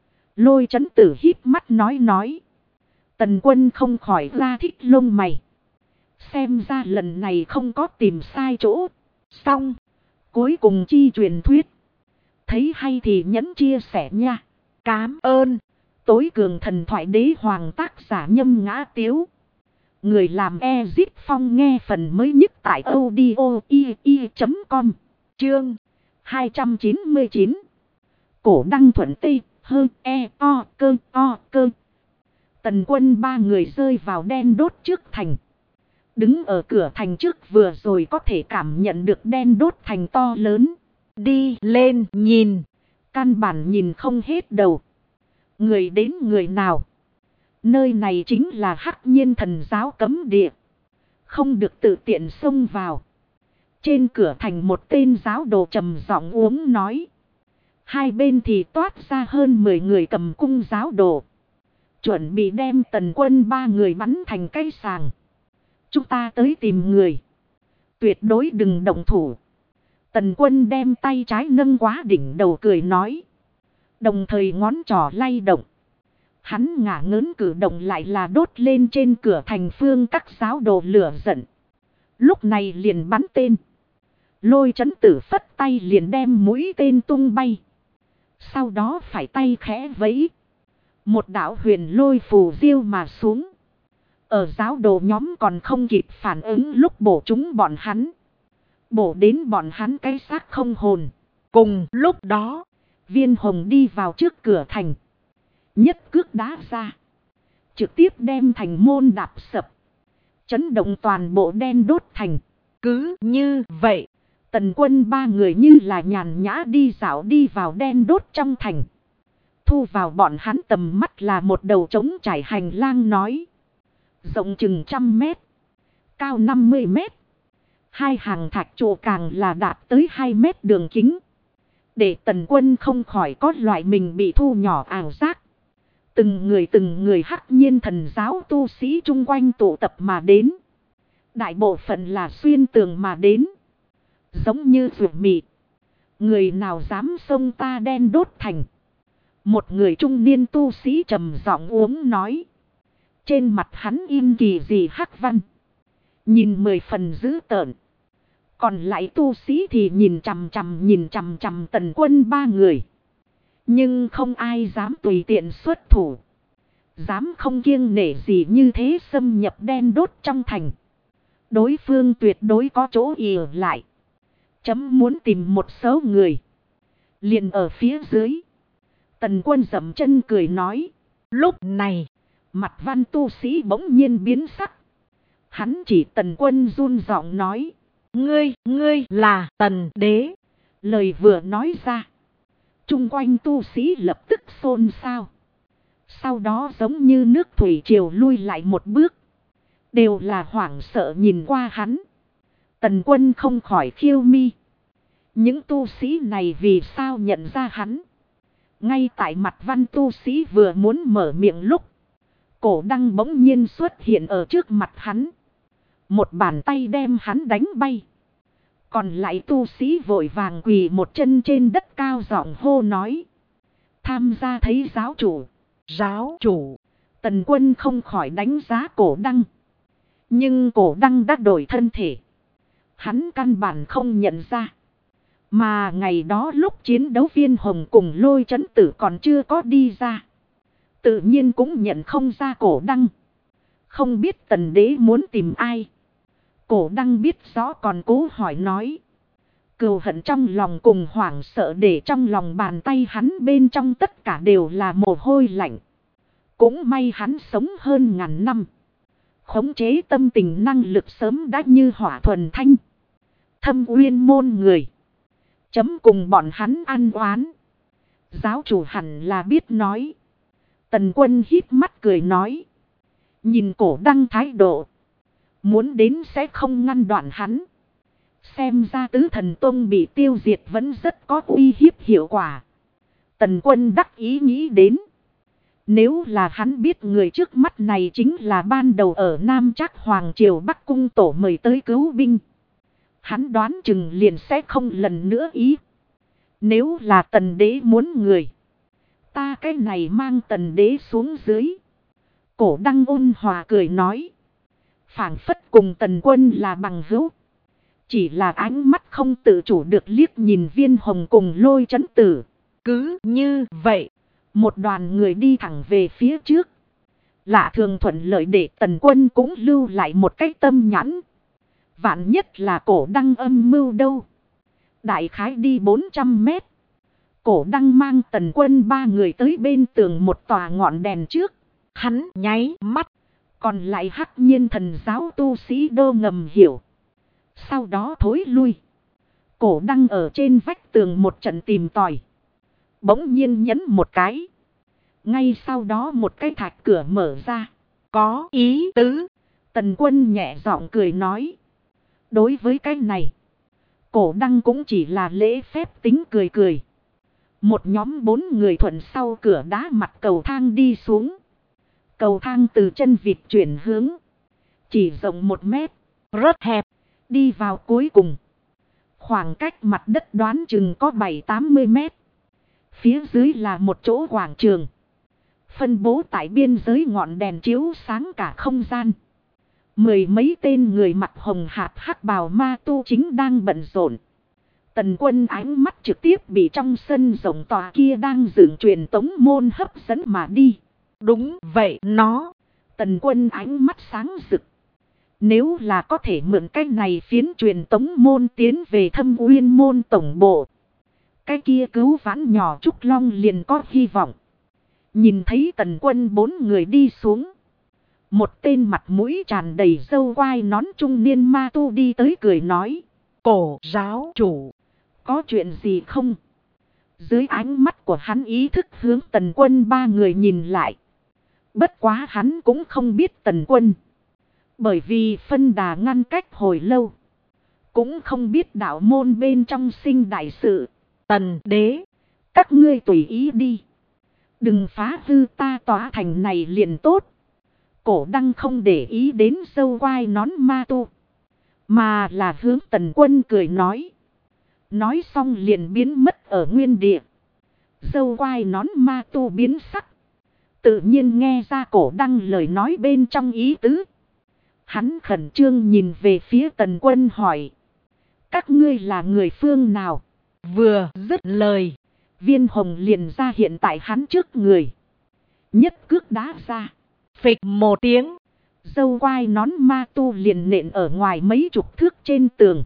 Lôi Trấn Tử híp mắt nói. Tần Quân không khỏi ra thích lông mày. Xem ra lần này không có tìm sai chỗ. Xong. Cuối cùng chi truyền thuyết. Thấy hay thì nhấn chia sẻ nha. Cám ơn. Tối cường thần thoại đế hoàng tác giả Nhâm Ngã Tiếu. Người làm Ezit Phong nghe phần mới nhất tại audio.com. Chương 299. Cổ đăng thuận tây, hơn cơ. Tần quân ba người rơi vào đen đốt trước thành. Đứng ở cửa thành trước vừa rồi có thể cảm nhận được đen đốt thành to lớn. Đi lên nhìn, căn bản nhìn không hết đầu. Người đến người nào? Nơi này chính là Hắc Nhiên Thần giáo cấm địa. Không được tự tiện xông vào. Trên cửa thành một tên giáo đồ trầm giọng uống nói. Hai bên thì toát ra hơn 10 người cầm cung giáo đồ. Chuẩn bị đem tần quân ba người bắn thành cây sàng. Chúng ta tới tìm người. Tuyệt đối đừng động thủ. Tần quân đem tay trái nâng quá đỉnh đầu cười nói. Đồng thời ngón trỏ lay động. Hắn ngả ngớn cử động lại là đốt lên trên cửa thành phương các giáo đồ lửa giận. Lúc này liền bắn tên. Lôi chấn tử phất tay liền đem mũi tên tung bay. Sau đó phải tay khẽ vẫy. Một đạo huyền lôi phù diêu mà xuống. Ở giáo đồ nhóm còn không kịp phản ứng lúc bổ chúng bọn hắn. Bổ đến bọn hắn cái xác không hồn. Cùng lúc đó, Viên Hồng đi vào trước cửa thành. Nhất cước đá ra. Trực tiếp đem thành môn đạp sập. Chấn động toàn bộ đen đốt thành. Cứ như vậy, tần quân ba người như là nhàn nhã đi dạo đi vào đen đốt trong thành. Thu vào bọn hắn tầm mắt là một đầu trống trải hành lang nói. Rộng chừng 100 mét. Cao 50 mét. Hai hàng thạch trụ càng là đạt tới 2 mét đường kính. Để tần quân không khỏi có loại mình bị thu nhỏ ảo giác. Từng người Hắc Nhiên Thần giáo tu sĩ chung quanh tụ tập mà đến. Đại bộ phận là xuyên tường mà đến. Giống như ruột mị. Người nào dám xông ta đen đốt thành. Một người trung niên tu sĩ trầm giọng uống nói. Trên mặt hắn in kỳ dị hắc văn. Nhìn 10 phần dữ tợn. Còn lại tu sĩ thì nhìn chằm chằm tần quân ba người. Nhưng không ai dám tùy tiện xuất thủ. Dám không kiêng nể gì như thế xâm nhập đen đốt trong thành. Đối phương tuyệt đối có chỗ ì lại. Chấm muốn tìm một số người. Liền ở phía dưới. Tần quân dậm chân cười nói. Lúc này, mặt văn tu sĩ bỗng nhiên biến sắc. Hắn chỉ tần quân run giọng nói. Ngươi là tần đế. Lời vừa nói ra. Trung quanh tu sĩ lập tức xôn xao. Sau đó giống như nước thủy triều lui lại một bước. Đều là hoảng sợ nhìn qua hắn. Tần quân không khỏi khiêu mi. Những tu sĩ này vì sao nhận ra hắn? Ngay tại mặt văn tu sĩ vừa muốn mở miệng lúc. Cổ đăng bỗng nhiên xuất hiện ở trước mặt hắn. Một bàn tay đem hắn đánh bay. Còn lại tu sĩ vội vàng quỳ một chân trên đất cao giọng hô nói. Tham gia thấy giáo chủ. Giáo chủ. Tần quân không khỏi đánh giá cổ đăng. Nhưng cổ đăng đã đổi thân thể. Hắn căn bản không nhận ra. Mà ngày đó lúc chiến đấu Viên Hồng cùng Lôi Chấn Tử còn chưa có đi ra. Tự nhiên cũng nhận không ra cổ đăng. Không biết tần đế muốn tìm ai. Cổ đăng biết rõ còn cố hỏi nói. Cừu hận trong lòng cùng hoảng sợ để trong lòng bàn tay hắn bên trong tất cả đều là mồ hôi lạnh. Cũng may hắn sống hơn ngàn năm. Khống chế tâm tình năng lực sớm đã như hỏa thuần thanh. Thâm uyên môn người. Chấm cùng bọn hắn ăn oán. Giáo chủ hẳn là biết nói. Tần quân hít mắt cười nói. Nhìn cổ đăng thái độ. Muốn đến sẽ không ngăn đoạn hắn. Xem ra tứ thần tông bị tiêu diệt vẫn rất có uy hiếp hiệu quả. Tần quân đắc ý nghĩ đến. Nếu là hắn biết người trước mắt này chính là ban đầu ở Nam Trác Hoàng Triều Bắc Cung Tổ mời tới cứu binh. Hắn đoán chừng liền sẽ không lần nữa ý. Nếu là tần đế muốn người. Ta cái này mang tần đế xuống dưới. Cổ đăng ôn hòa cười nói. Phảng phất cùng tần quân là bằng hữu. Chỉ là ánh mắt không tự chủ được liếc nhìn Viên Hồng cùng Lôi Chấn Tử. Cứ như vậy. Một đoàn người đi thẳng về phía trước. Lạ thường thuận lợi để tần quân cũng lưu lại một cái tâm nhãn. Vạn nhất là cổ đăng âm mưu đâu. Đại khái đi 400 mét. Cổ Đăng mang Tần Quân ba người tới bên tường một tòa ngọn đèn trước. Hắn nháy mắt. Còn lại Hắc Nhiên Thần giáo tu sĩ đô ngầm hiểu. Sau đó thối lui. Cổ Đăng ở trên vách tường một trận tìm tòi. Bỗng nhiên nhấn một cái. Ngay sau đó một cái thạch cửa mở ra. Có ý tứ. Tần Quân nhẹ giọng cười nói. Đối với cái này, Cổ Đăng cũng chỉ là lễ phép tính cười cười. Một nhóm 4 người thuận sau cửa đá mặt cầu thang đi xuống. Cầu thang từ chân vịt chuyển hướng. Chỉ rộng 1 mét. Rất hẹp. Đi vào cuối cùng. Khoảng cách mặt đất đoán chừng có 7-80 mét. Phía dưới là một chỗ quảng trường. Phân bố tại biên giới ngọn đèn chiếu sáng cả không gian. 10 mấy tên người mặc hồng hạt hắc bào ma tu chính đang bận rộn. Tần Quân ánh mắt trực tiếp bị trong sân rộng tòa kia đang dựng truyền tống môn hấp dẫn mà đi. Đúng vậy nó. Tần Quân ánh mắt sáng rực. Nếu là có thể mượn cái này phiến truyền tống môn tiến về Thâm Uyên môn tổng bộ. Cái kia cứu vãn nhỏ Trúc Long liền có hy vọng. Nhìn thấy Tần Quân 4 người đi xuống. Một tên mặt mũi tràn đầy râu quai nón trung niên ma tu đi tới cười nói. Cổ giáo chủ. Có chuyện gì không? Dưới ánh mắt của hắn ý thức hướng Tần Quân 3 người nhìn lại. Bất quá hắn cũng không biết Tần Quân. Bởi vì phân đà ngăn cách hồi lâu. Cũng không biết đạo môn bên trong sinh đại sự. Tần đế. Các ngươi tùy ý đi. Đừng phá hư ta tòa thành này liền tốt. Cổ Đăng không để ý đến râu quai nón ma tu. Mà là hướng Tần Quân cười nói. Nói xong liền biến mất ở nguyên địa. Râu quai nón ma tu biến sắc. Tự nhiên nghe ra Cổ Đăng lời nói bên trong ý tứ. Hắn khẩn trương nhìn về phía Tần Quân hỏi. Các ngươi là người phương nào? Vừa dứt lời. Viên hồng liền ra hiện tại hắn trước người. Nhất cước đá ra. Phịch một tiếng. Râu quai nón ma tu liền nện ở ngoài mấy chục thước trên tường.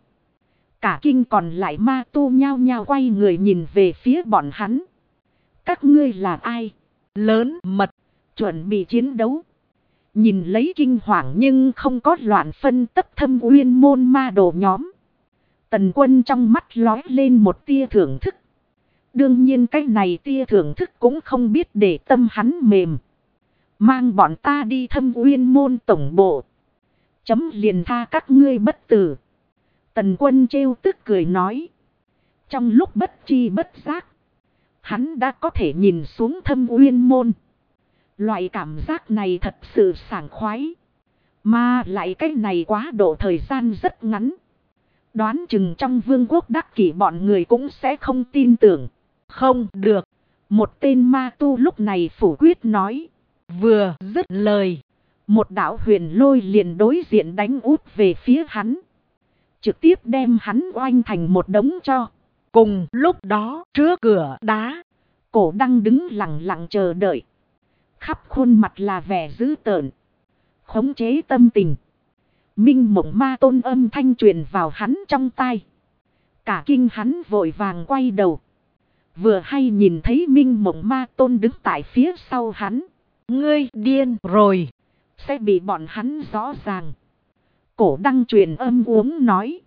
Cả kinh còn lại ma tu nhao nhao quay người nhìn về phía bọn hắn. Các ngươi là ai? Lớn mật. Chuẩn bị chiến đấu. Nhìn lấy kinh hoàng nhưng không có loạn phân tấp Thâm Uyên môn ma đồ nhóm. Tần Quân trong mắt lóe lên một tia thưởng thức. Đương nhiên cái này tia thưởng thức cũng không biết để tâm hắn mềm. Mang bọn ta đi Thâm Uyên môn tổng bộ. Chấm liền tha các ngươi bất tử. Tần Quân trêu tức cười nói. Trong lúc bất chi bất giác. Hắn đã có thể nhìn xuống Thâm Uyên môn. Loại cảm giác này thật sự sảng khoái. Mà lại cái này quá độ thời gian rất ngắn. Đoán chừng trong vương quốc Đắc Kỷ bọn người cũng sẽ không tin tưởng. Không được. Một tên ma tu lúc này phủ quyết nói. Vừa dứt lời. Một đạo huyền lôi liền đối diện đánh út về phía hắn. Trực tiếp đem hắn oanh thành một đống tro. Cùng lúc đó trước cửa đá. Cổ Đăng đứng lặng lặng chờ đợi. Khắp khuôn mặt là vẻ dữ tợn. Khống chế tâm tình. Minh Mộng Ma Tôn âm thanh truyền vào hắn trong tai. Cả kinh hắn vội vàng quay đầu. Vừa hay nhìn thấy Minh Mộng Ma Tôn đứng tại phía sau hắn. Ngươi điên rồi. Sẽ bị bọn hắn rõ ràng. Cổ Đăng truyền âm uống nói.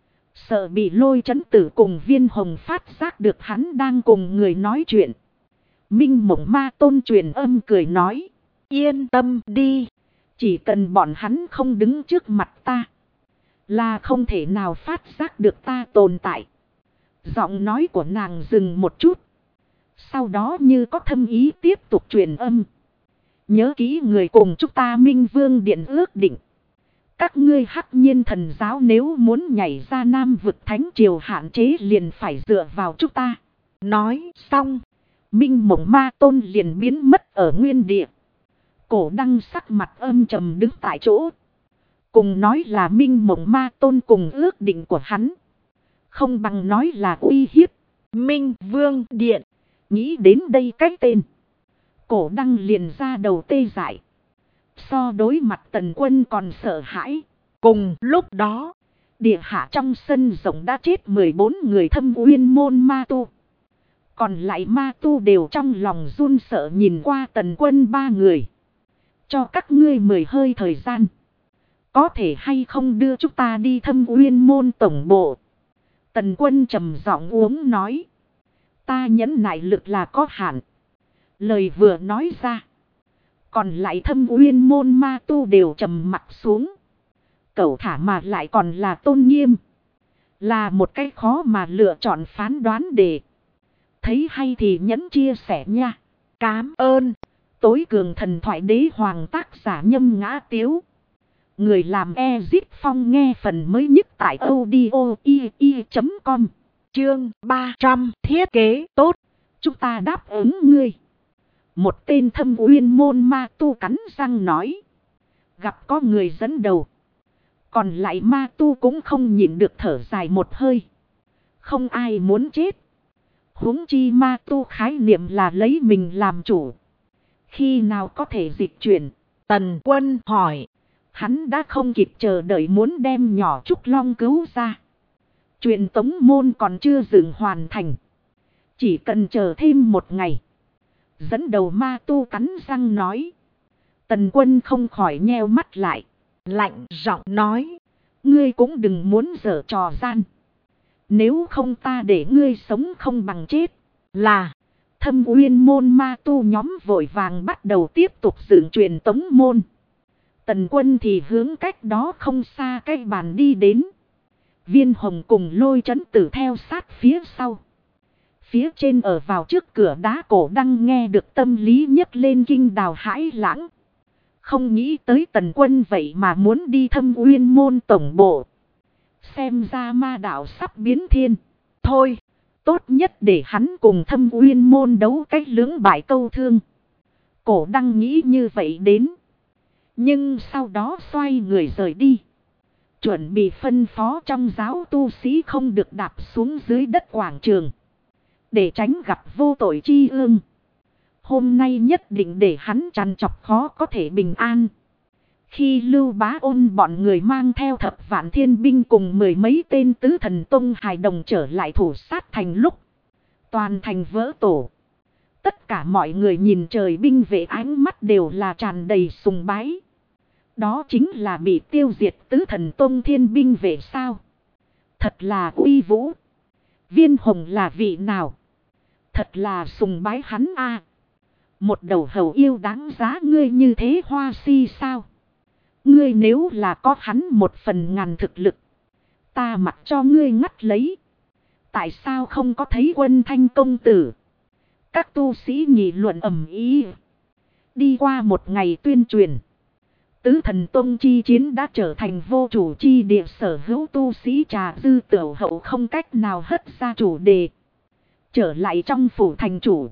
Sợ bị Lôi Chấn Tử cùng Viên Hồng phát giác được hắn đang cùng người nói chuyện. Minh Mộng Ma Tôn truyền âm cười nói. Yên tâm đi. Chỉ cần bọn hắn không đứng trước mặt ta. Là không thể nào phát giác được ta tồn tại. Giọng nói của nàng dừng một chút. Sau đó như có thâm ý tiếp tục truyền âm. Nhớ kỹ người cùng chúng ta Minh Vương Điện ước định. Các ngươi Hắc Nhiên Thần giáo nếu muốn nhảy ra Nam vực Thánh Triều hạn chế liền phải dựa vào chúng ta. Nói xong. Minh Mộng Ma Tôn liền biến mất ở nguyên địa. Cổ Đăng sắc mặt âm trầm đứng tại chỗ. Cùng nói là Minh Mộng Ma Tôn cùng ước định của hắn. Không bằng nói là uy hiếp. Minh Vương Điện. Nghĩ đến đây cái tên. Cổ Đăng liền ra đầu tê dại. So đối mặt Tần Quân còn sợ hãi. Cùng lúc đó. Địa hạ trong sân rộng đã chết 14 người Thâm Uyên môn ma tu. Còn lại ma tu đều trong lòng run sợ nhìn qua Tần Quân ba người. Cho các ngươi 10 hơi thời gian. Có thể hay không đưa chúng ta đi Thâm Uyên môn tổng bộ. Tần Quân trầm giọng uống nói. Ta nhẫn nại lực là có hạn. Lời vừa nói ra. Còn lại Thâm Uyên môn ma tu đều trầm mặt xuống. Cẩu thả mà lại còn là tôn nghiêm. Là một cái khó mà lựa chọn phán đoán để. Thấy hay thì nhẫn chia sẻ nha. Cám ơn. Tối cường thần thoại đế hoàng tác giả Nhâm Ngã Tiếu. Người làm Ezit Phong nghe phần mới nhất tại audio.com. Chương 300 thiết kế tốt. Chúng ta đáp ứng ngươi. Một tên Thâm Uyên môn ma tu cắn răng nói. Gặp có người dẫn đầu. Còn lại ma tu cũng không nhịn được thở dài một hơi. Không ai muốn chết. Huống chi ma tu khái niệm là lấy mình làm chủ. Khi nào có thể dịch chuyển? Tần Quân hỏi. Hắn đã không kịp chờ đợi muốn đem nhỏ Trúc Long cứu ra. Truyền tống môn còn chưa dựng hoàn thành. Chỉ cần chờ thêm một ngày. Dẫn đầu ma tu cắn răng nói. Tần Quân không khỏi nheo mắt lại. Lạnh giọng nói. Ngươi cũng đừng muốn giở trò gian. Nếu không ta để ngươi sống không bằng chết. Là. Thâm Uyên môn ma tu nhóm vội vàng bắt đầu tiếp tục dựng truyền tống môn. Tần Quân thì hướng cách đó không xa cái bàn đi đến. Viên Hồng cùng Lôi Trấn Tử theo sát phía sau. Phía trên ở vào trước cửa đá cổ đăng nghe được tâm lý nhấc lên kinh đào hãi lãng. Không nghĩ tới Tần Quân vậy mà muốn đi Thâm Uyên môn tổng bộ. Xem ra ma đạo sắp biến thiên. Thôi, tốt nhất để hắn cùng Thâm Uyên môn đấu cách lưỡng bại câu thương. Cổ đăng nghĩ như vậy đến. Nhưng sau đó xoay người rời đi. Chuẩn bị phân phó trong giáo tu sĩ không được đạp xuống dưới đất quảng trường. Để tránh gặp vô tội chi ương. Hôm nay nhất định để hắn trằn trọc khó có thể bình an. Khi Lưu Bá Ôn bọn người mang theo thập vạn thiên binh cùng 10 mấy tên tứ thần tông hài đồng trở lại thủ sát thành lúc. Toàn thành vỡ tổ. Tất cả mọi người nhìn trời binh vệ ánh mắt đều là tràn đầy sùng bái. Đó chính là bị tiêu diệt tứ thần tông thiên binh vệ sao. Thật là uy vũ. Viên Hồng là vị nào? Thật là sùng bái hắn a. Một đầu hầu yêu đáng giá ngươi như thế hoa si sao? Ngươi nếu là có hắn 1/1000 thực lực. Ta mặc cho ngươi ngắt lấy. Tại sao không có thấy Quân Thanh công tử? Các tu sĩ nghị luận ầm ĩ. Đi qua một ngày tuyên truyền. Tứ thần tông chi chiến đã trở thành vô chủ chi địa, sở hữu tu sĩ trà dư tiểu hậu không cách nào hất ra chủ đề. Trở lại trong phủ thành chủ.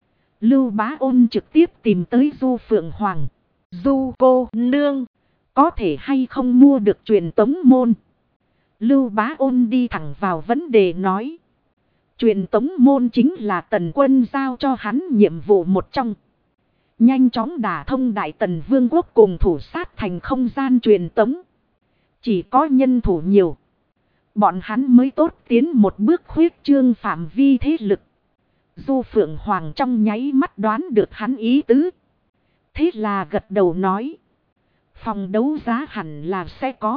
Lưu Bá Ôn trực tiếp tìm tới Du Phượng Hoàng. Du cô nương. Có thể hay không mua được truyền tống môn? Lưu Bá Ôn đi thẳng vào vấn đề nói. Truyền tống môn chính là Tần Quân giao cho hắn nhiệm vụ một trong. Nhanh chóng đả thông Đại Tần Vương quốc cùng thủ sát thành không gian truyền tống. Chỉ có nhân thủ nhiều. Bọn hắn mới tốt tiến một bước khuyết trương phạm vi thế lực. Du Phượng Hoàng trong nháy mắt đoán được hắn ý tứ. Thế là gật đầu nói. Phòng đấu giá hẳn là sẽ có.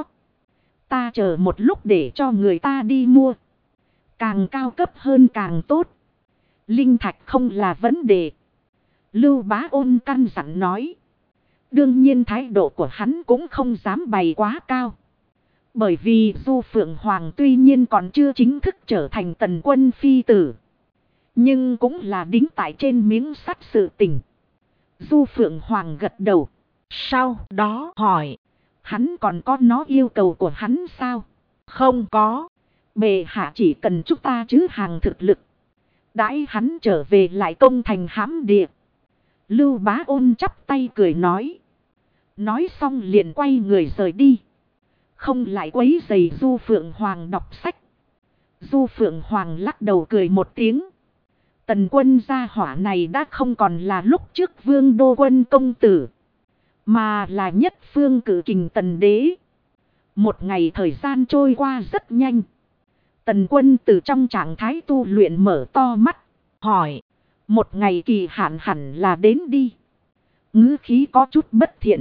Ta chờ một lúc để cho người ta đi mua. Càng cao cấp hơn càng tốt. Linh thạch không là vấn đề. Lưu Bá Ôn căn dặn nói. Đương nhiên thái độ của hắn cũng không dám bày quá cao. Bởi vì Du Phượng Hoàng tuy nhiên còn chưa chính thức trở thành Tần Quân phi tử. Nhưng cũng là đính tại trên miếng sắt sự tình. Du Phượng Hoàng gật đầu. Sau đó hỏi. Hắn còn có nó yêu cầu của hắn sao? Không có. Bệ hạ chỉ cần chúng ta chứ hàng thực lực. Đãi hắn trở về lại công thành hãm địa. Lưu Bá Ôn chắp tay cười nói. Nói xong liền quay người rời đi. Không lại quấy rầy Du Phượng Hoàng đọc sách. Du Phượng Hoàng lắc đầu cười một tiếng. Tần Quân gia hỏa này đã không còn là lúc trước Vương Đô Quân công tử. Mà là nhất phương cử kình tần đế. Một ngày thời gian trôi qua rất nhanh. Tần Quân từ trong trạng thái tu luyện mở to mắt, hỏi. Một ngày kỳ hạn hẳn là đến đi. Ngữ khí có chút bất thiện.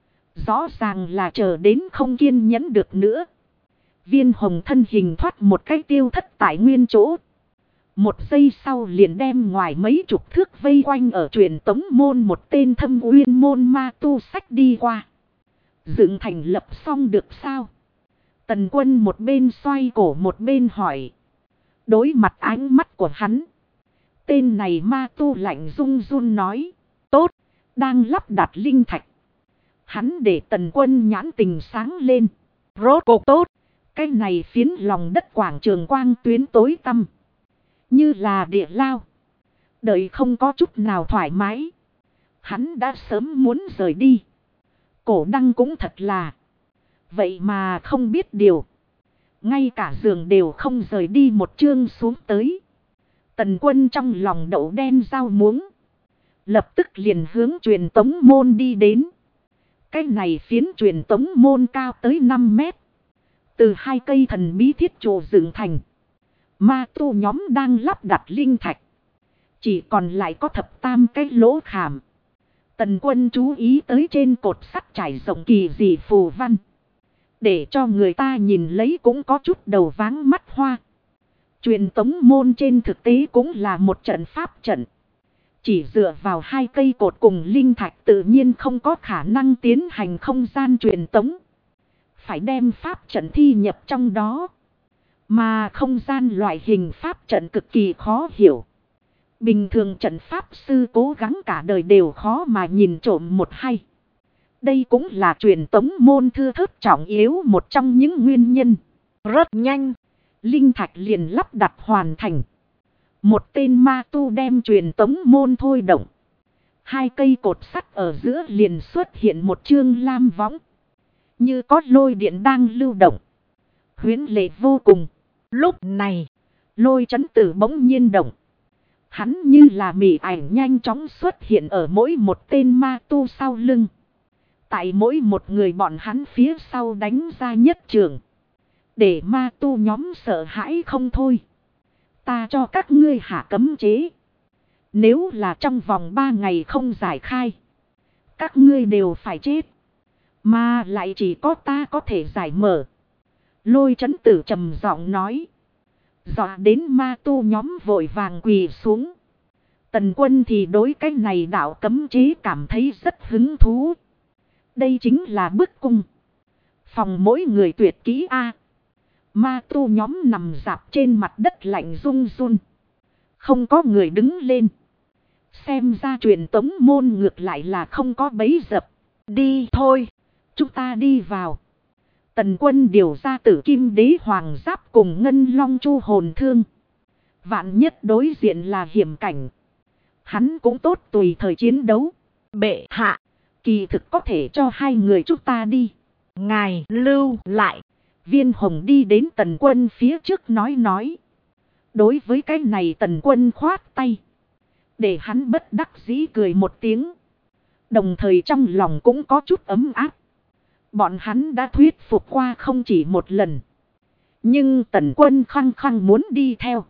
Rõ ràng là chờ đến không kiên nhẫn được nữa. Viên Hồng thân hình thoát một cái tiêu thất tại nguyên chỗ. Một giây sau liền đem ngoài mấy chục thước vây quanh ở truyền tống môn một tên Thâm Uyên môn ma tu sách đi qua. Dựng thành lập xong được sao? Tần Quân một bên xoay cổ một bên hỏi. Đối mặt ánh mắt của hắn, tên này ma tu lạnh run run nói. Tốt, đang lắp đặt linh thạch. Hắn để Tần Quân nhãn tình sáng lên. Rốt cuộc tốt, cái này phiến lòng đất quảng trường quang tuyến tối tăm. Như là địa lao. Đợi không có chút nào thoải mái. Hắn đã sớm muốn rời đi. Cổ đăng cũng thật là. Vậy mà không biết điều. Ngay cả giường đều không rời đi một chương xuống tới. Tần Quân trong lòng đậu đen rau muống. Lập tức liền hướng truyền tống môn đi đến. Cái này phiến truyền tống môn cao tới 5 mét. Từ 2 cây thần bí thiết trụ dựng thành. Ma tu nhóm đang lắp đặt linh thạch. Chỉ còn lại có thập tam cái lỗ khảm. Tần Quân chú ý tới trên cột sắt trải rộng kỳ dị phù văn. Để cho người ta nhìn lấy cũng có chút đầu váng mắt hoa. Truyền tống môn trên thực tế cũng là một trận pháp trận. Chỉ dựa vào 2 cây cột cùng linh thạch tự nhiên không có khả năng tiến hành không gian truyền tống. Phải đem pháp trận thi nhập trong đó. Mà không gian loại hình pháp trận cực kỳ khó hiểu. Bình thường trận pháp sư cố gắng cả đời đều khó mà nhìn trộm một hay. Đây cũng là truyền tống môn thưa thớt trọng yếu một trong những nguyên nhân. Rất nhanh, linh thạch liền lắp đặt hoàn thành. Một tên ma tu đem truyền tống môn thôi động. 2 cây cột sắt ở giữa liền xuất hiện một chương lam võng. Như có lôi điện đang lưu động. Huyễn lệ vô cùng. Lúc này, Lôi Chấn Tử bỗng nhiên động. Hắn như là mị ảnh nhanh chóng xuất hiện ở mỗi một tên ma tu sau lưng. Tại mỗi một người bọn hắn phía sau đánh ra nhất trường. Để ma tu nhóm sợ hãi không thôi. Ta cho các ngươi hạ cấm chế. Nếu là trong vòng 3 ngày không giải khai. Các ngươi đều phải chết. Mà lại chỉ có ta có thể giải mở. Lôi Chấn Tử trầm giọng nói. Dọa đến ma tu nhóm vội vàng quỳ xuống. Tần Quân thì đối cái này đạo cấm chế cảm thấy rất hứng thú. Đây chính là bức cung. Phòng mỗi người tuyệt kỹ A. Ma tu nhóm nằm rạp trên mặt đất lạnh run run. Không có người đứng lên. Xem ra truyền tống môn ngược lại là không có bấy dập. Đi thôi. Chúng ta đi vào. Tần Quân điều ra Tử Kim Đế Hoàng Giáp cùng Ngân Long Chu hồn thương. Vạn nhất đối diện là hiểm cảnh. Hắn cũng tốt tùy thời chiến đấu. Bệ hạ. Kỳ thực có thể cho 2 người chúng ta đi. Ngài lưu lại. Viên Hồng đi đến Tần Quân phía trước nói. Đối với cái này Tần Quân khoát tay. Để hắn bất đắc dĩ cười một tiếng. Đồng thời trong lòng cũng có chút ấm áp. Bọn hắn đã thuyết phục qua không chỉ một lần. Nhưng Tần Quân khăng khăng muốn đi theo.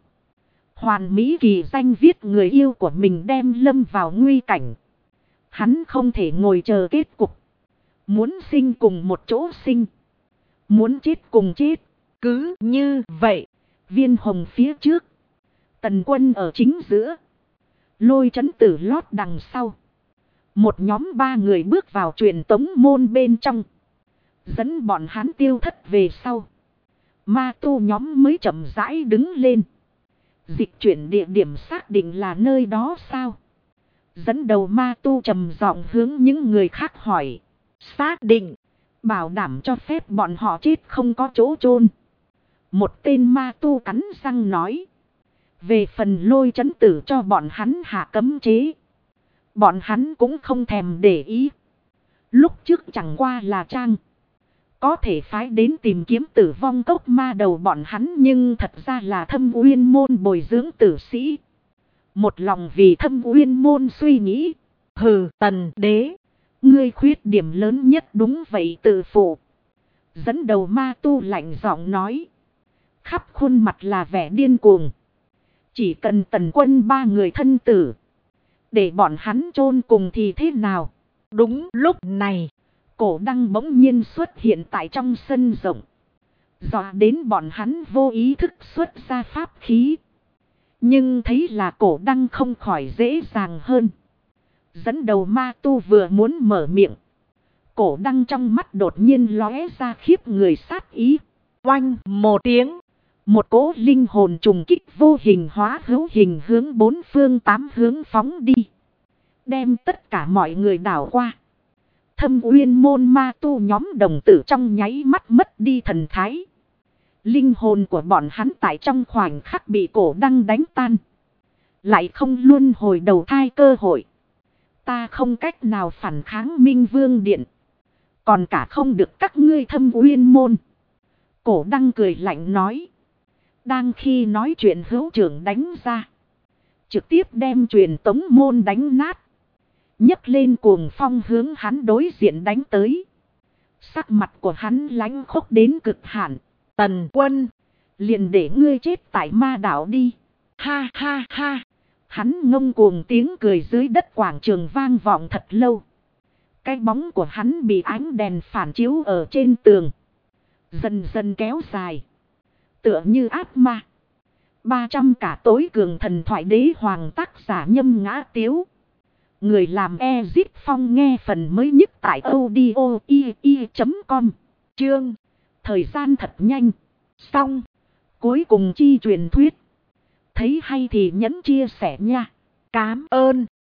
Hoàn mỹ kỳ danh viết người yêu của mình đem lâm vào nguy cảnh. Hắn không thể ngồi chờ kết cục. Muốn sinh cùng một chỗ sinh. Muốn chết cùng chết. Cứ như vậy. Viên Hồng phía trước. Tần Quân ở chính giữa. Lôi Chấn Tử lót đằng sau. Một nhóm 3 người bước vào truyền tống môn bên trong. Dẫn bọn hắn tiêu thất về sau. Ma tu nhóm mới chậm rãi đứng lên. Dịch chuyển địa điểm xác định là nơi đó sao? Dẫn đầu ma tu trầm giọng hướng những người khác hỏi. Xác định. Bảo đảm cho phép bọn họ chết không có chỗ chôn. Một tên ma tu cắn răng nói. Về phần Lôi Chấn Tử cho bọn hắn hạ cấm chế. Bọn hắn cũng không thèm để ý. Lúc trước chẳng qua là trang. Có thể phái đến tìm kiếm Tử Vong Cốc ma đầu bọn hắn, nhưng thật ra là Thâm Uyên môn bồi dưỡng tử sĩ. Một lòng vì Thâm Uyên môn suy nghĩ. Hừ, Tần đế. Ngươi khuyết điểm lớn nhất đúng vậy tự phụ. Dẫn đầu ma tu lạnh giọng nói. Khắp khuôn mặt là vẻ điên cuồng. Chỉ cần Tần Quân ba người thân tử. Để bọn hắn chôn cùng thì thế nào? Đúng lúc này. Cổ Đăng bỗng nhiên xuất hiện tại trong sân rộng. Dọa đến bọn hắn vô ý thức xuất ra pháp khí. Nhưng thấy là Cổ Đăng không khỏi dễ dàng hơn. Dẫn đầu ma tu vừa muốn mở miệng. Cổ Đăng trong mắt đột nhiên lóe ra khiếp người sát ý. Oanh một tiếng. Một cỗ linh hồn trùng kích vô hình hóa hữu hình hướng bốn phương tám hướng phóng đi. Đem tất cả mọi người đảo qua. Thâm Uyên môn ma tu nhóm đồng tử trong nháy mắt mất đi thần thái. Linh hồn của bọn hắn tại trong khoảnh khắc bị Cổ Đăng đánh tan. Lại không luân hồi đầu thai cơ hội. Ta không cách nào phản kháng Minh Vương Điện. Còn cả không được các ngươi Thâm Uyên môn. Cổ Đăng cười lạnh nói. Đang khi nói chuyện hữu trưởng đánh ra. Trực tiếp đem truyền tống môn đánh nát. Nhấc lên cuồng phong hướng hắn đối diện đánh tới. Sắc mặt của hắn lãnh khốc đến cực hạn. Tần Quân. Liền để ngươi chết tại ma đảo đi. Ha ha ha. Hắn ngông cuồng tiếng cười dưới đất quảng trường vang vọng thật lâu. Cái bóng của hắn bị ánh đèn phản chiếu ở trên tường. Dần dần kéo dài. Tựa như ác ma. 300 cả tối cường thần thoại đế hoàng tác giả Nhâm Ngã Tiếu. Người làm Ezip Phong nghe phần mới nhất tại audio.com. Chương. Thời gian thật nhanh. Xong. Cuối cùng chi truyền thuyết. Thấy hay thì nhấn chia sẻ nha. Cám ơn.